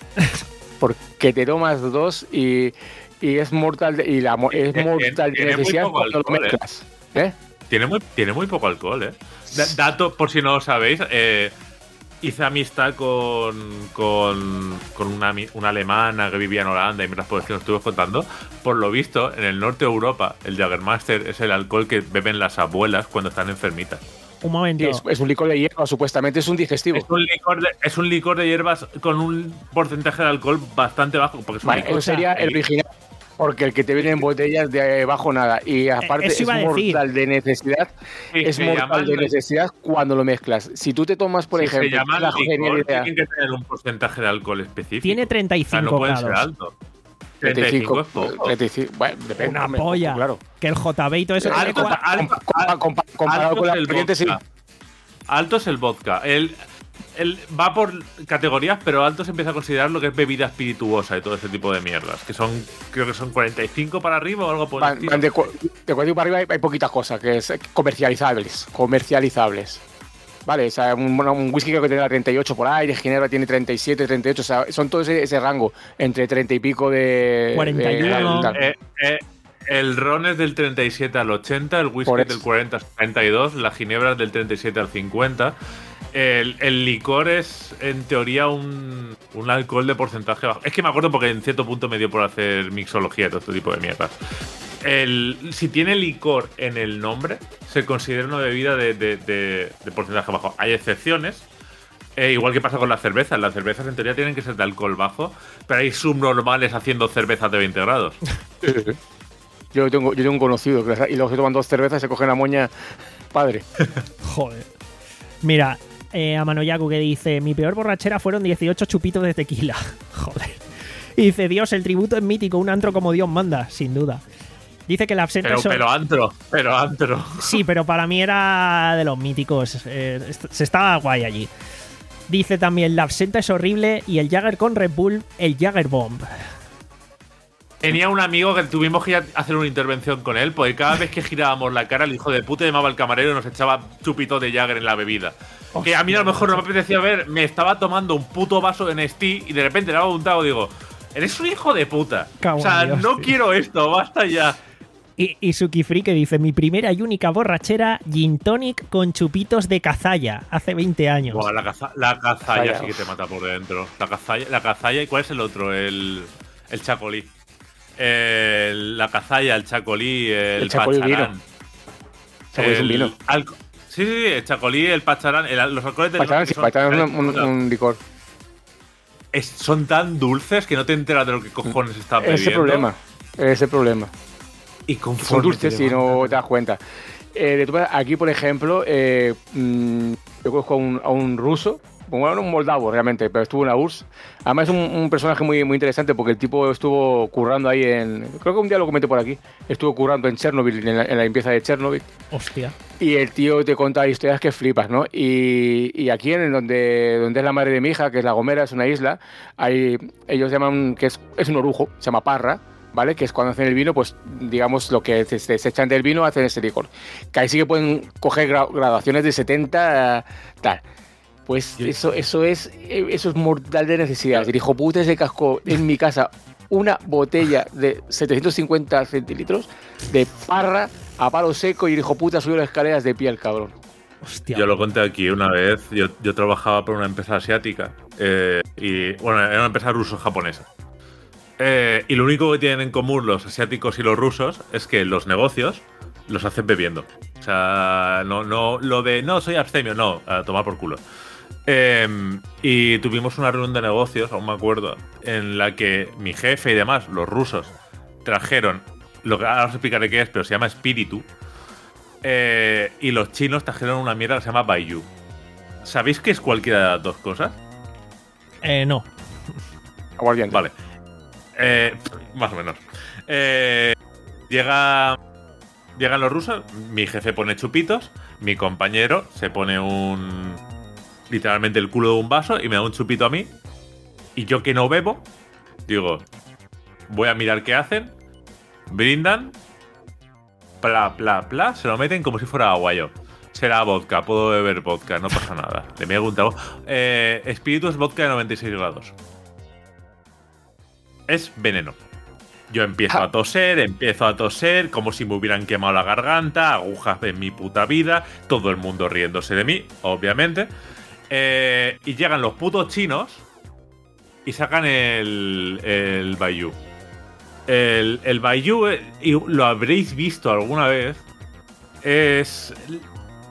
Porque te tomas dos y, y es mortal de, y la es mortal de necesidad cuando lo mezclas. ¿Eh? ¿Eh? Tiene muy, tiene muy poco alcohol, ¿eh? D dato, por si no lo sabéis, eh, hice amistad con, con, con una, una alemana que vivía en Holanda y mientras por que nos estuve contando. Por lo visto, en el norte de Europa, el Jägermeister es el alcohol que beben las abuelas cuando están enfermitas. Un momento. Sí, es, es un licor de hierba, supuestamente es un digestivo. Es un licor de, es un licor de hierbas con un porcentaje de alcohol bastante bajo. Porque es un vale, licor. eso sería el original. Porque el que te viene en botellas de bajo nada. Y aparte Eso es iba a decir. mortal de necesidad. Sí, es se mortal llaman- de necesidad cuando lo mezclas. Si tú te tomas, por si ejemplo, se llama la licor, genialidad. tienen que tener un porcentaje de alcohol específico. Tiene treinta y O sea, cinco no pueden ser grados. altos. treinta y cinco es poco. treinta y cinco, bueno, depende. Una hombre, polla. Claro. Que el J B y todo eso. Alto, tiene cua- alto, Compa- compa- comparado alto con es la el corriente, sí. vodka. Alto es el vodka. El, el va por categorías, pero alto se empieza a considerar lo que es bebida espirituosa y todo ese tipo de mierdas. Que son, creo que son cuarenta y cinco para arriba o algo por el Van, estilo. van de, cu- de cuarenta para arriba hay, hay poquitas cosas que es comercializables. Comercializables. Vale, o sea, un, un whisky creo que tiene treinta y ocho por ahí, de Ginebra tiene treinta y siete, treinta y ocho, o sea, son todo ese, ese rango, entre treinta y pico de... cuarenta y uno. de- Eh, eh, el ron es del treinta y siete al ochenta, el whisky Por es del eso. cuarenta al treinta y dos, la ginebra es del treinta y siete al cincuenta. El, el licor es, en teoría, un, un alcohol de porcentaje bajo. Es que me acuerdo porque en cierto punto me dio por hacer mixología y todo este tipo de mierdas. El, si tiene licor en el nombre, se considera una bebida de, de- de- de porcentaje bajo. Hay excepciones, eh, igual que pasa con las cervezas. Las cervezas en teoría tienen que ser de alcohol bajo, pero hay subnormales haciendo cervezas de veinte grados. Yo tengo, yo tengo un conocido que y los que toman dos cervezas y se cogen la moña padre. Joder. Mira, eh, a Manoyaku que dice: mi peor borrachera fueron dieciocho chupitos de tequila. Joder. Y dice: Dios, el tributo es mítico, un antro como Dios manda, sin duda. Dice que la absenta Pero, es hor- pero antro, pero antro. Sí, pero para mí era de los míticos. eh, est- se estaba guay allí. Dice también: la absenta es horrible y el Jagger con Red Bull, el Jagger Bomb. Tenía un amigo que tuvimos que ir a hacer una intervención con él, porque cada vez que girábamos la cara, el hijo de puta llamaba al camarero y nos echaba chupitos de Jagger en la bebida. Que a mí a lo mejor no me apetecía ver, me estaba tomando un puto vaso en Steve y de repente le hago un trago y digo: eres un hijo de puta. Cago O sea, en Dios, no tío. quiero esto, basta ya. Y, y Suki Free que dice: mi primera y única borrachera, gin tonic con chupitos de cazalla, hace veinte años. Buah, la, caza- la cazalla Cazalla. sí que te mata por dentro. La cazalla, la cazalla, ¿y cuál es el otro? El, el chacolí. El- la cazalla, el chacolí, el, El chacolí pacharán. vino. Chacolí es un El vino. alco- sí, sí, sí, el chacolí, el pacharán, el- los alcoholes de Pacharán, sí, son, Pacharán es un, un- un licor. es- son tan dulces que no te enteras de lo que cojones estás bebiendo. Ese es el problema. Ese es el problema. Y Son conforme dulces te y no levantas- te das cuenta. Eh, de todas maneras, aquí, por ejemplo, eh, mm, yo conozco a un, a un ruso, bueno, un moldavo realmente, pero estuvo en la U R S S. Además es un, un personaje muy, muy interesante porque el tipo estuvo currando ahí en... Creo que un día lo comenté por aquí. Estuvo currando en Chernobyl, en la, en la limpieza de Chernobyl. Hostia. Y el tío te cuenta historias que flipas, ¿no? Y, y aquí, en donde, donde es la madre de mi hija, que es La Gomera, es una isla, hay, ellos llaman, que es, es un orujo, se llama parra, ¿vale? Que es cuando hacen el vino, pues digamos lo que se, se- se echan del vino, hacen ese licor. Que ahí sí que pueden coger gra- graduaciones de setenta, eh, tal. Pues eso, eso, es, eso es mortal de necesidad. El hijo puta se cascó en mi casa una botella de setecientos cincuenta centilitros de parra a palo seco y el hijo puta subió las escaleras de pie al cabrón. Hostia. Yo lo conté aquí una vez. Yo, yo trabajaba por una empresa asiática. eh, y bueno, era una empresa ruso-japonesa. Eh, y lo único que tienen en común los asiáticos y los rusos es que los negocios los hacen bebiendo. O sea, no, no, lo de no, soy abstemio, no, a tomar por culo. Eh, y tuvimos una reunión de negocios, aún me acuerdo, en la que mi jefe y demás, los rusos, trajeron, lo que ahora os explicaré qué es, pero se llama espíritu. Eh, y los chinos trajeron una mierda que se llama Baiyu. ¿Sabéis qué es cualquiera de las dos cosas? Eh, no. Aguardiente. Vale. Eh, más o menos. Eh, llega. Llegan los rusos, mi jefe pone chupitos, mi compañero se pone un. Literalmente el culo de un vaso y me da un chupito a mí. Y yo que no bebo, digo, voy a mirar qué hacen. Brindan. Pla, pla, pla. Se lo meten como si fuera agua yo. Será vodka, puedo beber vodka, no pasa nada. Le me he preguntado. Eh, espíritu es vodka de noventa y seis grados. Es veneno. Yo empiezo a toser, empiezo a toser, como si me hubieran quemado la garganta, agujas en mi puta vida, todo el mundo riéndose de mí, obviamente. Eh, y llegan los putos chinos y sacan el, el Baiyu. El, el Baiyu, eh, y lo habréis visto alguna vez, es...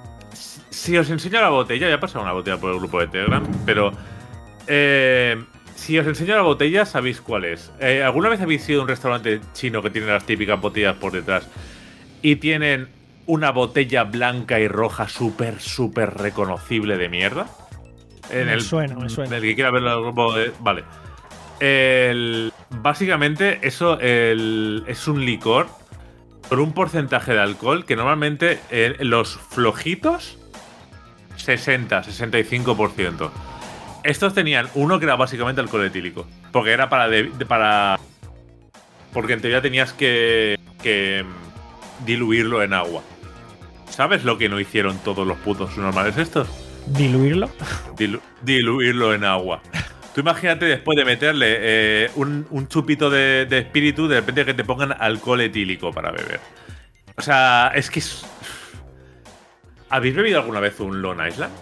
Si os enseño la botella, ya he pasado una botella por el grupo de Telegram, pero... Eh, Si os enseño la botella, sabéis cuál es. Eh, ¿Alguna vez habéis ido a un restaurante chino que tiene las típicas botellas por detrás y tienen una botella blanca y roja súper, súper reconocible de mierda? En Me el, suena, me suena. El que quiera verlo en el grupo de... Vale. El, básicamente, eso el, es un licor con un porcentaje de alcohol que normalmente eh, los flojitos sesenta, sesenta y cinco por ciento. Estos tenían uno que era básicamente alcohol etílico. Porque era para... De, de- para porque en teoría tenías que, que diluirlo en agua. ¿Sabes lo que no hicieron todos los putos normales estos? ¿Diluirlo? Dilu- diluirlo en agua. Tú imagínate después de meterle eh, un, un chupito de, de espíritu, de repente que te pongan alcohol etílico para beber. O sea, es que... es- ¿Habéis bebido alguna vez un Long Island?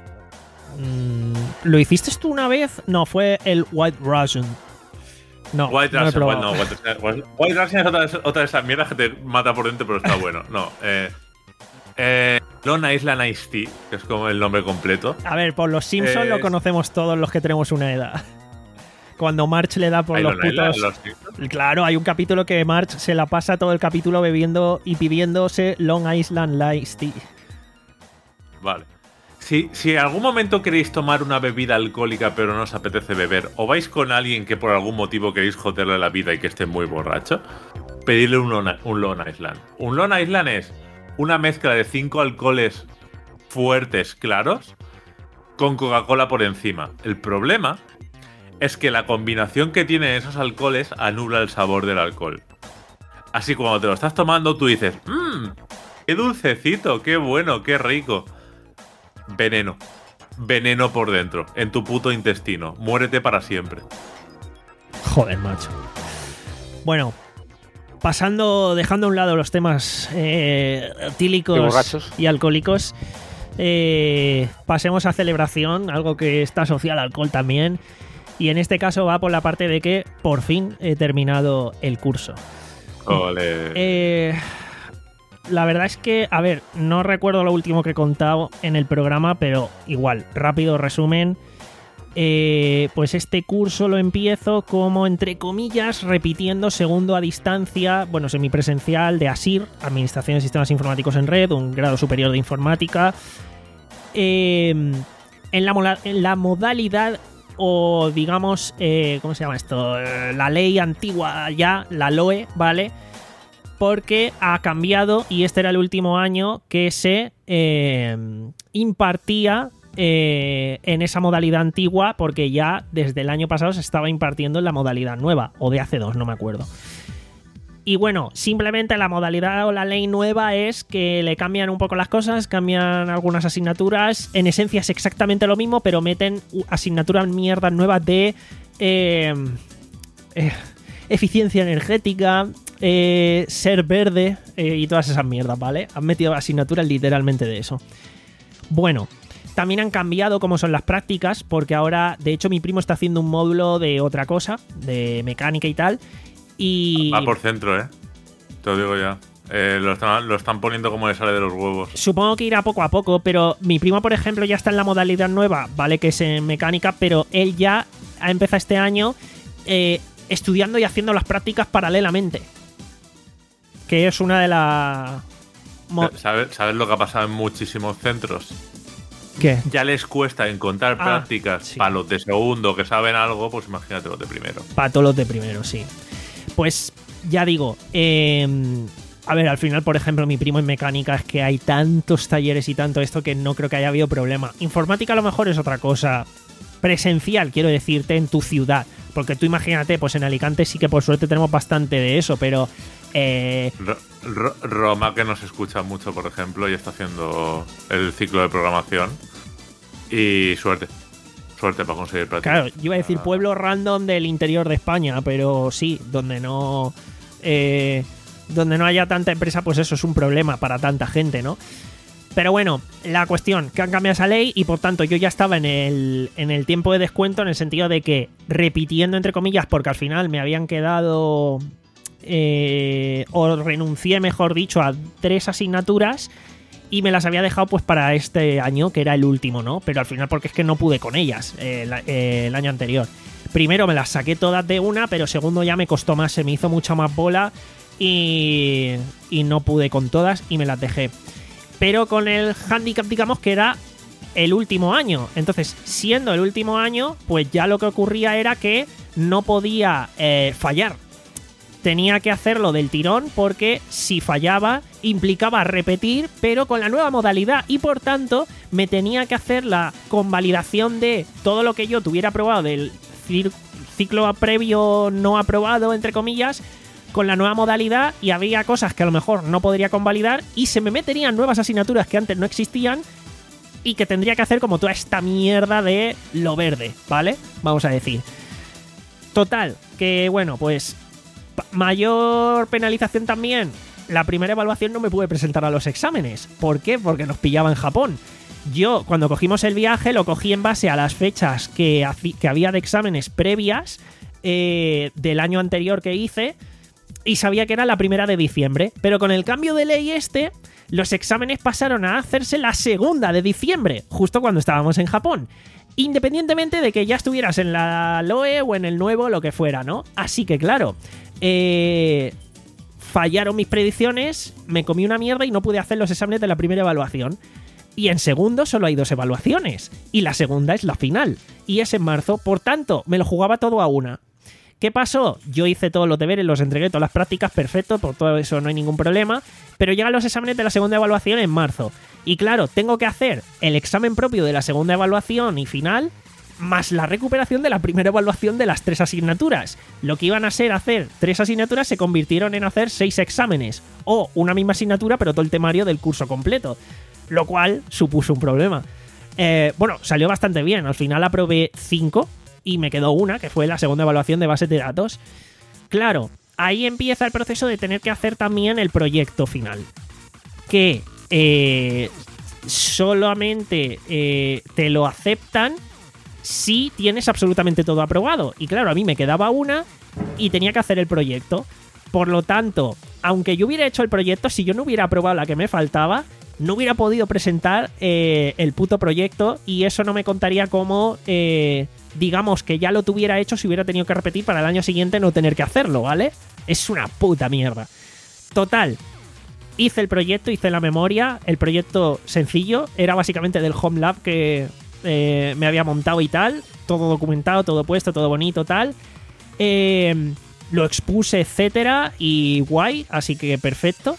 Mm, ¿Lo hiciste tú una vez? No, fue el White Russian. No, White no he Russian, probado. bueno, White, White- White Russian es otra, de- otra de esas mierdas que te mata por dentro, pero está bueno. No, eh, eh, Long Island Iced Tea, que es como el nombre completo. A ver, por los Simpsons Es- lo conocemos todos los que tenemos una edad. Cuando Marge le da por Hay los Long Island, putos... los Simpsons. Claro, hay un capítulo que Marge se la pasa todo el capítulo bebiendo y pidiéndose Long Island Iced Tea. Vale. Si, si en algún momento queréis tomar una bebida alcohólica pero no os apetece beber, o vais con alguien que por algún motivo queréis joderle la vida y que esté muy borracho, pedirle un Long, un Long Island. Un Long Island es una mezcla de cinco alcoholes fuertes, claros, con Coca-Cola por encima. El problema es que la combinación que tienen esos alcoholes anula el sabor del alcohol. Así cuando te lo estás tomando, tú dices, mmm, qué dulcecito, qué bueno, qué rico. Veneno. Veneno por dentro, en tu puto intestino. Muérete para siempre. Joder, macho. Bueno, pasando, dejando a un lado los temas eh, Y etílicos borrachos. y alcohólicos, eh, pasemos a celebración, algo que está asociado al alcohol también. Y en este caso va por la parte de que por fin he terminado el curso. Ole. Eh, la verdad es que, a ver, no recuerdo lo último que he contado en el programa, pero igual, rápido resumen. Eh, pues este curso lo empiezo como, entre comillas, repitiendo segundo a distancia, bueno, semipresencial de ASIR, Administración de Sistemas Informáticos en Red, un grado superior de informática. Eh, en, la mola- en la modalidad, o digamos, eh, ¿cómo se llama esto? Eh, la ley antigua ya, la L O E, ¿vale? Porque ha cambiado y este era el último año que se eh, impartía eh, en esa modalidad antigua, porque ya desde el año pasado se estaba impartiendo en la modalidad nueva, o de hace dos, no me acuerdo. Y bueno, simplemente la modalidad o la ley nueva es que le cambian un poco las cosas, cambian algunas asignaturas. En esencia es exactamente lo mismo, pero meten asignaturas mierdas nuevas de eh, eh, eficiencia energética, eh, ser verde eh, y todas esas mierdas, ¿vale? Han metido asignaturas literalmente de eso. Bueno, también han cambiado cómo son las prácticas, porque ahora, de hecho, mi primo está haciendo un módulo de otra cosa, de mecánica y tal. Y Va por centro, eh. Te lo digo ya. Eh, lo, están, lo están poniendo como le sale de los huevos. supongo que irá poco a poco, pero mi primo, por ejemplo, ya está en la modalidad nueva, ¿vale? Que es en mecánica, pero él ya ha empezado este año eh, estudiando y haciendo las prácticas paralelamente. Que es una de las... mo- ¿Sabes, ¿Sabes lo que ha pasado en muchísimos centros? ¿Qué? Ya les cuesta encontrar Ah, prácticas sí. para los de segundo que saben algo, pues imagínate los de primero. Para todos los de primero, sí. Pues ya digo, eh, a ver, al final, por ejemplo, mi primo en mecánica es que hay tantos talleres y tanto esto que no creo que haya habido problema. Informática a lo mejor es otra cosa. Presencial, quiero decirte, en tu ciudad. Porque tú imagínate, pues en Alicante sí que por suerte tenemos bastante de eso, pero... Eh, Ro- Ro- Roma, que nos escucha mucho, por ejemplo, y está haciendo el ciclo de programación. Y suerte. Suerte para conseguir práctica. Claro, yo iba a decir Ah. pueblo random del interior de España, pero sí, donde no eh, donde no haya tanta empresa, pues eso es un problema para tanta gente, ¿no? Pero bueno, la cuestión, que han cambiado esa ley y por tanto yo ya estaba en el, en el tiempo de descuento, en el sentido de que, repitiendo entre comillas, porque al final me habían quedado eh, o renuncié, mejor dicho, a tres asignaturas y me las había dejado pues para este año, que era el último, ¿no? Pero al final porque es que no pude con ellas eh, el, eh, el año anterior. primero me las saqué todas de una, pero segundo ya me costó más, se me hizo mucha más bola y, y no pude con todas y me las dejé. Pero con el handicap, digamos que era el último año. Entonces, siendo el último año, pues ya lo que ocurría era que no podía eh, fallar. Tenía que hacerlo del tirón porque si fallaba implicaba repetir, pero con la nueva modalidad, y por tanto me tenía que hacer la convalidación de todo lo que yo tuviera aprobado del ciclo previo no aprobado, entre comillas, con la nueva modalidad, y había cosas que a lo mejor no podría convalidar y se me meterían nuevas asignaturas que antes no existían y que tendría que hacer como toda esta mierda de lo verde, ¿vale? Vamos a decir. Total, que bueno, pues mayor penalización también. La primera evaluación no me pude presentar a los exámenes. ¿Por qué? Porque nos pillaba en Japón. Yo, cuando cogimos el viaje, lo cogí en base a las fechas que, que había de exámenes previas eh, del año anterior que hice, y sabía que era la primera de diciembre. Pero con el cambio de ley este, los exámenes pasaron a hacerse la segunda de diciembre, justo cuando estábamos en Japón. Independientemente de que ya estuvieras en la L O E o en el nuevo, lo que fuera, ¿no? Así que claro, eh, fallaron mis predicciones, me comí una mierda y no pude hacer los exámenes de la primera evaluación. Y en segundo solo hay dos evaluaciones, y la segunda es la final, y es en marzo. Por tanto, me lo jugaba todo a una. ¿Qué pasó? Yo hice todos los deberes, los entregué, todas las prácticas, perfecto, por todo eso no hay ningún problema, pero llegan los exámenes de la segunda evaluación en marzo. Y claro, tengo que hacer el examen propio de la segunda evaluación y final, más la recuperación de la primera evaluación de las tres asignaturas. Lo que iban a ser hacer tres asignaturas se convirtieron en hacer seis exámenes, o una misma asignatura pero todo el temario del curso completo, lo cual supuso un problema. Eh, bueno, salió bastante bien, al final aprobé cinco y me quedó una, que fue la segunda evaluación de bases de datos. Claro, ahí empieza el proceso de tener que hacer también el proyecto final, que eh, solamente eh, te lo aceptan si tienes absolutamente todo aprobado. Y claro, a mí me quedaba una y tenía que hacer el proyecto. Por lo tanto, aunque yo hubiera hecho el proyecto, si yo no hubiera aprobado la que me faltaba, no hubiera podido presentar eh, el puto proyecto, y eso no me contaría como, eh, digamos, que ya lo tuviera hecho si hubiera tenido que repetir para el año siguiente no tener que hacerlo, ¿vale? Es una puta mierda. Total, hice el proyecto, hice la memoria, el proyecto sencillo, era básicamente del Home Lab que eh, me había montado y tal, todo documentado, todo puesto, todo bonito, tal. Eh, lo expuse, etcétera, y guay, así que perfecto.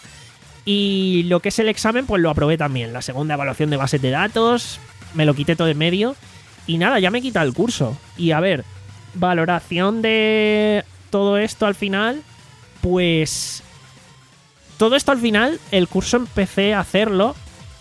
Y lo que es el examen, pues lo aprobé también. La segunda evaluación de bases de datos, me lo quité todo en medio. Y nada, ya me he quitado el curso. Y a ver, valoración de todo esto al final, pues... Todo esto al final, el curso empecé a hacerlo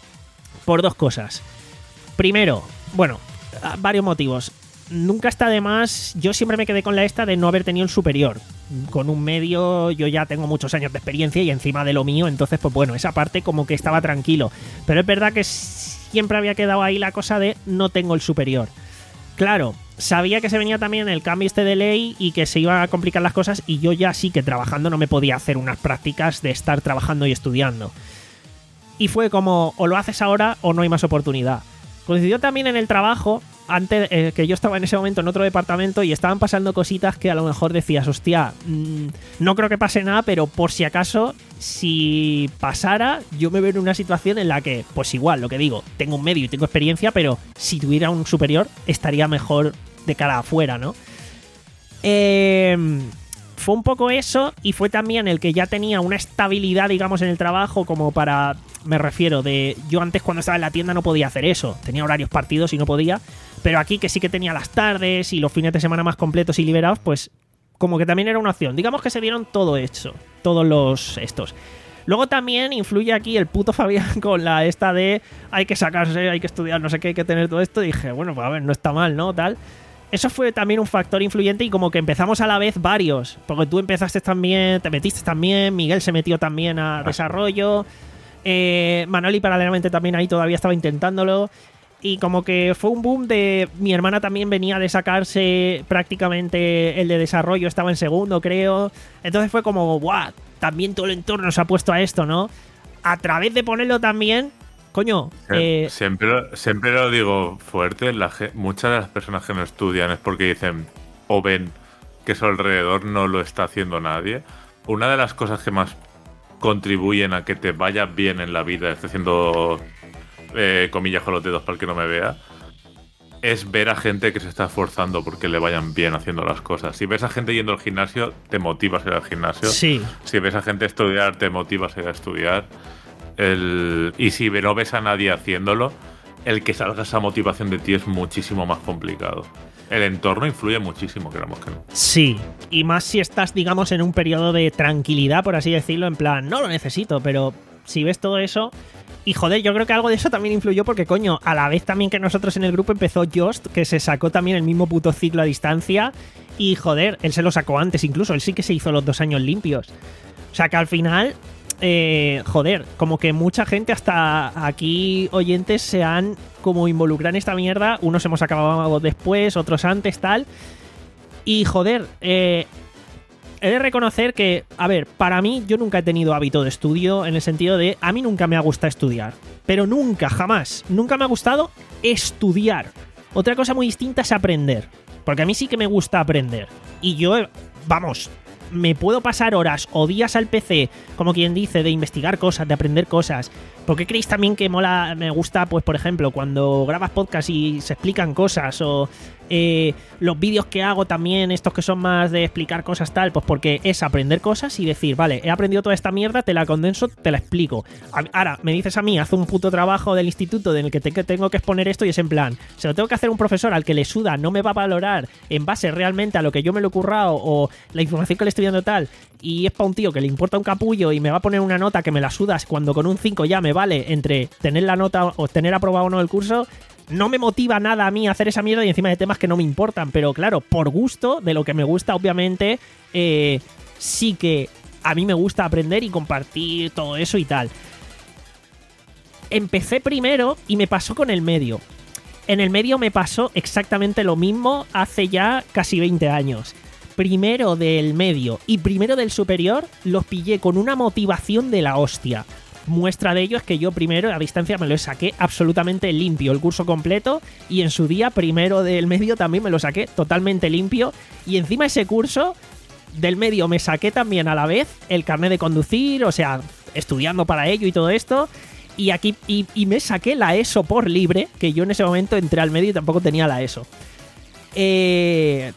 por dos cosas. Primero, bueno, varios motivos. Nunca está de más, yo siempre me quedé con la esta de no haber tenido el superior. Con un medio yo ya tengo muchos años de experiencia y encima de lo mío, entonces pues bueno, esa parte como que estaba tranquilo. Pero es verdad que siempre había quedado ahí la cosa de no tengo el superior. Claro, sabía que se venía también el cambio este de ley y que se iban a complicar las cosas, y yo ya sí que trabajando no me podía hacer unas prácticas de estar trabajando y estudiando. Y fue como, o lo haces ahora o no hay más oportunidad. Coincidió también en el trabajo, antes eh, que yo estaba en ese momento en otro departamento y estaban pasando cositas que a lo mejor decías, hostia, mmm, no creo que pase nada, pero por si acaso, si pasara, yo me veo en una situación en la que, pues igual, lo que digo, tengo un medio y tengo experiencia, pero si tuviera un superior estaría mejor de cara afuera, ¿no? Eh, fue un poco eso, y fue también el que ya tenía una estabilidad, digamos, en el trabajo, como para... Me refiero de... Yo antes cuando estaba en la tienda no podía hacer eso. Tenía horarios partidos y no podía. Pero aquí que sí que tenía las tardes y los fines de semana más completos y liberados, pues como que también era una opción. Digamos que se dieron todo eso. Todos los estos. Luego también influye aquí el puto Fabián con la esta de hay que sacarse, hay que estudiar, no sé qué, hay que tener todo esto. Y dije, bueno, pues a ver, no está mal, ¿no? Tal. Eso fue también un factor influyente, y como que empezamos a la vez varios. Porque tú empezaste también, te metiste también, Miguel se metió también a desarrollo... Eh, Manoli paralelamente también ahí todavía estaba intentándolo, y como que fue un boom de... Mi hermana también venía de sacarse prácticamente el de desarrollo, estaba en segundo, creo. Entonces fue como, ¡buah! También todo el entorno se ha puesto a esto, ¿no? A través de ponerlo también, coño... Eh, siempre, siempre lo digo fuerte, la, muchas de las personas que no estudian es porque dicen, o ven que a su alrededor no lo está haciendo nadie, una de las cosas que más contribuyen a que te vaya bien en la vida, estoy haciendo eh, comillas con los dedos para el que no me vea, es ver a gente que se está esforzando porque le vayan bien haciendo las cosas. Si ves a gente yendo al gimnasio, te motivas a ir al gimnasio. Sí. Si ves a gente estudiar, te motivas a ir a estudiar. El... Y si no ves a nadie haciéndolo, el que salga esa motivación de ti es muchísimo más complicado. El entorno influye muchísimo, queramos que no. Sí, y más si estás, digamos, en un periodo de tranquilidad, por así decirlo, en plan, no lo necesito, pero si ves todo eso... Y joder, yo creo que algo de eso también influyó porque, coño, a la vez también que nosotros en el grupo empezó Jost, que se sacó también el mismo puto ciclo a distancia, y joder, él se lo sacó antes incluso, él sí que se hizo los dos años limpios. O sea que al final... Eh, joder, como que mucha gente hasta aquí oyentes se han como involucrado en esta mierda. Unos hemos acabado después, otros antes, tal. Y joder, eh, he de reconocer que, a ver, para mí yo nunca he tenido hábito de estudio en el sentido de, a mí nunca me ha gustado estudiar. Pero nunca, jamás, nunca me ha gustado estudiar. Otra cosa muy distinta es aprender. Porque a mí sí que me gusta aprender. Y yo, vamos... me puedo pasar horas o días al P C, como quien dice, de investigar cosas, de aprender cosas. ¿Por qué creéis también que mola, me gusta, pues por ejemplo, cuando grabas podcast y se explican cosas, o eh, los vídeos que hago también, estos que son más de explicar cosas tal? Pues porque es aprender cosas y decir, vale, he aprendido toda esta mierda, te la condenso, te la explico. Ahora, me dices a mí, haz un puto trabajo del instituto en el que te, tengo que exponer esto y es en plan, se lo tengo que hacer a un profesor al que le suda, no me va a valorar en base realmente a lo que yo me lo he currado o la información que le estoy dando tal, y es para un tío que le importa un capullo y me va a poner una nota que me la sudas cuando con un cinco ya me vale entre tener la nota o tener aprobado o no el curso. No me motiva nada a mí hacer esa mierda y encima de temas que no me importan, pero claro, por gusto, de lo que me gusta, obviamente, eh, sí que a mí me gusta aprender y compartir todo eso y tal. Empecé primero y me pasó con el medio. En el medio me pasó exactamente lo mismo hace ya casi veinte años. Primero del medio y primero del superior los pillé con una motivación de la hostia. Muestra de ello es que yo primero a distancia me lo saqué absolutamente limpio, el curso completo, y en su día primero del medio también me lo saqué totalmente limpio, y encima ese curso del medio me saqué también a la vez el carnet de conducir, o sea, estudiando para ello y todo esto, y aquí y, y me saqué la ESO por libre, que yo en ese momento entré al medio y tampoco tenía la ESO. Eh...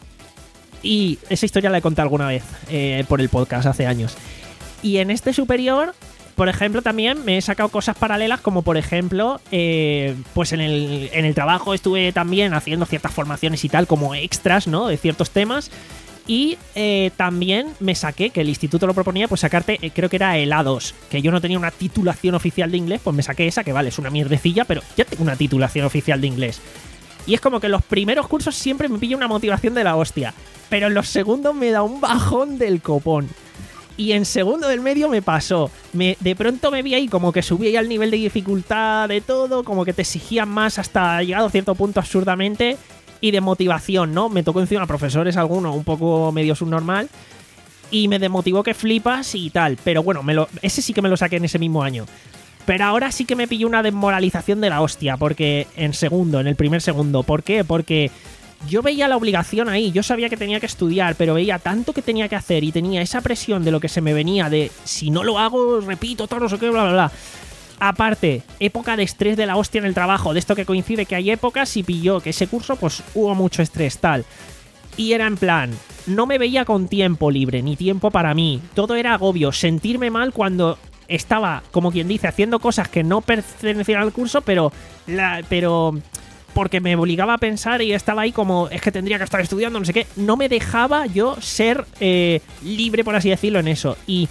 Y esa historia la he contado alguna vez eh, por el podcast hace años. Y en este superior, por ejemplo, también me he sacado cosas paralelas, como por ejemplo, eh, pues en el, en el trabajo estuve también haciendo ciertas formaciones y tal, como extras, ¿no? De ciertos temas. Y eh, también me saqué, que el instituto lo proponía, pues sacarte, eh, creo que era el A dos, que yo no tenía una titulación oficial de inglés, pues me saqué esa, que vale, es una mierdecilla, pero ya tengo una titulación oficial de inglés. Y es como que en los primeros cursos siempre me pilla una motivación de la hostia, pero en los segundos me da un bajón del copón. Y en segundo del medio me pasó. Me, de pronto me vi ahí como que subía ya el nivel de dificultad de todo, como que te exigían más hasta llegado a cierto punto absurdamente, y de motivación, ¿no? Me tocó encima profesores algunos un poco medio subnormal, y me desmotivó que flipas y tal. Pero bueno, me lo, ese sí que me lo saqué en ese mismo año. Pero ahora sí que me pilló una desmoralización de la hostia, porque en segundo, en el primer segundo. ¿Por qué? Porque yo veía la obligación ahí, yo sabía que tenía que estudiar, pero veía tanto que tenía que hacer y tenía esa presión de lo que se me venía de si no lo hago, repito, todo no sé qué, bla, bla, bla. Aparte, época de estrés de la hostia en el trabajo, de esto que coincide que hay épocas y pilló que ese curso pues hubo mucho estrés, tal. Y era en plan, no me veía con tiempo libre, ni tiempo para mí, todo era agobio, sentirme mal cuando estaba, como quien dice, haciendo cosas que no pertenecían al curso, pero la, pero porque me obligaba a pensar y estaba ahí como, es que tendría que estar estudiando, no sé qué. No me dejaba yo ser eh, libre, por así decirlo, en eso. Y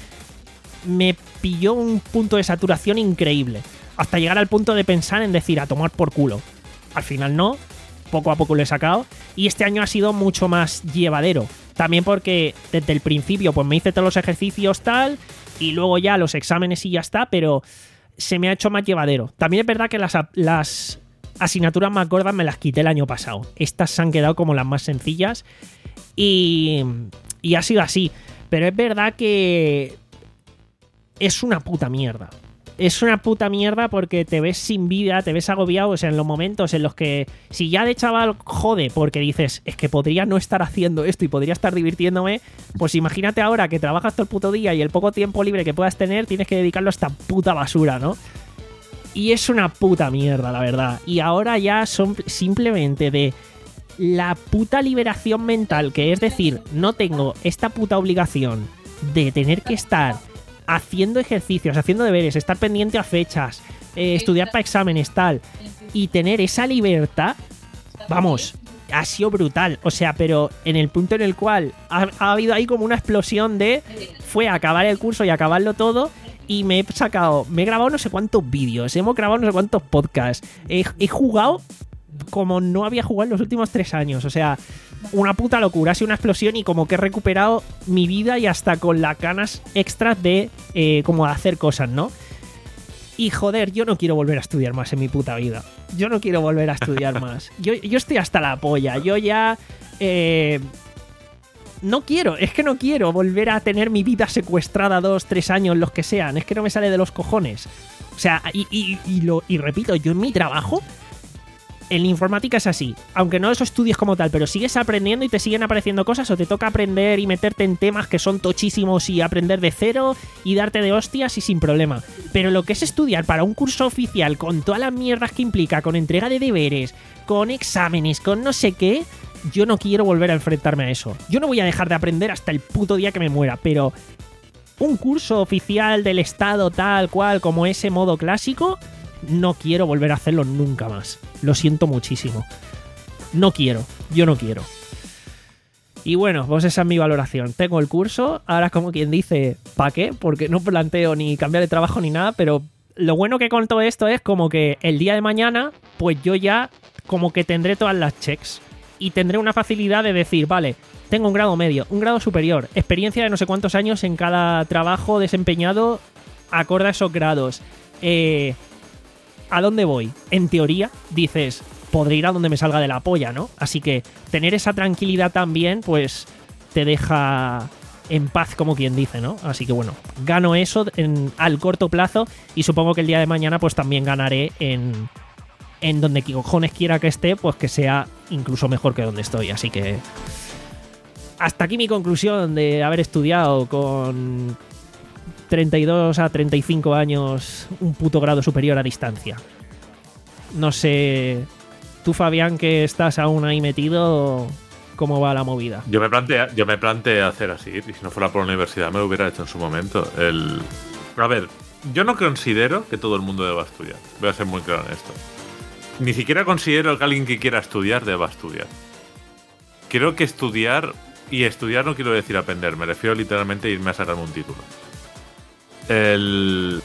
me pilló un punto de saturación increíble, hasta llegar al punto de pensar en decir, a tomar por culo. Al final no, poco a poco lo he sacado, y este año ha sido mucho más llevadero. También porque desde el principio pues me hice todos los ejercicios tal, y luego ya los exámenes y ya está, pero se me ha hecho más llevadero. También es verdad que las, las asignaturas más gordas me las quité el año pasado. Estas se han quedado como las más sencillas y, y ha sido así. Pero es verdad que es una puta mierda. es una puta mierda porque te ves sin vida, te ves agobiado, o sea, en los momentos en los que si ya de chaval jode porque dices, es que podría no estar haciendo esto y podría estar divirtiéndome, pues imagínate ahora que trabajas todo el puto día y el poco tiempo libre que puedas tener tienes que dedicarlo a esta puta basura, ¿no? Y es una puta mierda, la verdad. Y ahora ya son simplemente de la puta liberación mental, que es decir, no tengo esta puta obligación de tener que estar haciendo ejercicios, haciendo deberes, estar pendiente a fechas, eh, estudiar para exámenes, tal, y tener esa libertad, vamos, ha sido brutal. O sea, pero en el punto en el cual ha, ha habido ahí como una explosión de fue acabar el curso y acabarlo todo, y me he sacado, me he grabado no sé cuántos vídeos, hemos grabado no sé cuántos podcasts, he, he jugado como no había jugado en los últimos tres años, o sea, una puta locura, ha sido una explosión y como que he recuperado mi vida y hasta con las ganas extras de eh, como hacer cosas, ¿no? Y joder, yo no quiero volver a estudiar más en mi puta vida. Yo no quiero volver a estudiar más. Yo, yo estoy hasta la polla. Yo ya... Eh, no quiero, es que no quiero volver a tener mi vida secuestrada dos, tres años, los que sean. Es que no me sale de los cojones. O sea, y, y, y, lo, y repito, yo en mi trabajo... En informática es así, aunque no eso estudies como tal, pero sigues aprendiendo y te siguen apareciendo cosas o te toca aprender y meterte en temas que son tochísimos y aprender de cero y darte de hostias y sin problema. Pero lo que es estudiar para un curso oficial con todas las mierdas que implica, con entrega de deberes, con exámenes, con no sé qué, yo no quiero volver a enfrentarme a eso. Yo no voy a dejar de aprender hasta el puto día que me muera, pero un curso oficial del Estado tal cual como ese modo clásico... No quiero volver a hacerlo nunca más. Lo siento muchísimo. No quiero. Yo no quiero. Y bueno, pues esa es mi valoración. Tengo el curso. Ahora como quien dice, ¿para qué? Porque no planteo ni cambiar de trabajo ni nada. Pero lo bueno que con todo esto es como que el día de mañana, pues yo ya como que tendré todas las checks. Y tendré una facilidad de decir, vale, tengo un grado medio, un grado superior, experiencia de no sé cuántos años en cada trabajo desempeñado acorde a esos grados. Eh... ¿A dónde voy? En teoría, dices, podré ir a donde me salga de la polla, ¿no? Así que tener esa tranquilidad también, pues, te deja en paz, como quien dice, ¿no? Así que bueno, gano eso en, al corto plazo y supongo que el día de mañana, pues, también ganaré en, en donde cojones quiera que esté, pues que sea incluso mejor que donde estoy. Así que hasta aquí mi conclusión de haber estudiado con... treinta y dos a treinta y cinco años, un puto grado superior a distancia. No sé, tú, Fabián, que estás aún ahí metido, ¿cómo va la movida? Yo me planteé, yo me planteé hacer así, y si no fuera por la universidad me lo hubiera hecho en su momento. El... A ver, yo no considero que todo el mundo deba estudiar. Voy a ser muy claro en esto. Ni siquiera considero que alguien que quiera estudiar deba estudiar. Creo que estudiar, y estudiar no quiero decir aprender, me refiero literalmente a irme a sacarme un título. El...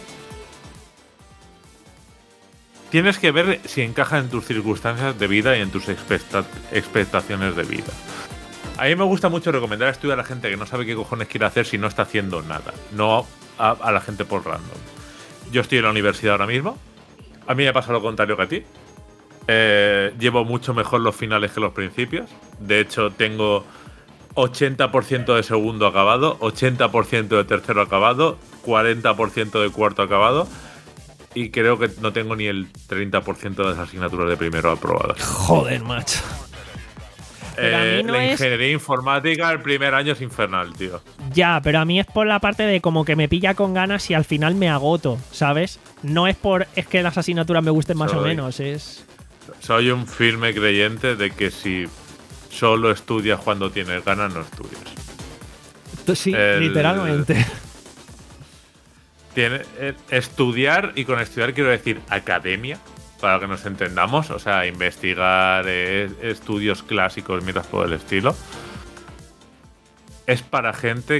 Tienes que ver si encaja en tus circunstancias de vida y en tus expecta- expectaciones de vida. A mí me gusta mucho recomendar estudiar a la gente que no sabe qué cojones quiere hacer si no está haciendo nada, no a, a la gente por random. Yo estoy en la universidad ahora mismo, a mí me pasa lo contrario que a ti. Eh, llevo mucho mejor los finales que los principios. De hecho, tengo ochenta por ciento de segundo acabado, ochenta por ciento de tercero acabado, cuarenta por ciento de cuarto acabado, y creo que no tengo ni el treinta por ciento de las asignaturas de primero aprobadas. Joder, macho. Pero a mí Eh, no la es... ingeniería informática, el primer año es infernal, tío. Ya, pero a mí es por la parte de como que me pilla con ganas y al final me agoto, ¿sabes? No es por... es que las asignaturas me gusten más Soy- o menos, es... Soy un firme creyente de que si solo estudias cuando tienes ganas, no estudias. Sí, El- literalmente. Tiene, eh, estudiar, y con estudiar quiero decir academia, para que nos entendamos, o sea, investigar eh, estudios clásicos, miras por el estilo, es para gente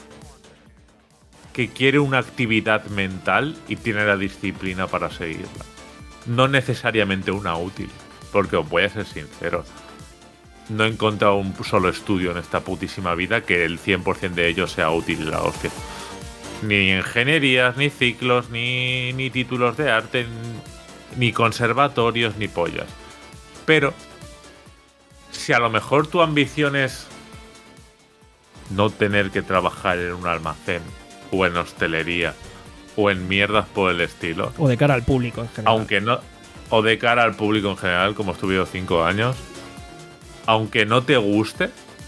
que quiere una actividad mental y tiene la disciplina para seguirla. No necesariamente una útil, porque os voy a ser sincero, no he encontrado un solo estudio en esta putísima vida que el cien por ciento de ellos sea útil la hostia. Ni ingenierías, ni ciclos, ni, ni títulos de arte, ni conservatorios, ni pollas. Pero, si a lo mejor tu ambición es no tener que trabajar en un almacén o en hostelería o en mierdas por el estilo, O de cara al público en general. aunque no, o de cara al público en general, como estuve cinco años, aunque no te guste,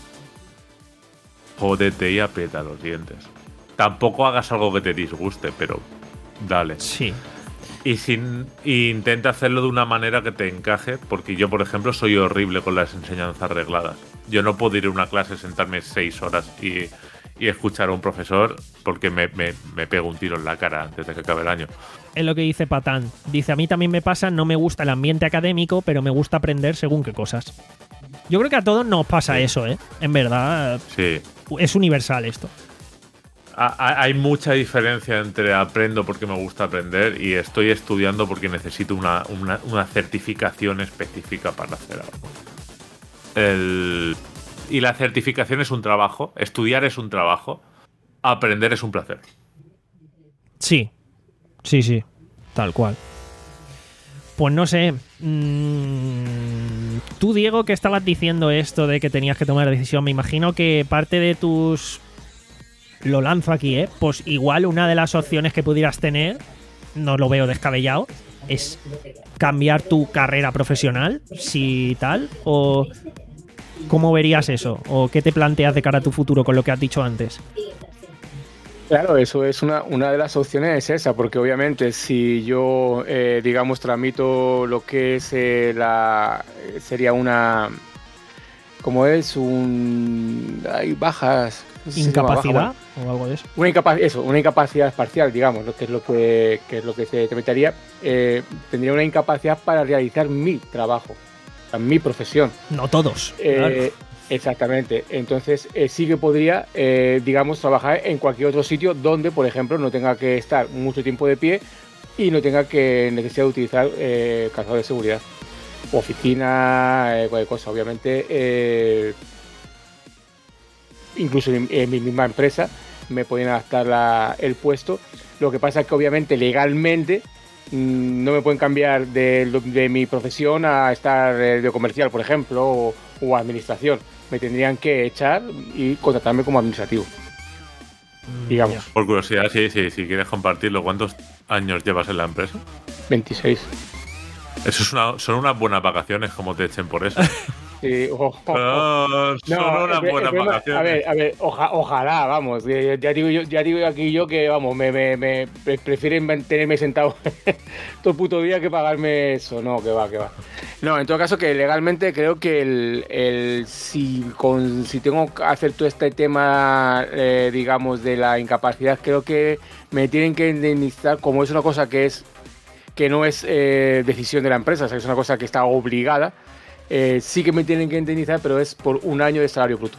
jódete y aprieta los dientes. Tampoco hagas algo que te disguste, pero dale. Sí. Y sin y intenta hacerlo de una manera que te encaje, porque yo, por ejemplo, soy horrible con las enseñanzas regladas. Yo no puedo ir a una clase, sentarme seis horas y, y escuchar a un profesor porque me, me, me pego un tiro en la cara antes de que acabe el año. Es lo que dice Patán. Dice, a mí también me pasa, no me gusta el ambiente académico, pero me gusta aprender según qué cosas. Yo creo que a todos nos pasa Sí. eso, ¿eh? En verdad, Sí. es universal esto. Ha- Hay mucha diferencia entre aprendo porque me gusta aprender y estoy estudiando porque necesito una, una, una certificación específica para hacer algo. El, y la certificación es un trabajo, estudiar es un trabajo, aprender es un placer. Sí, sí, sí, tal cual. Pues no sé. mmm, Tú, Diego, que estabas diciendo esto de que tenías que tomar decisión, me imagino que parte de tus... Lo lanzo aquí, ¿eh? Pues igual una de las opciones que pudieras tener, no lo veo descabellado, es cambiar tu carrera profesional, si tal, o... ¿Cómo verías eso? ¿O qué te planteas de cara a tu futuro con lo que has dicho antes? Claro, eso es una, una de las opciones, es esa, porque obviamente si yo, eh, digamos, tramito lo que es eh, la... sería una... ¿Cómo es? Un... Hay bajas... ¿cómo se llama? ¿Incapacidad? Baja, ¿O algo de eso? Una incapa- eso, una incapacidad parcial, digamos, lo que es lo que, que es lo que se tramitaría. Eh, tendría una incapacidad para realizar mi trabajo, o sea, mi profesión. No todos. Eh, claro. Exactamente. Entonces eh, sí que podría, eh, digamos, trabajar en cualquier otro sitio donde, por ejemplo, no tenga que estar mucho tiempo de pie y no tenga que necesidad de utilizar eh, calzado de seguridad. Oficina, eh, cualquier cosa, obviamente. Eh, incluso en, en mi misma empresa me pueden adaptar la, el puesto. Lo que pasa es que obviamente legalmente mmm, no me pueden cambiar de, de mi profesión a estar eh, de comercial, por ejemplo, o, o administración. Me tendrían que echar y contratarme como administrativo, digamos. Por curiosidad, sí, sí, si quieres compartirlo, ¿cuántos años llevas en la empresa? veintiséis. Eso es una, son unas buenas vacaciones, como te echen por eso. Sí, oh, oh, oh. Ah, son No, unas el- el buenas problema- vacaciones. A ver, a ver, oja- ojalá, vamos. Ya, ya digo yo, ya digo aquí yo que, vamos, me, me, me pre- prefieren mantenerme sentado todo el puto día que pagarme eso. No, que va, que va. No, en todo caso, que legalmente creo que el, el si, con, si tengo que hacer todo este tema, eh, digamos, de la incapacidad, creo que me tienen que indemnizar, como es una cosa que es que no es eh, decisión de la empresa, o sea, es una cosa que está obligada. Eh, sí que me tienen que indemnizar, pero es por un año de salario bruto.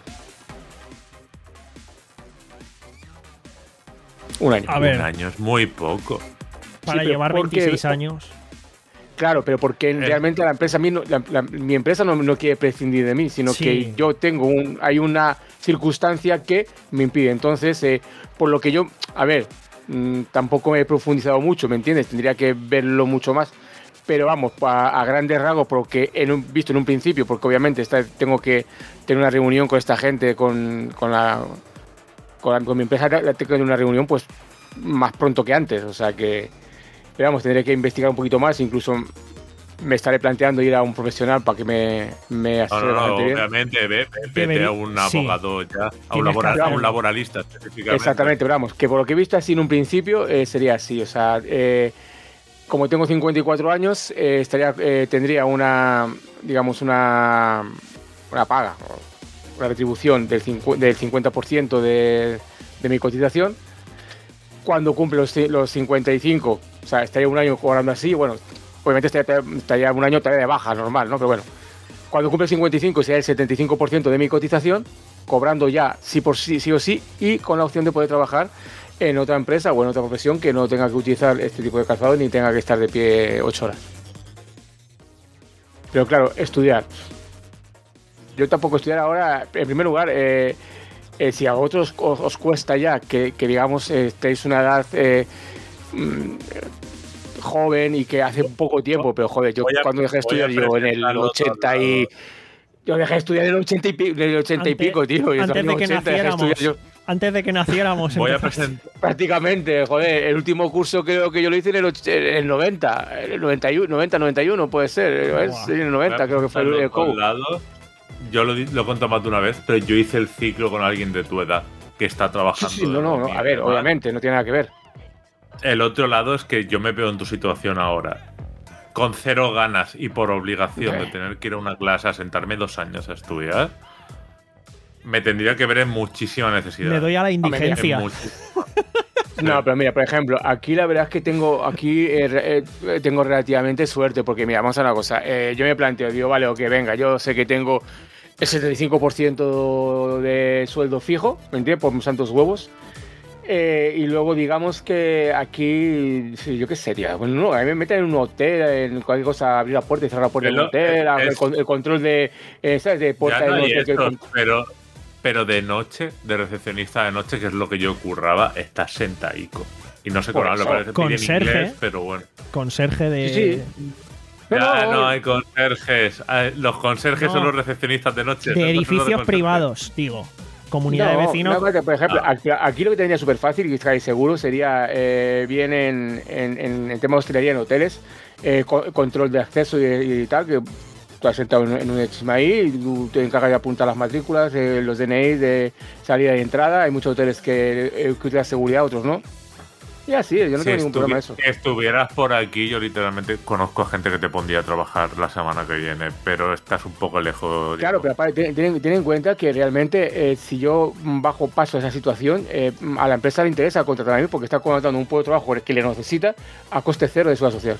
Un año. A ver, Un año es muy poco. para pero llevar porque- veintiséis años. Claro, pero porque realmente la empresa, a mí no- la- la- mi empresa no, no quiere prescindir de mí, sino Sí. que yo tengo un, hay una circunstancia que me impide. Entonces, eh, por lo que yo, a ver, mm, tampoco me he profundizado mucho, ¿me entiendes? Tendría que verlo mucho más. Pero vamos, a, a grandes rasgos, porque en un, visto en un principio, porque obviamente esta- tengo que tener una reunión con esta gente, con, con la, con, la- con mi empresa, la tengo que tener una reunión pues más pronto que antes, o sea que, pero vamos, tendré que investigar un poquito más, incluso me estaré planteando ir a un profesional para que me, me No, asesore no, no, bastante bien. obviamente, ve, ve- vete Debería- a un sí. abogado ya, a Tienes un, labora- que a hacerlo. un laboralista específicamente. Exactamente, pero vamos, que por lo que he visto así en un principio eh, sería así, o sea, eh, como tengo cincuenta y cuatro años, eh, estaría, eh, tendría una, digamos, una, una paga, una retribución del, cincu- del cincuenta por ciento de, de mi cotización. Cuando cumple los, ci- los cincuenta y cinco, o sea, estaría un año cobrando así, bueno, obviamente estaría, estaría un año todavía de baja, normal, ¿no? Pero bueno, cuando cumple cincuenta y cinco sería el setenta y cinco por ciento de mi cotización, cobrando ya sí, por sí, sí o sí, y con la opción de poder trabajar en otra empresa o en otra profesión que no tenga que utilizar este tipo de calzado ni tenga que estar de pie ocho horas. Pero claro, estudiar. Yo tampoco estudiar ahora, en primer lugar, eh, eh, si a vosotros os, os cuesta ya que, que digamos, eh, estéis una edad eh, mm, joven y que hace poco tiempo, pero joder, yo Voy a- cuando dejé de voy a estudiar, yo en el presentarlo ochenta y... Yo dejé de estudiar en el ochenta y, pi- en el ochenta y Antes- pico, tío. y antes en los de que años ochenta dejé de naciéramos. estudiar yo. Antes de que naciéramos. Voy a empezaste. presentar. Prácticamente, joder, el último curso creo que yo lo hice en el, och- en el noventa, en el noventa y uno, noventa, noventa y uno puede ser, ¿eh? Buah. Sí, en el noventa creo que fue el, el Los dos Cobo. lados. Yo lo, di- lo he contado más de una vez, pero yo hice el ciclo con alguien de tu edad que está Sí, trabajando. sí, no, de no, lo no, mío, a ver, ¿vale? obviamente, no tiene nada que ver. El otro lado es que yo me veo en tu situación ahora, con cero ganas y por obligación de tener que ir a una clase a sentarme dos años a estudiar. Me tendría que ver en muchísima necesidad. Me doy a la En indigencia. muchísima. No, pero mira, por ejemplo, aquí la verdad es que tengo aquí eh, re- eh, tengo relativamente suerte, porque mira, vamos a una cosa, eh, yo me planteo, digo, vale, ok, venga, yo sé que tengo el setenta y cinco por ciento de sueldo fijo, ¿me entiendes? Por mis santos huevos. Eh, y luego digamos que aquí, sí, yo qué sé, tío, bueno, no, a mí me meten en un hotel, en cualquier cosa, abrir la puerta y cerrar la puerta Es del lo- hotel, es- el, con- el control de, eh, ¿sabes? De puerta Ya no del hay hotel. que- eso, pero, pero de noche, de recepcionista de noche, que es lo que yo curraba, está sentaico. Y no sé Por cómo hablo, eso, parece que pide en conserje. inglés, pero bueno. Conserje de. Sí, sí. No, Ya no, no hay conserjes. Ah, Los conserjes No. son los recepcionistas de noche. de Nosotros los edificios conserjes. privados, digo. Comunidad No, de vecinos. no, espérate, por ejemplo, Ah. aquí, aquí lo que tendría súper fácil y que estáis seguros sería eh, bien en, en, en el tema de hostelería en hoteles, eh, co- control de acceso y, y tal, que tú has sentado en, en un chisme ahí y tú te encargas de apuntar las matrículas, eh, los D N I de salida y entrada. Hay muchos hoteles que, eh, que utilizan seguridad, otros no. Y así, yo no Si tengo ningún estuvi- problema en eso. estuvieras por aquí, yo literalmente conozco a gente que te pondría a trabajar la semana que viene, pero estás un poco lejos. Claro, pero aparte, ten, ten- ten en cuenta que realmente eh, si yo bajo paso a esa situación, eh, a la empresa le interesa contratar a mí porque está contratando un puesto de trabajo que le necesita a coste cero de su social.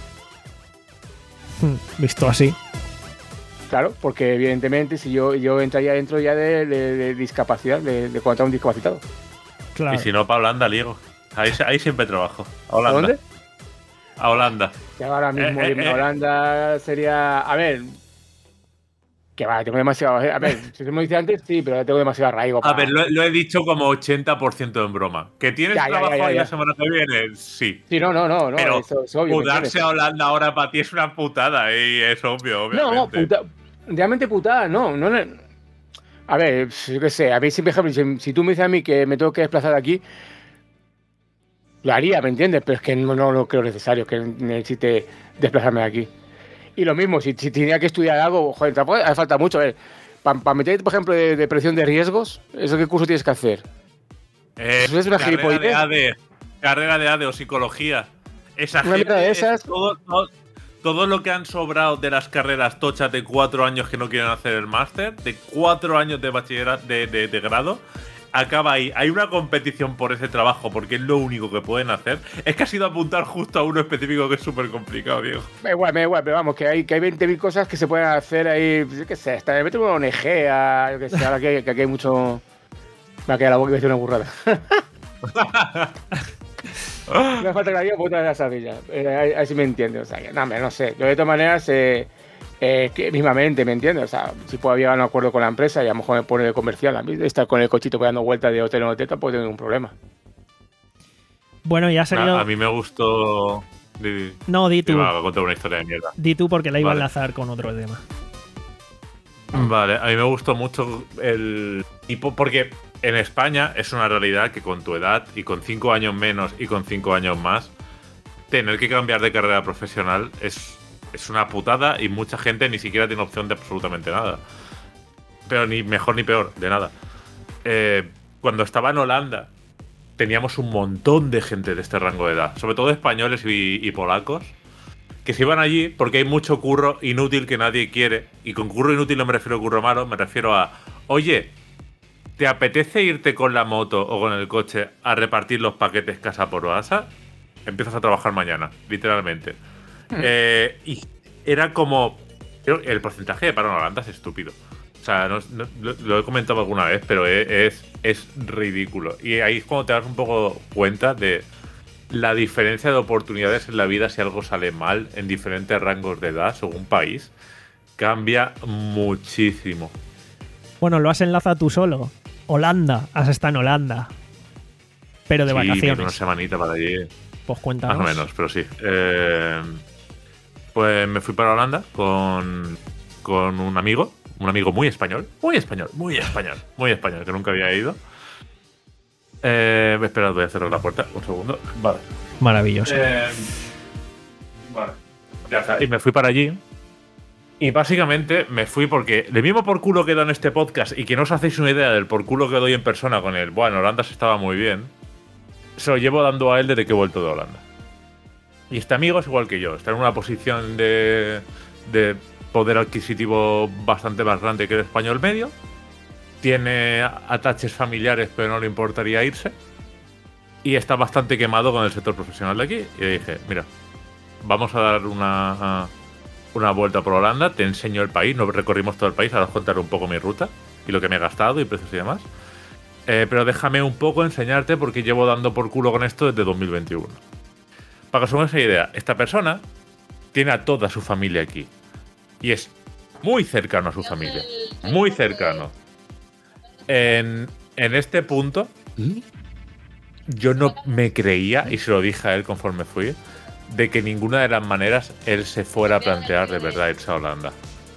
Hmm, Visto así. Claro, porque evidentemente si yo, yo entraría dentro ya de, de- de discapacidad, de, de contratar a un discapacitado. Claro. Y si no, para Holanda, Liego. Ahí, ahí siempre trabajo. A ¿A Holanda. dónde? A Holanda. Que ahora mismo Eh, eh, irme a eh. Holanda sería. A ver. Que va, tengo demasiado. A ver, si me dice antes, sí, pero tengo demasiado arraigo. A para- ver, lo, lo he dicho como ochenta por ciento en broma. ¿Que tienes Ya, ya, trabajo ya, ya, ahí ya. la semana que viene? Sí. Sí, no, no, no, no. Pero eso es obvio. ¿me mudarse entiendes? a Holanda ahora para ti es una putada, y es obvio, obviamente. No, puta, realmente putada, no, no, no. A ver, yo qué sé, a mí, si, por ejemplo, si, si tú me dices a mí que me tengo que desplazar de aquí, lo haría, ¿me entiendes? Pero es que no, no lo creo necesario, que necesite desplazarme de aquí. Y lo mismo, si, si tenía que estudiar algo, joder, tampoco hace falta mucho. A ver, para meterte, por ejemplo, de, de prevención de riesgos, ¿eso qué curso tienes que hacer? Eh, Eso es una carrera gilipollez. de A D, carrera de A D o psicología. Esa Una gente mierda de es esas. todo, todo, todo lo que han sobrado de las carreras tochas de cuatro años que no quieren hacer el máster, de cuatro años de bachillerato, de, de, de grado, acaba ahí. Hay una competición por ese trabajo porque es lo único que pueden hacer. Es que ha sido apuntar justo a uno específico que es súper complicado, Diego. Me da igual, me da igual, pero vamos, que hay, que hay veinte mil cosas que se pueden hacer ahí, pues, yo qué sé, hasta meter una O N G, a, yo qué sé, ahora que, que aquí hay mucho... Me ha quedado la boca y me ha hecho una burrada. No me falta que la diga porque otra vez la sabes ya. Eh, ahí, ahí sí me entiende, o sea, que, no, hombre, no sé. Yo de todas maneras, eh, eh, que mismamente, ¿me entiendes? O sea, si puedo llegar a un acuerdo con la empresa y a lo mejor me pone de comercial, a mí estar con el cochito dando vueltas de hotel en hotel tampoco tengo ningún problema. Bueno, ya ha salido. A, a mí me gustó. Di, di. No, di tú. Iba a contar una historia de mierda. Di tú porque la iba Vale. a enlazar con otro tema. Vale, a mí me gustó mucho el tipo, porque en España es una realidad que con tu edad y con cinco años menos y con cinco años más, tener que cambiar de carrera profesional es, es una putada y mucha gente ni siquiera tiene opción de absolutamente nada. Pero ni mejor ni peor, de nada. Eh, cuando estaba en Holanda, teníamos un montón de gente de este rango de edad, sobre todo españoles y, y polacos, que se iban allí porque hay mucho curro inútil que nadie quiere. Y con curro inútil no me refiero a curro malo, me refiero a, oye, ¿te apetece irte con la moto o con el coche a repartir los paquetes casa por casa? Empiezas a trabajar mañana, literalmente. Mm. Eh, y era como... El porcentaje de paro en Holanda es estúpido. O sea, no, no, lo, lo he comentado alguna vez, pero es, es, es ridículo. Y ahí es cuando te das un poco cuenta de la diferencia de oportunidades en la vida si algo sale mal en diferentes rangos de edad según país. Cambia muchísimo. Bueno, lo has enlazado tú solo. Holanda, has estado en Holanda. Pero de sí, vacaciones. una semanita para allí. Pues cuéntanos. Más o menos, pero sí. Eh, pues me fui para Holanda con, con un amigo. Un amigo muy español. Muy español, muy español. Muy español, que nunca había ido. Eh, espera, voy a cerrar la puerta. Un segundo. Vale. Maravilloso. Eh, vale. Ya está. Y me fui para allí. Y básicamente me fui porque el mismo por culo que doy en este podcast y que no os hacéis una idea del por culo que doy en persona con él. Bueno, Holanda se estaba muy bien. Se lo llevo dando a él desde que he vuelto de Holanda. Y este amigo es igual que yo. Está en una posición de, de poder adquisitivo bastante más grande que el español medio. Tiene ataches familiares, pero no le importaría irse. Y está bastante quemado con el sector profesional de aquí. Y le dije, mira, vamos a dar una... una vuelta por Holanda, te enseño el país, nos recorrimos todo el país, ahora os contaré un poco mi ruta y lo que me he gastado y precios y demás. Eh, pero déjame un poco enseñarte porque llevo dando por culo con esto desde dos mil veintiuno. Para que os hagáis una idea, esta persona tiene a toda su familia aquí y es muy cercano a su familia, muy cercano. En, en este punto, yo no me creía, y se lo dije a él conforme fui, de que ninguna de las maneras él se fuera a plantear de verdad irse a Holanda.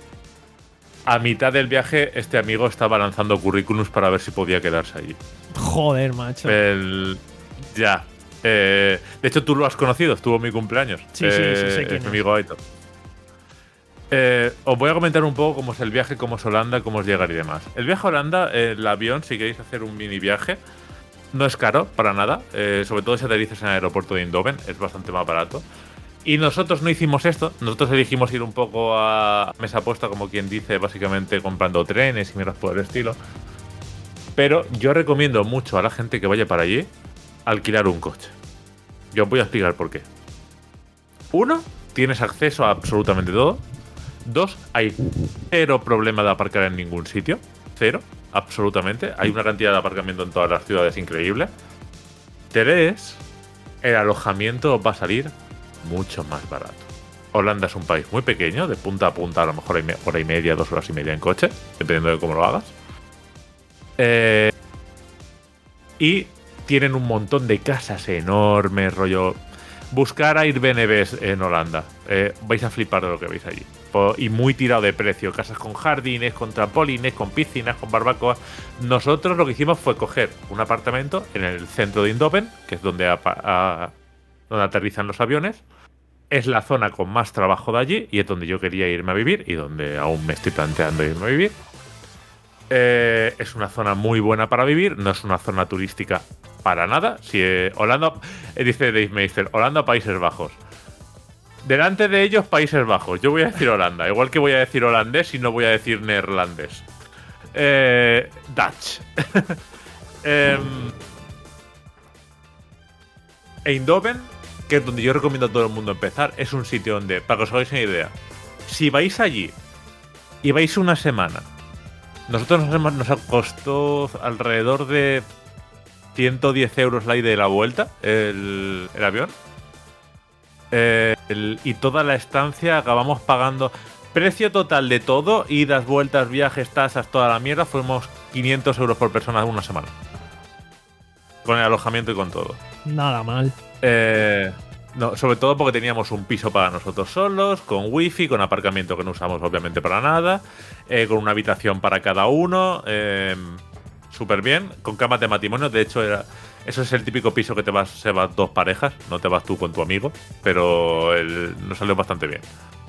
A mitad del viaje, este amigo estaba lanzando currículums para ver si podía quedarse allí. Joder, macho. El... Ya. Eh, de hecho, tú lo has conocido, estuvo en mi cumpleaños. Sí, eh, sí, sí, sé quién es mi es. amigo Aito. Eh, os voy a comentar un poco cómo es el viaje, cómo es Holanda, cómo es llegar y demás. El viaje a Holanda, eh, el avión, si queréis hacer un mini viaje, no es caro para nada, eh, sobre todo si aterrizas en el aeropuerto de Eindhoven, es bastante más barato. Y nosotros no hicimos esto, nosotros elegimos ir un poco a mesa puesta, como quien dice, básicamente comprando trenes y miras por el estilo. Pero yo recomiendo mucho a la gente que vaya para allí alquilar un coche. Yo os voy a explicar por qué. Uno, tienes acceso a absolutamente todo. Dos, hay cero problema de aparcar en ningún sitio. Cero. Absolutamente. Hay una cantidad de aparcamiento en todas las ciudades increíble. Tres, el alojamiento os va a salir mucho más barato. Holanda es un país muy pequeño, de punta a punta, a lo mejor hay hora y media, dos horas y media en coche, dependiendo de cómo lo hagas. Eh, y tienen un montón de casas enormes, rollo. Buscar Airbnbs en Holanda. Eh, vais a flipar de lo que veis allí. Y muy tirado de precio. Casas con jardines, con trampolines, con piscinas, con barbacoas. Nosotros lo que hicimos fue coger un apartamento en el centro de Eindhoven, que es donde, a, a, donde aterrizan los aviones. Es la zona con más trabajo de allí y es donde yo quería irme a vivir y donde aún me estoy planteando irme a vivir. Eh, es una zona muy buena para vivir, no es una zona turística para nada. Si eh, Holanda, eh, dice Dave Meister, Holanda, Países Bajos. Delante de ellos, Países Bajos. Yo voy a decir Holanda, igual que voy a decir holandés y no voy a decir neerlandés. Eh, Dutch. eh, Eindhoven, que es donde yo recomiendo a todo el mundo empezar, es un sitio donde, para que os hagáis una idea, si vais allí y vais una semana, nosotros nos, hemos, nos costó alrededor de ciento diez euros la ida y la vuelta, el, el avión. Eh, el, y toda la estancia acabamos pagando. Precio total de todo, idas, vueltas, viajes, tasas, toda la mierda, fuimos quinientos euros por persona una semana. Con el alojamiento y con todo. Nada mal. Eh, no, sobre todo porque teníamos un piso para nosotros solos, con wifi, con aparcamiento que no usamos obviamente para nada, eh, con una habitación para cada uno, eh, súper bien, con camas de matrimonio. De hecho, era, eso es el típico piso que te vas, se van dos parejas, no te vas tú con tu amigo, pero el, nos salió bastante bien.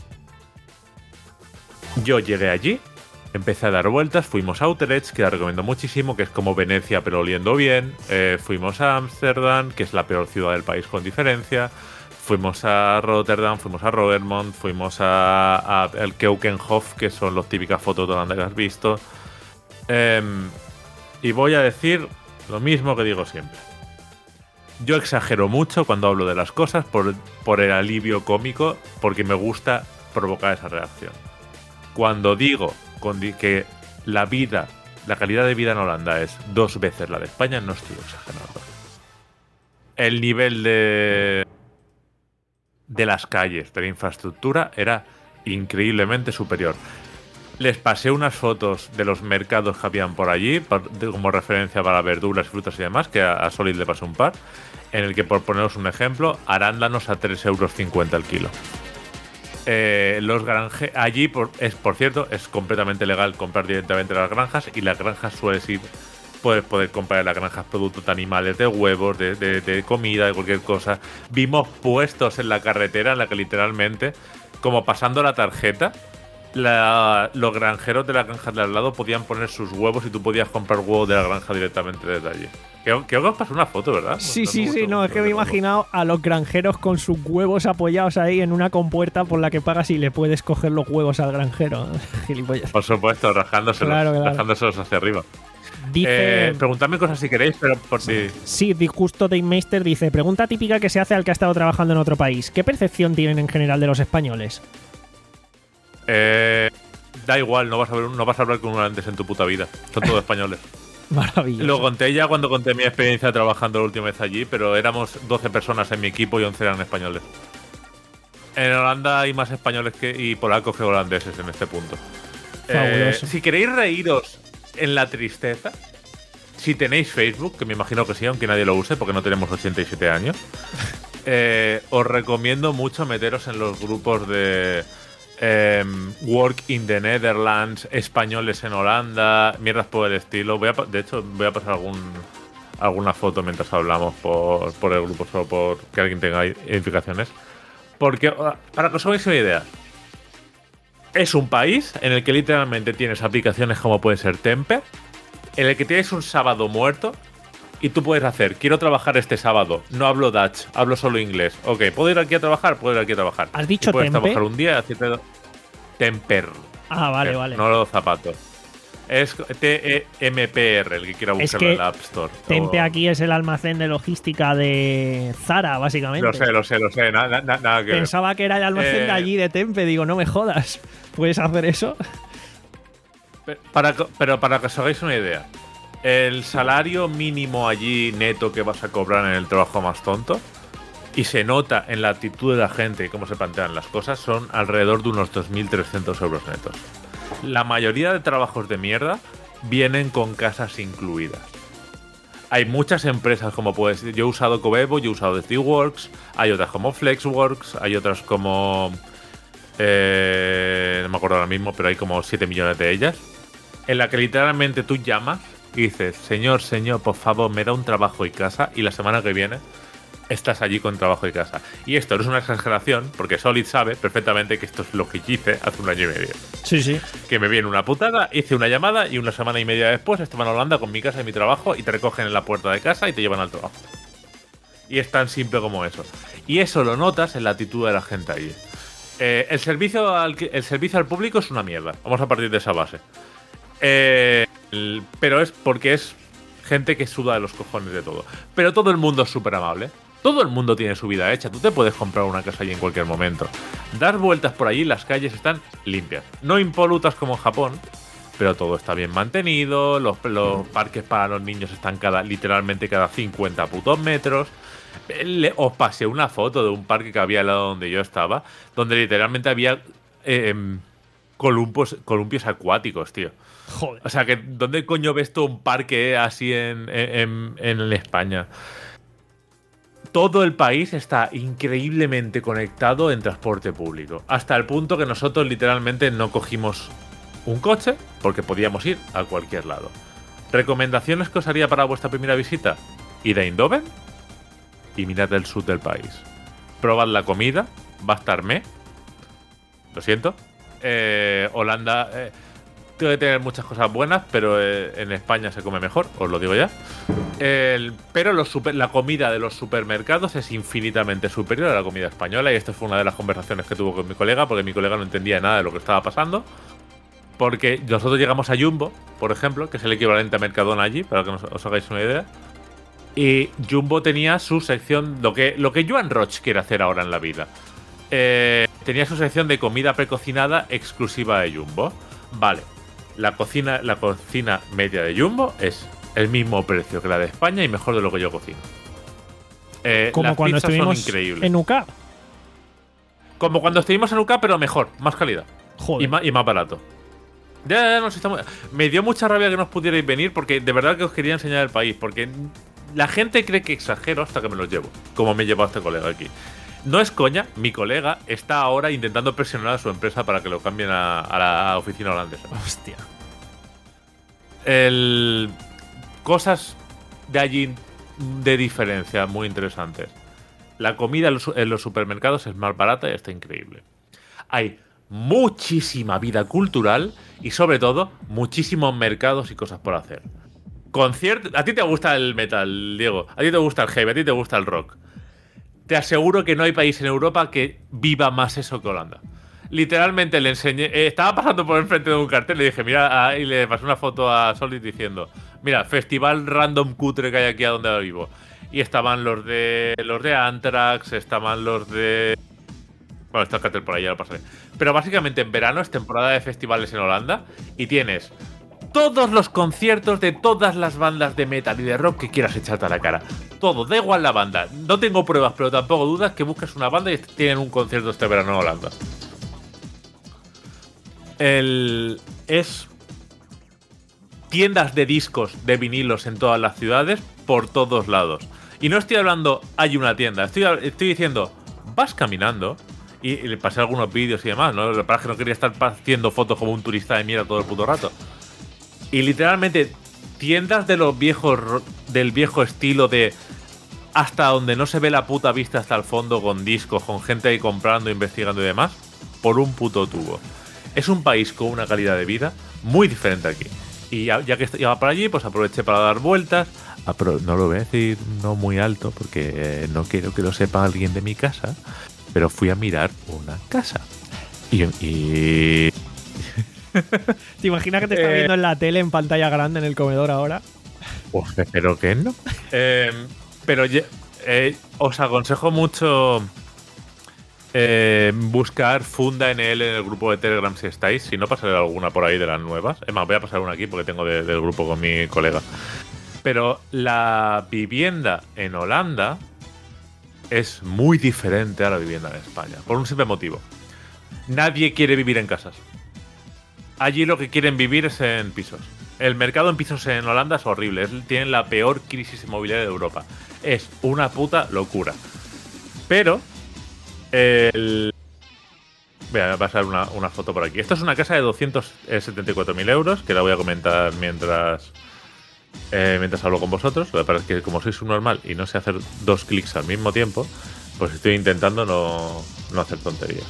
Yo llegué allí, empecé a dar vueltas, fuimos a Utrecht, que la recomiendo muchísimo, que es como Venecia pero oliendo bien. Eh, fuimos a Ámsterdam, que es la peor ciudad del país con diferencia. Fuimos a Rotterdam, fuimos a Roermond, fuimos a, a el Keukenhof, que son las típicas fotos de donde has visto. Eh, y voy a decir lo mismo que digo siempre. Yo exagero mucho cuando hablo de las cosas por, por el alivio cómico, porque me gusta provocar esa reacción. Cuando digo que la vida, la calidad de vida en Holanda es dos veces la de España, no estoy exagerando. El nivel de, de las calles, de la infraestructura, era increíblemente superior. Les pasé unas fotos de los mercados que habían por allí, como referencia para verduras, frutas y demás, que a Solid le pasé un par, en el que, por poneros un ejemplo, arándanos a tres euros cincuenta el kilo. Eh, los granjes allí por, es por cierto es completamente legal comprar directamente las granjas y las granjas suelen ir Puedes poder comprar en las granjas productos de animales, de huevos, de, de, de comida, de cualquier cosa. Vimos puestos en la carretera en la que literalmente, como pasando la tarjeta, la, los granjeros de la granja de al lado podían poner sus huevos y tú podías comprar huevos de la granja directamente desde allí. Creo, creo que os pasó una foto, ¿verdad? Sí, No, sí, no, sí, no, no, es que me he imaginado a los granjeros con sus huevos apoyados ahí en una compuerta por la que pagas y le puedes coger los huevos al granjero. Gilipollas. Por supuesto, rajándoselos, Claro, claro. rajándoselos hacia arriba. Dice. Eh, preguntadme cosas si queréis, pero por si. Sí, Disgusto Dave Meister dice: pregunta típica que se hace al que ha estado trabajando en otro país. ¿Qué percepción tienen en general de los españoles? Eh, da igual, no vas a ver, no vas a hablar con un holandés en tu puta vida. Son todos españoles. Maravilloso. Lo conté ya cuando conté mi experiencia trabajando la última vez allí, pero éramos doce personas en mi equipo y once eran españoles. En Holanda hay más españoles que, y polacos que holandeses en este punto. Fabuloso. Eh, si queréis reíros en la tristeza, si tenéis Facebook, que me imagino que sí, aunque nadie lo use porque no tenemos ochenta y siete años, eh, os recomiendo mucho meteros en los grupos de eh, Work in the Netherlands, españoles en Holanda, mierdas por el estilo. Voy a, de hecho, voy a pasar algún alguna foto mientras hablamos por, por el grupo, solo por que alguien tenga identificaciones. Porque, para que os hagáis una idea, es un país en el que literalmente tienes aplicaciones como puede ser Temper, en el que tienes un sábado muerto y tú puedes hacer, quiero trabajar este sábado, no hablo Dutch, hablo solo inglés. Ok, ¿puedo ir aquí a trabajar? Puedo ir aquí a trabajar. ¿Has dicho y puedes Tempe? trabajar un día y hacerte Temper. Ah, vale, Temper, vale. No los zapatos. Es T E M P R, el que quiera Es buscarlo que en la App Store. Tempe O- aquí es el almacén de logística de Zara, básicamente. Lo sé, lo sé, lo sé. Nada, nada, nada que ver. Pensaba que era el almacén Eh, de allí de Tempe. Digo, no me jodas. ¿Puedes hacer eso? Pe- Para, co- pero para que os hagáis una idea, el salario mínimo allí neto que vas a cobrar en el trabajo más tonto, y se nota en la actitud de la gente y cómo se plantean las cosas, son alrededor de unos dos mil trescientos euros netos. La mayoría de trabajos de mierda vienen con casas incluidas. Hay muchas empresas como puedes decir, yo he usado Covebo, yo he usado Steelworks, hay otras como Flexworks, hay otras como eh, no me acuerdo ahora mismo, pero hay como siete millones de ellas, en la que literalmente tú llamas y dices, señor, señor, por favor, me da un trabajo y casa, y la semana que viene estás allí con trabajo y casa. Y esto no es una exageración, porque Solid sabe perfectamente que esto es lo que hice hace un año y medio. Sí, sí. Que me viene una putada, hice una llamada y una semana y media después estaba en Holanda con mi casa y mi trabajo y te recogen en la puerta de casa y te llevan al trabajo. Y es tan simple como eso. Y eso lo notas en la actitud de la gente allí. Eh, el, servicio al, el servicio al público es una mierda. Vamos a partir de esa base. Eh, el- pero es porque es gente que suda de los cojones de todo. Pero todo el mundo es súper amable. Todo el mundo tiene su vida hecha. Tú te puedes comprar una casa allí en cualquier momento. Dar vueltas por allí, las calles están limpias. No impolutas como en Japón, pero todo está bien mantenido. Los, los parques para los niños están cada literalmente cada cincuenta putos metros. Eh, le- os pasé una foto de un parque que había al lado donde yo estaba, donde literalmente había eh, em, columpios, columpios acuáticos, tío. Joder. O sea, que ¿dónde coño ves tú un parque así en, en, en- en España? Todo el país está increíblemente conectado en transporte público. Hasta el punto que nosotros literalmente no cogimos un coche porque podíamos ir a cualquier lado. ¿Recomendaciones que os haría para vuestra primera visita? Id a Eindhoven y mirad el sur del país. Probad la comida, va a estar me. Lo siento. Eh, Holanda eh, tiene que tener muchas cosas buenas, pero eh, en España se come mejor, os lo digo ya. El- pero los super- la comida de los supermercados es infinitamente superior a la comida española, y esto fue una de las conversaciones que tuvo con mi colega, porque mi colega no entendía nada de lo que estaba pasando. Porque nosotros llegamos a Jumbo, por ejemplo, que es el equivalente a Mercadona allí, para que nos- os hagáis una idea. Y Jumbo tenía su sección, lo que, lo que Joan Roch quiere hacer ahora en la vida. Eh, tenía su sección de comida precocinada exclusiva de Jumbo. Vale, la cocina, la cocina media de Jumbo es el mismo precio que la de España y mejor de lo que yo cocino. Eh, Como las cuando pizzas son estuvimos increíbles. en U K. Como cuando estuvimos en U K, pero mejor, más calidad. Joder. Y más, y más barato. Ya, ya, ya, nos estamos- Me dio mucha rabia que no os pudierais venir porque de verdad que os quería enseñar el país. Porque la gente cree que exagero hasta que me los llevo. Como me he llevado a este colega aquí. No es coña, mi colega está ahora intentando presionar a su empresa para que lo cambien a, a la oficina holandesa. Hostia. El... cosas de allí de diferencia muy interesantes. La comida en los, en los supermercados es más barata y está increíble. Hay muchísima vida cultural y, sobre todo, muchísimos mercados y cosas por hacer. Conciertos. A ti te gusta el metal, Diego. A ti te gusta el heavy, a ti te gusta el rock. Te aseguro que no hay país en Europa que viva más eso que Holanda. Literalmente le enseñé. Eh, estaba pasando por enfrente de un cartel, le dije, mira, ah, y le pasé una foto a Solid diciendo, mira, festival random cutre que hay aquí a donde vivo. Y estaban los de los de Anthrax, estaban los de. Bueno, está el cartel por ahí, ya lo pasaré. Pero básicamente en verano es temporada de festivales en Holanda y tienes todos los conciertos de todas las bandas de metal y de rock que quieras echarte a la cara. Todo, da igual la banda. No tengo pruebas, pero tampoco dudas que busques una banda y tienen un concierto este verano en Holanda. El, es tiendas de discos, de vinilos en todas las ciudades, por todos lados. Y no estoy hablando, hay una tienda. Estoy, estoy diciendo, vas caminando. Y, y le pasé algunos vídeos y demás, ¿no? Lo que pasa es que no quería estar haciendo fotos como un turista de mierda todo el puto rato. Y literalmente, tiendas de los viejos, del viejo estilo de hasta donde no se ve la puta vista hasta el fondo, con discos, con gente ahí comprando, investigando y demás, por un puto tubo. Es un país con una calidad de vida muy diferente aquí. Y ya, ya que iba por allí, pues aproveché para dar vueltas. Apro- no lo voy a decir no muy alto porque eh, no quiero que lo sepa alguien de mi casa. Pero fui a mirar una casa. Y. y... ¿Te imaginas que te está eh... viendo en la tele en pantalla grande en el comedor ahora? Pues espero que no. eh, pero eh, os aconsejo mucho eh, buscar Funda N L en el grupo de Telegram si estáis. Si no, pasaré alguna por ahí de las nuevas. Es más, voy a pasar una aquí porque tengo de, del grupo con mi colega. Pero la vivienda en Holanda es muy diferente a la vivienda en España. Por un simple motivo. Nadie quiere vivir en casas. Allí lo que quieren vivir es en pisos. El mercado en pisos en Holanda es horrible. Es, tienen la peor crisis inmobiliaria de Europa. Es una puta locura. Pero el... voy a pasar una, una foto por aquí. Esto es una casa de doscientos setenta y cuatro mil euros, que la voy a comentar mientras... Eh, mientras hablo con vosotros. Lo que pasa es que como soy subnormal y no sé hacer dos clics al mismo tiempo, pues estoy intentando no, no hacer tonterías.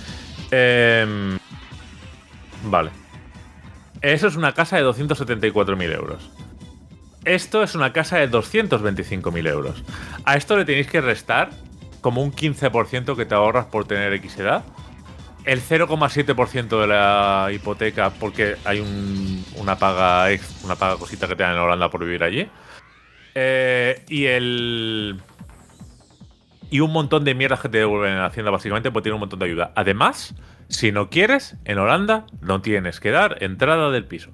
Eh, vale. Eso es una casa de doscientos setenta y cuatro mil euros. Esto es una casa de doscientos veinticinco mil euros. A esto le tenéis que restar como un quince por ciento que te ahorras por tener X edad. El cero coma siete por ciento de la hipoteca porque hay un, una paga ex, una paga cosita que te dan en Holanda por vivir allí. Eh, y el... Y un montón de mierdas que te devuelven en la Hacienda básicamente porque tiene un montón de ayuda. Además, si no quieres, en Holanda no tienes que dar entrada del piso.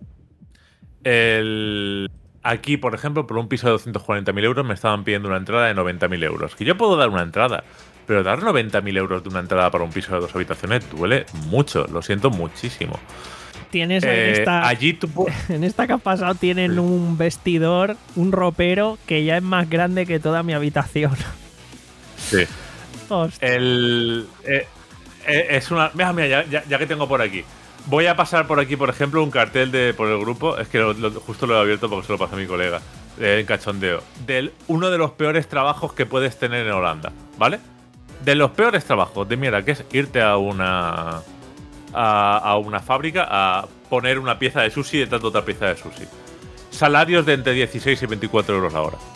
El... Aquí, por ejemplo, por un piso de doscientos cuarenta mil euros me estaban pidiendo una entrada de noventa mil euros. Que yo puedo dar una entrada, pero dar noventa mil euros de una entrada para un piso de dos habitaciones duele mucho. Lo siento muchísimo. Tienes Eh, en, esta, allí tú... en esta que has pasado tienen Sí. un vestidor, un ropero que ya es más grande que toda mi habitación. Sí. Hostia. El... eh, eh, es una... Mira, mira, ya, ya, ya que tengo por aquí. Voy a pasar por aquí, por ejemplo, un cartel de por el grupo. Es que lo, lo, justo lo he abierto porque se lo pasó a mi colega. En cachondeo. Del uno de los peores trabajos que puedes tener en Holanda, ¿vale? De los peores trabajos de mierda, que es irte a una... A, a una fábrica a poner una pieza de sushi detrás de otra pieza de sushi. Salarios de entre dieciséis y veinticuatro euros la hora.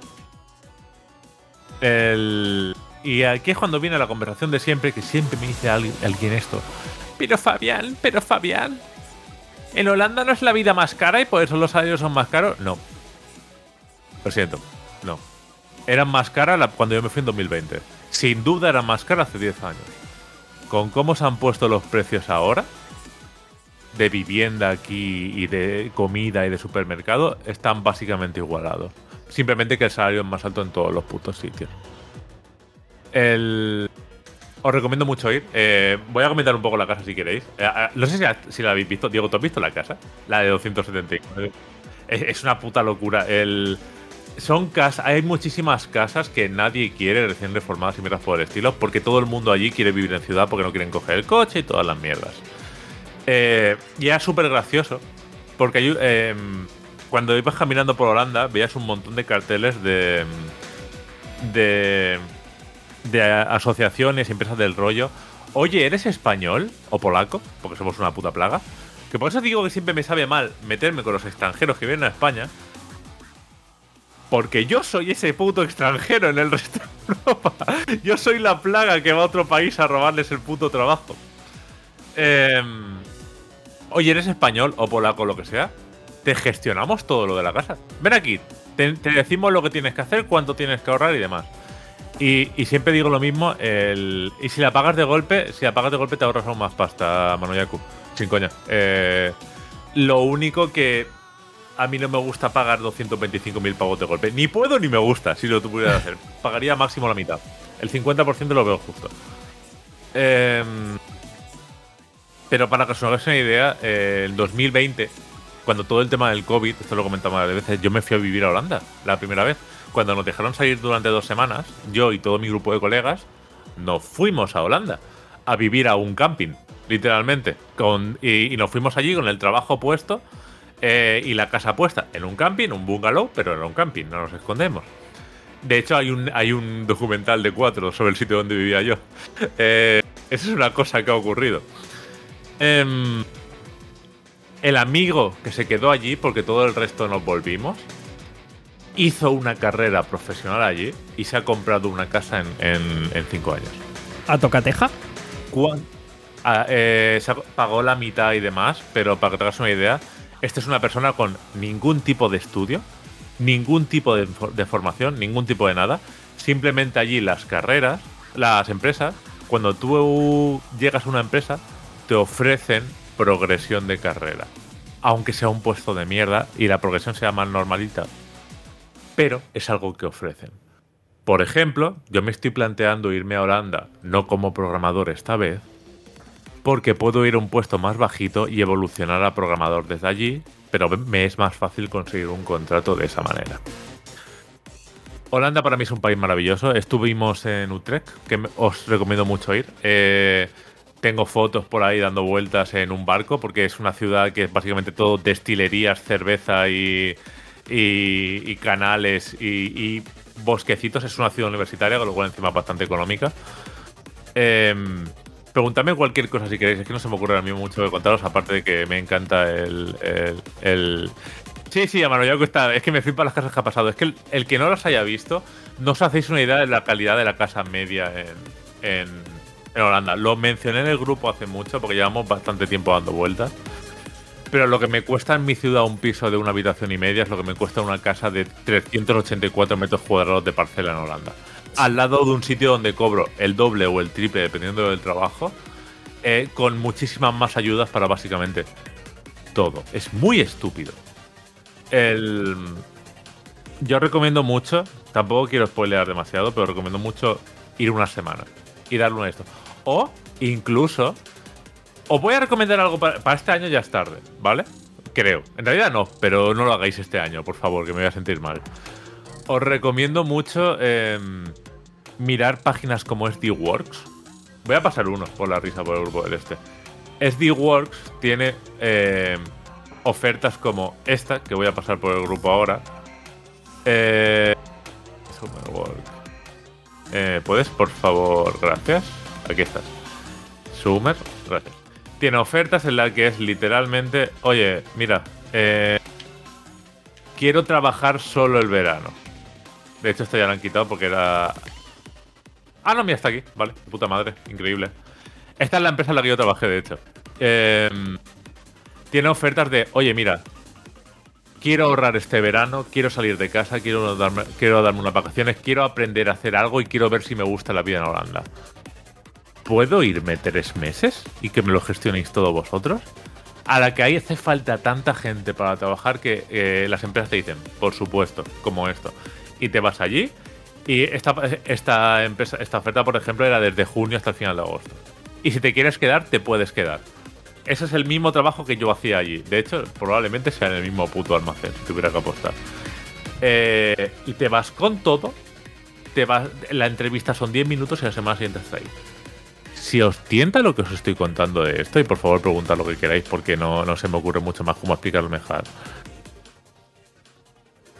El... Y aquí es cuando viene la conversación de siempre, que siempre me dice alguien, alguien esto. Pero Fabián, pero Fabián, ¿en Holanda no es la vida más cara y por eso los salarios son más caros? No. Lo siento, no. Eran más caras cuando yo me fui en dos mil veinte. Sin duda eran más caras hace diez años. Con cómo se han puesto los precios ahora, de vivienda aquí y de comida y de supermercado, están básicamente igualados. Simplemente que el salario es más alto en todos los putos sitios. El... Os recomiendo mucho ir. Eh, voy a comentar un poco la casa si queréis. Eh, no sé si la, si la habéis visto. Diego, ¿tú has visto la casa? La de doscientos setenta y nueve. Es, es una puta locura. El... Son casas, hay muchísimas casas que nadie quiere, recién reformadas y mierdas por el estilo, porque todo el mundo allí quiere vivir en ciudad porque no quieren coger el coche y todas las mierdas. Eh, y era súper gracioso, porque hay, eh, cuando ibas caminando por Holanda, veías un montón de carteles de. de. de asociaciones y empresas del rollo. Oye, ¿eres español o polaco? Porque somos una puta plaga. Que por eso digo que siempre me sabe mal meterme con los extranjeros que vienen a España. Porque yo soy ese puto extranjero en el resto de Europa. Yo soy la plaga que va a otro país a robarles el puto trabajo. Eh, oye, ¿eres español o polaco o lo que sea? Te gestionamos todo lo de la casa. Ven aquí, te, te decimos lo que tienes que hacer, cuánto tienes que ahorrar y demás. Y, y siempre digo lo mismo, el, y si la pagas de golpe, si la pagas de golpe te ahorras aún más pasta, Manoyaku. Sin coña. Eh, lo único que a mí no me gusta pagar doscientos veinticinco mil pavos de golpe. Ni puedo ni me gusta, si lo tuviera que hacer. Pagaría máximo la mitad. El cincuenta por ciento lo veo justo. Eh, pero para que os hagáis una idea, eh, en dos mil veinte, cuando todo el tema del COVID, esto lo he comentado varias veces, yo me fui a vivir a Holanda la primera vez. Cuando nos dejaron salir durante dos semanas, yo y todo mi grupo de colegas nos fuimos a Holanda a vivir a un camping, literalmente. Con, y, y nos fuimos allí con el trabajo puesto eh, y la casa puesta en un camping, un bungalow, pero era un camping, no nos escondemos. De hecho, hay un, hay un documental de cuatro sobre el sitio donde vivía yo. Eh, esa es una cosa que ha ocurrido. Eh, el amigo que se quedó allí, porque todo el resto nos volvimos, hizo una carrera profesional allí y se ha comprado una casa en, en, en cinco años. ¿A tocateja? ¿Cuán? Ah, eh, se pagó la mitad y demás, pero para que te hagas una idea, esta es una persona con ningún tipo de estudio, ningún tipo de, de formación, ningún tipo de nada. Simplemente allí las carreras, las empresas, cuando tú llegas a una empresa, te ofrecen progresión de carrera. Aunque sea un puesto de mierda y la progresión sea más normalita. Pero es algo que ofrecen. Por ejemplo, yo me estoy planteando irme a Holanda, no como programador esta vez, porque puedo ir a un puesto más bajito y evolucionar a programador desde allí, pero me es más fácil conseguir un contrato de esa manera. Holanda para mí es un país maravilloso. Estuvimos en Utrecht, que os recomiendo mucho ir. Eh, tengo fotos por ahí dando vueltas en un barco, porque es una ciudad que es básicamente todo destilerías, cerveza y... Y, y canales y, y bosquecitos. Es una ciudad universitaria, con lo cual encima es bastante económica. Eh, preguntadme cualquier cosa si queréis. Es que no se me ocurre a mí mucho de contaros, aparte de que me encanta el... el, el... Sí, sí, Amaro, está. Es que me flipan las casas que ha pasado. Es que el, el que no las haya visto, no os hacéis una idea de la calidad de la casa media en, en, en Holanda. Lo mencioné en el grupo hace mucho, porque llevamos bastante tiempo dando vueltas. Pero lo que me cuesta en mi ciudad un piso de una habitación y media es lo que me cuesta una casa de trescientos ochenta y cuatro metros cuadrados de parcela en Holanda. Al lado de un sitio donde cobro el doble o el triple, dependiendo del trabajo, eh, con muchísimas más ayudas para básicamente todo. Es muy estúpido. El... Yo recomiendo mucho, tampoco quiero spoilear demasiado, pero recomiendo mucho ir una semana y darle una de esto. O incluso... Os voy a recomendar algo para, para este año, ya es tarde, ¿vale? Creo. En realidad no, pero no lo hagáis este año, por favor, que me voy a sentir mal. Os recomiendo mucho eh, mirar páginas como S D Works. Voy a pasar uno por la risa por el grupo del este. S D Works tiene eh, ofertas como esta, que voy a pasar por el grupo ahora. Eh, eh, ¿Puedes, por favor? Gracias. Aquí estás. Sumer, gracias. Tiene ofertas en las que es literalmente, oye, mira, eh, quiero trabajar solo el verano. De hecho, esto ya lo han quitado porque era... Ah, no, mira, está aquí. Vale, puta madre, increíble. Esta es la empresa en la que yo trabajé, de hecho. Eh, tiene ofertas de, oye, mira, quiero ahorrar este verano, quiero salir de casa, quiero darme, quiero darme unas vacaciones, quiero aprender a hacer algo y quiero ver si me gusta la vida en Holanda. ¿Puedo irme tres meses y que me lo gestionéis todos vosotros? A la que ahí hace falta tanta gente para trabajar que eh, las empresas te dicen, por supuesto, como esto. Y te vas allí y esta, esta, empresa, esta oferta, por ejemplo, era desde junio hasta el final de agosto. Y si te quieres quedar, te puedes quedar. Ese es el mismo trabajo que yo hacía allí. De hecho, probablemente sea en el mismo puto almacén, si tuviera que apostar. Eh, y te vas con todo. Te vas, la entrevista son diez minutos y la semana siguiente estás ahí. Si os tienta lo que os estoy contando de esto, y por favor preguntad lo que queráis porque no, no se me ocurre mucho más cómo explicarlo mejor.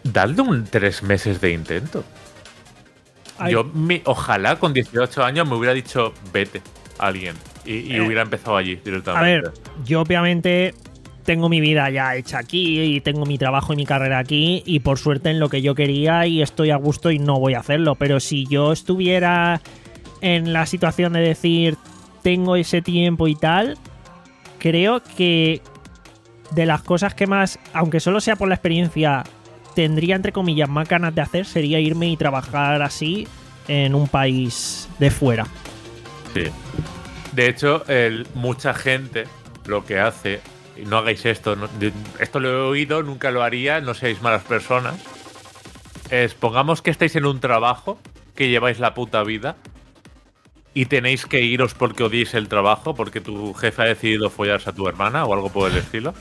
dadle un tres meses de intento. Ay. Yo, mi, ojalá con dieciocho años me hubiera dicho vete a alguien y, y Eh, hubiera empezado allí directamente. A ver, yo obviamente tengo mi vida ya hecha aquí y tengo mi trabajo y mi carrera aquí y por suerte en lo que yo quería y estoy a gusto y no voy a hacerlo. Pero si yo estuviera en la situación de decir tengo ese tiempo y tal, creo que de las cosas que más, aunque solo sea por la experiencia, tendría entre comillas más ganas de hacer sería irme y trabajar así en un país de fuera. Sí. De hecho, el, mucha gente lo que hace, y no hagáis esto, no, de, esto lo he oído, nunca lo haría, no seáis malas personas, es pongamos que estáis en un trabajo que lleváis la puta vida y tenéis que iros porque odiéis el trabajo, porque tu jefe ha decidido follarse a tu hermana o algo por el estilo.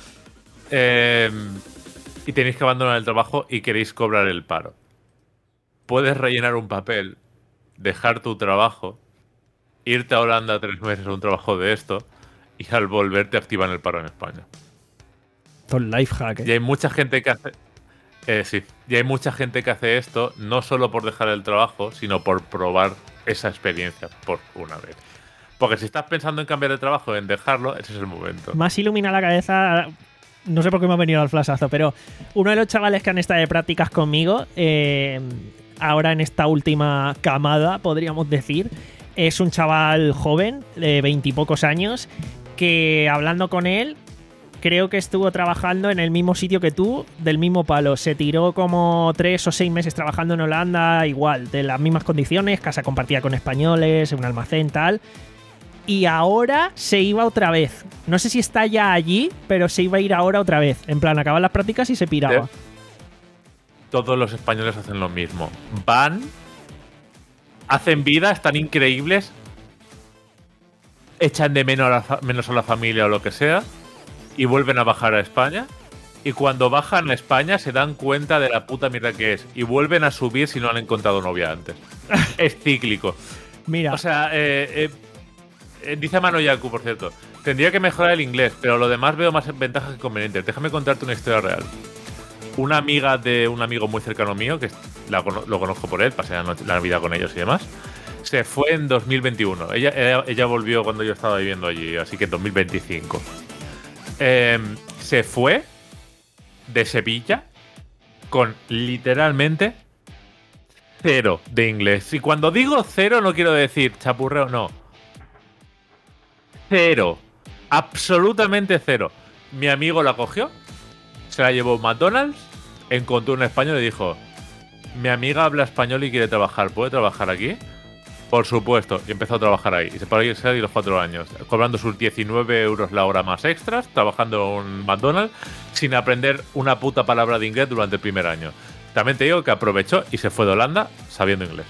Eh, y tenéis que abandonar el trabajo y queréis cobrar el paro. Puedes rellenar un papel, dejar tu trabajo, irte a Holanda tres meses a un trabajo de esto y al volver te activan el paro en España. Esto es life hack, ¿eh? Y hay mucha gente que hace... Eh, sí, y hay mucha gente que hace esto no solo por dejar el trabajo, sino por probar esa experiencia por una vez. Porque si estás pensando en cambiar de trabajo, en dejarlo, ese es el momento. Más ilumina la cabeza, no sé por qué me ha venido al flashazo, pero uno de los chavales que han estado de prácticas conmigo, eh, ahora en esta última camada, podríamos decir, es un chaval joven, de veintipocos años, que hablando con él, creo que estuvo trabajando en el mismo sitio que tú, del mismo palo. Se tiró como tres o seis meses trabajando en Holanda, igual, de las mismas condiciones, casa compartida con españoles, un almacén, tal. Y ahora se iba otra vez. No sé si está ya allí, pero se iba a ir ahora otra vez. En plan, acaban las prácticas y se piraba. ¿Sí? Todos los españoles hacen lo mismo. Van, hacen vida, están increíbles, echan de menos a la, menos a la familia o lo que sea, y vuelven a bajar a España. Y cuando bajan a España se dan cuenta de la puta mierda que es. Y vuelven a subir si no han encontrado novia antes. Es cíclico. Mira. O sea, eh, eh, dice Mano Yaku, por cierto, tendría que mejorar el inglés, pero lo demás veo más ventajas que inconvenientes. Déjame contarte una historia real. Una amiga de un amigo muy cercano mío, que la, lo conozco por él, pasé la, noche, la Navidad con ellos y demás, se fue en dos mil veintiuno. Ella, ella, ella volvió cuando yo estaba viviendo allí, así que en dos mil veinticinco. Eh, se fue de Sevilla con literalmente cero de inglés. Y cuando digo cero no quiero decir chapurreo, no. Cero. Absolutamente cero. Mi amigo la cogió, se la llevó a McDonald's, encontró un español y dijo: mi amiga habla español y quiere trabajar, ¿puede trabajar aquí? Por supuesto, y empezó a trabajar ahí. Y se paró ahí los cuatro años, cobrando sus diecinueve euros la hora más extras, trabajando en McDonald's, sin aprender una puta palabra de inglés durante el primer año. También te digo que aprovechó y se fue de Holanda sabiendo inglés.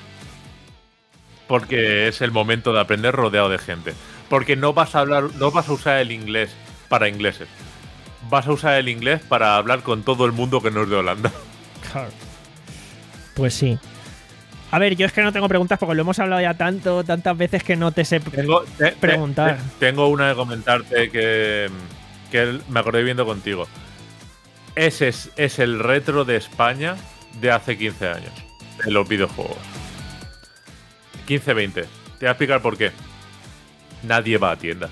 Porque es el momento de aprender rodeado de gente. Porque no vas a hablar, no vas a usar el inglés para ingleses. Vas a usar el inglés para hablar con todo el mundo que no es de Holanda. Claro. Pues sí. A ver, yo es que no tengo preguntas porque lo hemos hablado ya tanto, tantas veces que no te sé tengo, te, preguntar. Te, te, tengo una de comentarte que, que me acordé viendo contigo. Ese es, es el retro de España de hace quince años, en los videojuegos. quince veinte. Te voy a explicar por qué. Nadie va a tiendas.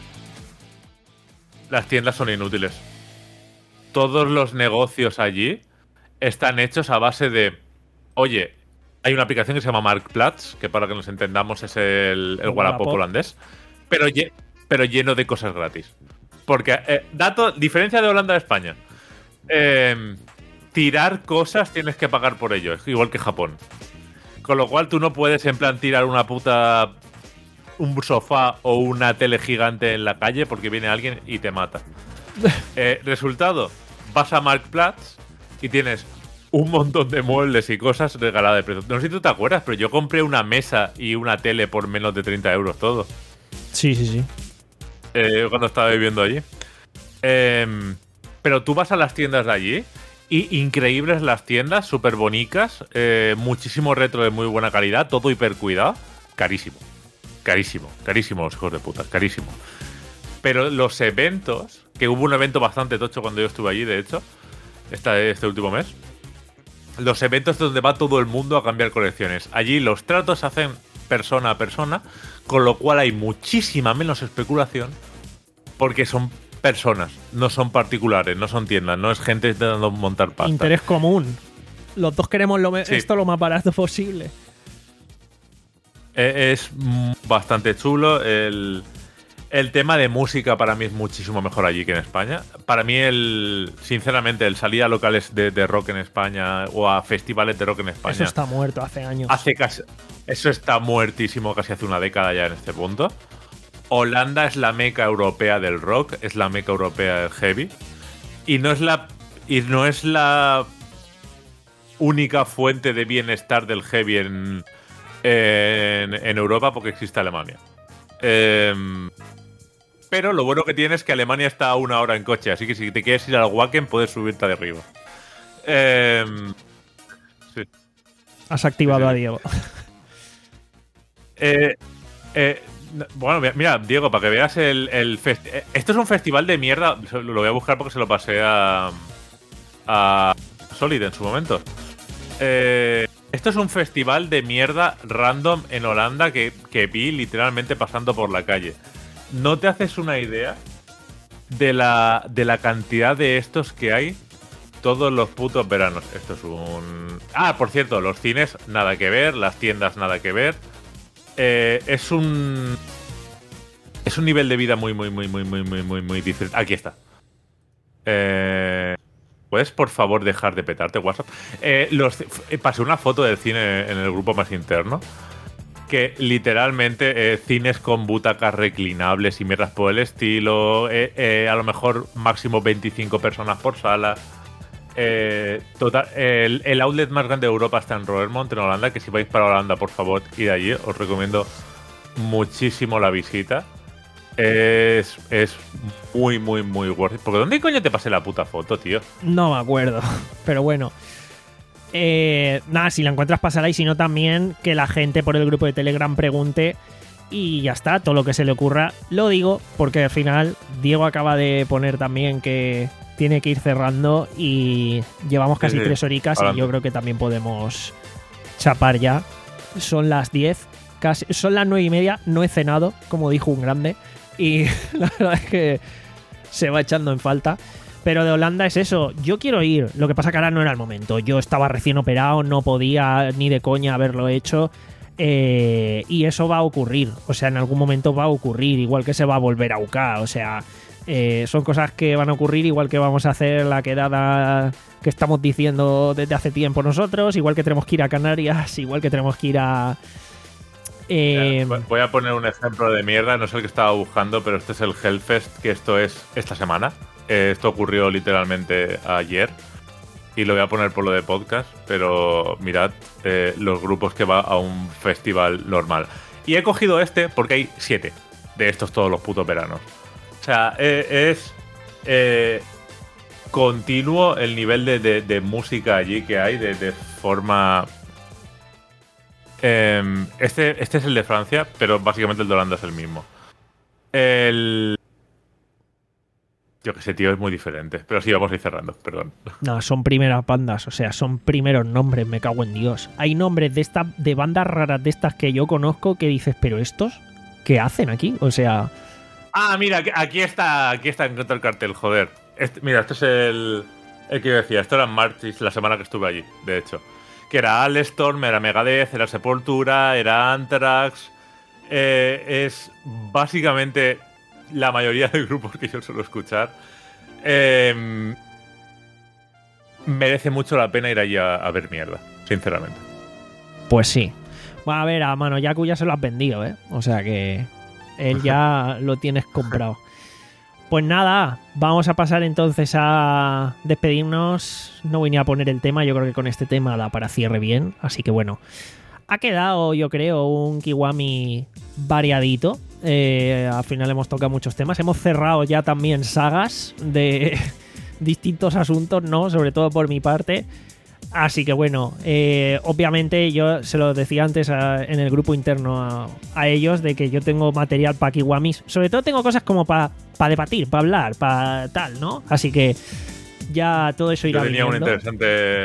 Las tiendas son inútiles. Todos los negocios allí están hechos a base de... Oye, hay una aplicación que se llama Marktplaats, que para que nos entendamos es el, el Wallapop holandés, pero, pero lleno de cosas gratis. Porque, eh, dato, diferencia de Holanda a España. Eh, tirar cosas tienes que pagar por ello, igual que Japón. Con lo cual tú no puedes en plan tirar una puta... un sofá o una tele gigante en la calle porque viene alguien y te mata. Eh, resultado, vas a Marktplaats y tienes un montón de muebles y cosas regaladas de precio. No sé si tú te acuerdas, pero yo compré una mesa y una tele por menos de treinta euros todo. Sí, sí, sí. Eh, cuando estaba viviendo allí. Eh, pero tú vas a las tiendas de allí y increíbles las tiendas, súper bonitas, eh, muchísimo retro de muy buena calidad, todo hiper cuidado, carísimo. Carísimo, carísimo los hijos de puta, carísimo. Pero los eventos, que hubo un evento bastante tocho cuando yo estuve allí, de hecho, este, este último mes, los eventos donde va todo el mundo a cambiar colecciones. Allí los tratos se hacen persona a persona, con lo cual hay muchísima menos especulación porque son personas, no son particulares, no son tiendas, no es gente intentando montar pasta. Interés común. Los dos queremos lo me- Sí. esto lo más barato posible. Eh, Es mm, bastante chulo. El, el tema de música para mí es muchísimo mejor allí que en España. Para mí, el sinceramente, el salir a locales de, de rock en España o a festivales de rock en España. Eso está muerto hace años. Hace casi, eso está muertísimo casi hace una década ya en este punto. Holanda es la meca europea del rock, es la meca europea del heavy. Y no es la, y no es la única fuente de bienestar del heavy en, en, en Europa porque existe Alemania. Eh, pero lo bueno que tiene es que Alemania está a una hora en coche, así que si te quieres ir al Wacken puedes subirte de arriba. Eh, sí. Has activado Sí, sí. a Diego. Eh, eh, no- bueno, mira, mira, Diego, para que veas el, el fest- eh, esto es un festival de mierda. Lo lo voy a buscar porque se lo pasé a, a Solid en su momento. Eh, esto es un festival de mierda random en Holanda que, que vi literalmente pasando por la calle. No te haces una idea de la, de la cantidad de estos que hay todos los putos veranos. Esto es un... Ah, por cierto, los cines nada que ver, las tiendas nada que ver. Eh, es un... Es un nivel de vida muy, muy, muy, muy, muy, muy, muy, muy diferente. Aquí está. Eh, ¿Puedes, por favor, dejar de petarte WhatsApp? Eh, los, eh, pasé una foto del cine en el grupo más interno. Que literalmente eh, cines con butacas reclinables y mierdas por el estilo. Eh, eh, a lo mejor máximo veinticinco personas por sala. Eh, total, el, el outlet más grande de Europa está en Roermond, en Holanda. Que si vais para Holanda, por favor, id allí. Os recomiendo muchísimo la visita. Es, es muy, muy, muy worth it. Porque ¿dónde coño te pasé la puta foto, tío? No me acuerdo. Pero bueno. Eh, nada, si la encuentras pasará y si no también que la gente por el grupo de Telegram pregunte y ya está, todo lo que se le ocurra. Lo digo porque al final Diego acaba de poner también que tiene que ir cerrando y llevamos casi Sí, sí. tres horicas y Adelante. yo creo que también podemos chapar ya. Son las diez, casi, son las nueve y media, no he cenado, como dijo un grande, y la verdad es que se va echando en falta. Pero de Holanda es eso, yo quiero ir, lo que pasa que ahora no era el momento, yo estaba recién operado, no podía ni de coña haberlo hecho, eh, y eso va a ocurrir, o sea, en algún momento va a ocurrir, igual que se va a volver a U K, o sea, eh, son cosas que van a ocurrir, igual que vamos a hacer la quedada que estamos diciendo desde hace tiempo nosotros, igual que tenemos que ir a Canarias, igual que tenemos que ir a... eh, Voy- Voy a poner un ejemplo de mierda, no sé el que estaba buscando, pero este es el Hellfest, que esto es esta semana. Eh, esto ocurrió literalmente ayer. Y lo voy a poner por lo de podcast, pero mirad eh, los grupos que va a un festival normal. Y he cogido este porque hay siete de estos todos los putos veranos. O sea, eh, es eh, continuo el nivel de, de- de música allí que hay de, de forma... Eh, este, este es el de Francia, pero básicamente el de Holanda es el mismo. El... Yo que sé, tío, es muy diferente. Pero sí, vamos a ir cerrando, perdón. No, son primeras bandas, o sea, son primeros nombres, me cago en Dios. Hay nombres de esta, de bandas raras de estas que yo conozco que dices, pero estos, ¿qué hacen aquí? O sea, Ah, mira, aquí- aquí está, aquí está, encuentro el cartel, joder. Este- mira, este es el, el que yo decía. Esto era en March, la semana que estuve allí, de hecho. Que era Alestorm, era Megadeth, era Sepultura, era Anthrax. Eh, es básicamente la mayoría de grupos que yo suelo escuchar. Eh, merece mucho la pena ir allí a, a ver mierda, sinceramente. pues sí. Bueno, a ver, a Mano Yaku ya se lo has vendido, ¿eh? O sea que él ya lo tienes comprado. Pues nada, vamos a pasar entonces a despedirnos. No voy ni a poner el tema, yo creo que con este tema da para cierre bien. Así que bueno, ha quedado, yo creo, un Kiwami variadito. Eh, al final hemos tocado muchos temas. Hemos cerrado ya también sagas de distintos asuntos, ¿no? Sobre todo por mi parte. Así que bueno, eh, obviamente yo se lo decía antes a- en el grupo interno a, a ellos de que yo tengo material para Kiwamis. Sobre todo tengo cosas como para pa debatir, para hablar, para tal, ¿no? Así que ya todo eso irá Yo tenía una viniendo. interesante.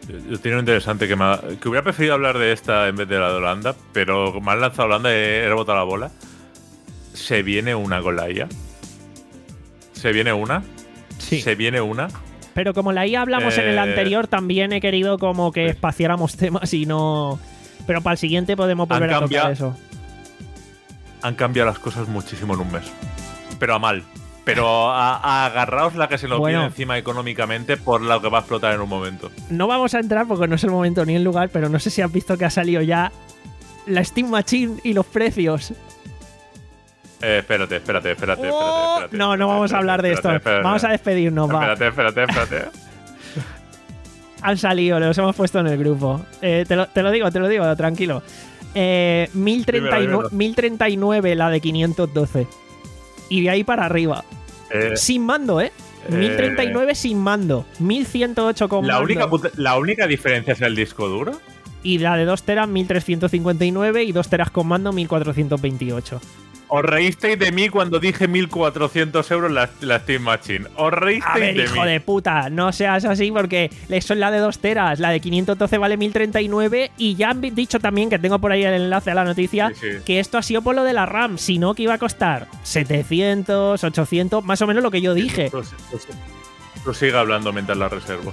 Yo tengo un interesante que, me ha, que hubiera preferido hablar de esta en vez de la de Holanda, pero me han lanzado Holanda y he rebotado la bola. ¿Se viene una con la I A? ¿Se viene una? Sí. ¿Se viene una? Pero como la I A hablamos Eh, en el anterior, también he querido como que sí. espaciáramos temas y no... Pero para el siguiente podemos Han volver a cambiado- tocar eso. Han cambiado las cosas muchísimo en un mes. Pero a mal. Pero a, a agarraos la que se nos Bueno. viene encima económicamente por lo que va a explotar en un momento. No vamos a entrar porque no es el momento ni el lugar, pero no sé si has visto que ha salido ya la Steam Machine y los precios. Eh, espérate, espérate, espérate, espérate, Oh, espérate. no, no vamos a hablar de esto. Espérate, espérate. Vamos a despedirnos, va. Espérate, espérate, espérate. Han salido, los hemos puesto en el grupo. Eh, te, lo, te lo digo, te lo digo, tranquilo. Eh, mil treinta y nueve, Dímelo, dímelo. mil treinta y nueve la de quinientos doce. Y de ahí para arriba. Eh, Sin mando, ¿eh? mil treinta y nueve sin mando. mil ciento ocho con la, mando. única puta- la única diferencia es el disco duro. Y la de dos teras, mil trescientos cincuenta y nueve. Y dos teras con mando, mil cuatrocientos veintiocho. Os reísteis de mí cuando dije mil cuatrocientos euros la, la Steam Machine. Os reísteis A ver, de hijo mí. de puta, no seas así porque eso es la de dos teras. La de quinientos doce vale mil treinta y nueve. Y ya han dicho también, que tengo por ahí el enlace a la noticia, Sí, sí. que esto ha sido por lo de la RAM. Si no, que iba a costar setecientos, ochocientos, más o menos lo que yo dije. Tú, tú- tú sigue hablando mientras la reservo.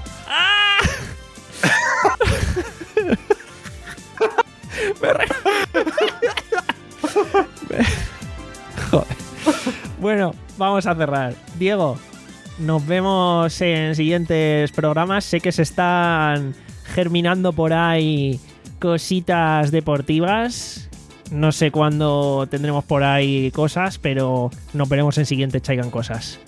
Joder. Bueno, vamos a cerrar. Diego, nos vemos en siguientes programas. Sé que se están germinando por ahí cositas deportivas. No sé cuándo tendremos por ahí cosas, pero nos veremos en siguientes Chaigan Cosas.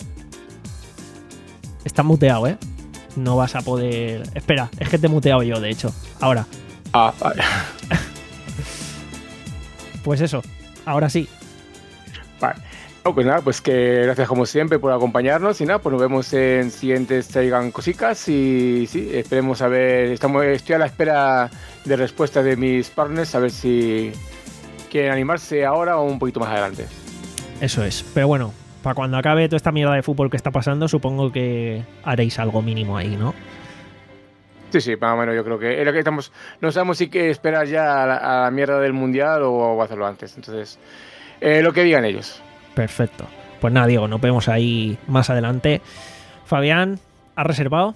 Estás muteado, ¿eh? No vas a poder... Espera, es que te he muteado yo, de hecho. Ahora. Ah, vale. Pues eso. Ahora sí. Vale. No, pues nada, pues que gracias como siempre por acompañarnos y nada, pues nos vemos en siguientes Traigan Cositas y sí, esperemos a ver, estamos, estoy a la espera de respuestas de mis partners, a ver si quieren animarse ahora o un poquito más adelante. Eso es. Pero bueno, para cuando acabe toda esta mierda de fútbol que está pasando, supongo que haréis algo mínimo ahí, ¿no? Sí, sí, más o menos yo creo que es lo que estamos, no sabemos si que esperar ya a la, a la mierda del mundial o hacerlo antes, entonces eh, lo que digan ellos. Perfecto. Pues nada, Diego, nos vemos ahí más adelante. Fabián, ¿has reservado?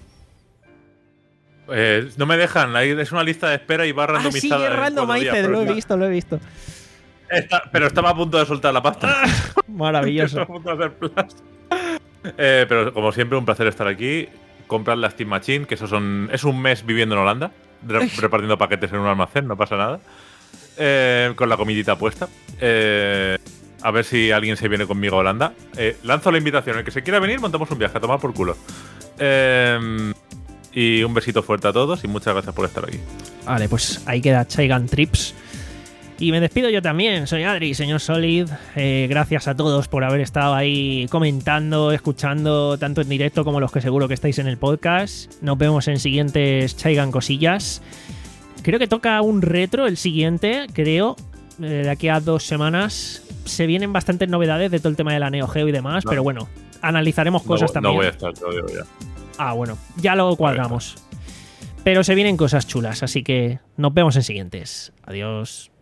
Eh, no me dejan, ahí es una lista de espera y va Ah, sí, randomizada. es en random, cuatro días, Aiced, pero lo he está- visto, lo he visto. está- pero estaba a punto de soltar la pasta. Maravilloso. Estaba a punto de hacer plus. Eh, pero como siempre, un placer estar aquí. Comprad la Steam Machine, que eso son es un mes viviendo en Holanda, re- repartiendo paquetes en un almacén, no pasa nada. Eh, con la comidita puesta. Eh, a ver si alguien se viene conmigo a Holanda. Eh, lanzo la invitación. El que se quiera venir, montamos un viaje a tomar por culo. Eh, y un besito fuerte a todos y muchas gracias por estar aquí. Vale, pues ahí queda Chaigan Trips. Y me despido yo también, soy Adri, señor Solid. Eh, gracias a todos por haber estado ahí comentando, escuchando, tanto en directo como los que seguro que estáis en el podcast. Nos vemos en siguientes Chaigan Cosillas. Creo que toca un retro el siguiente, creo, eh, de aquí a dos semanas. Se vienen bastantes novedades de todo el tema de la Neo Geo y demás, No. pero bueno, analizaremos cosas no, también. No voy a estar, te lo digo ya. Ah, bueno, ya lo cuadramos. Pero se vienen cosas chulas, así que nos vemos en siguientes. Adiós.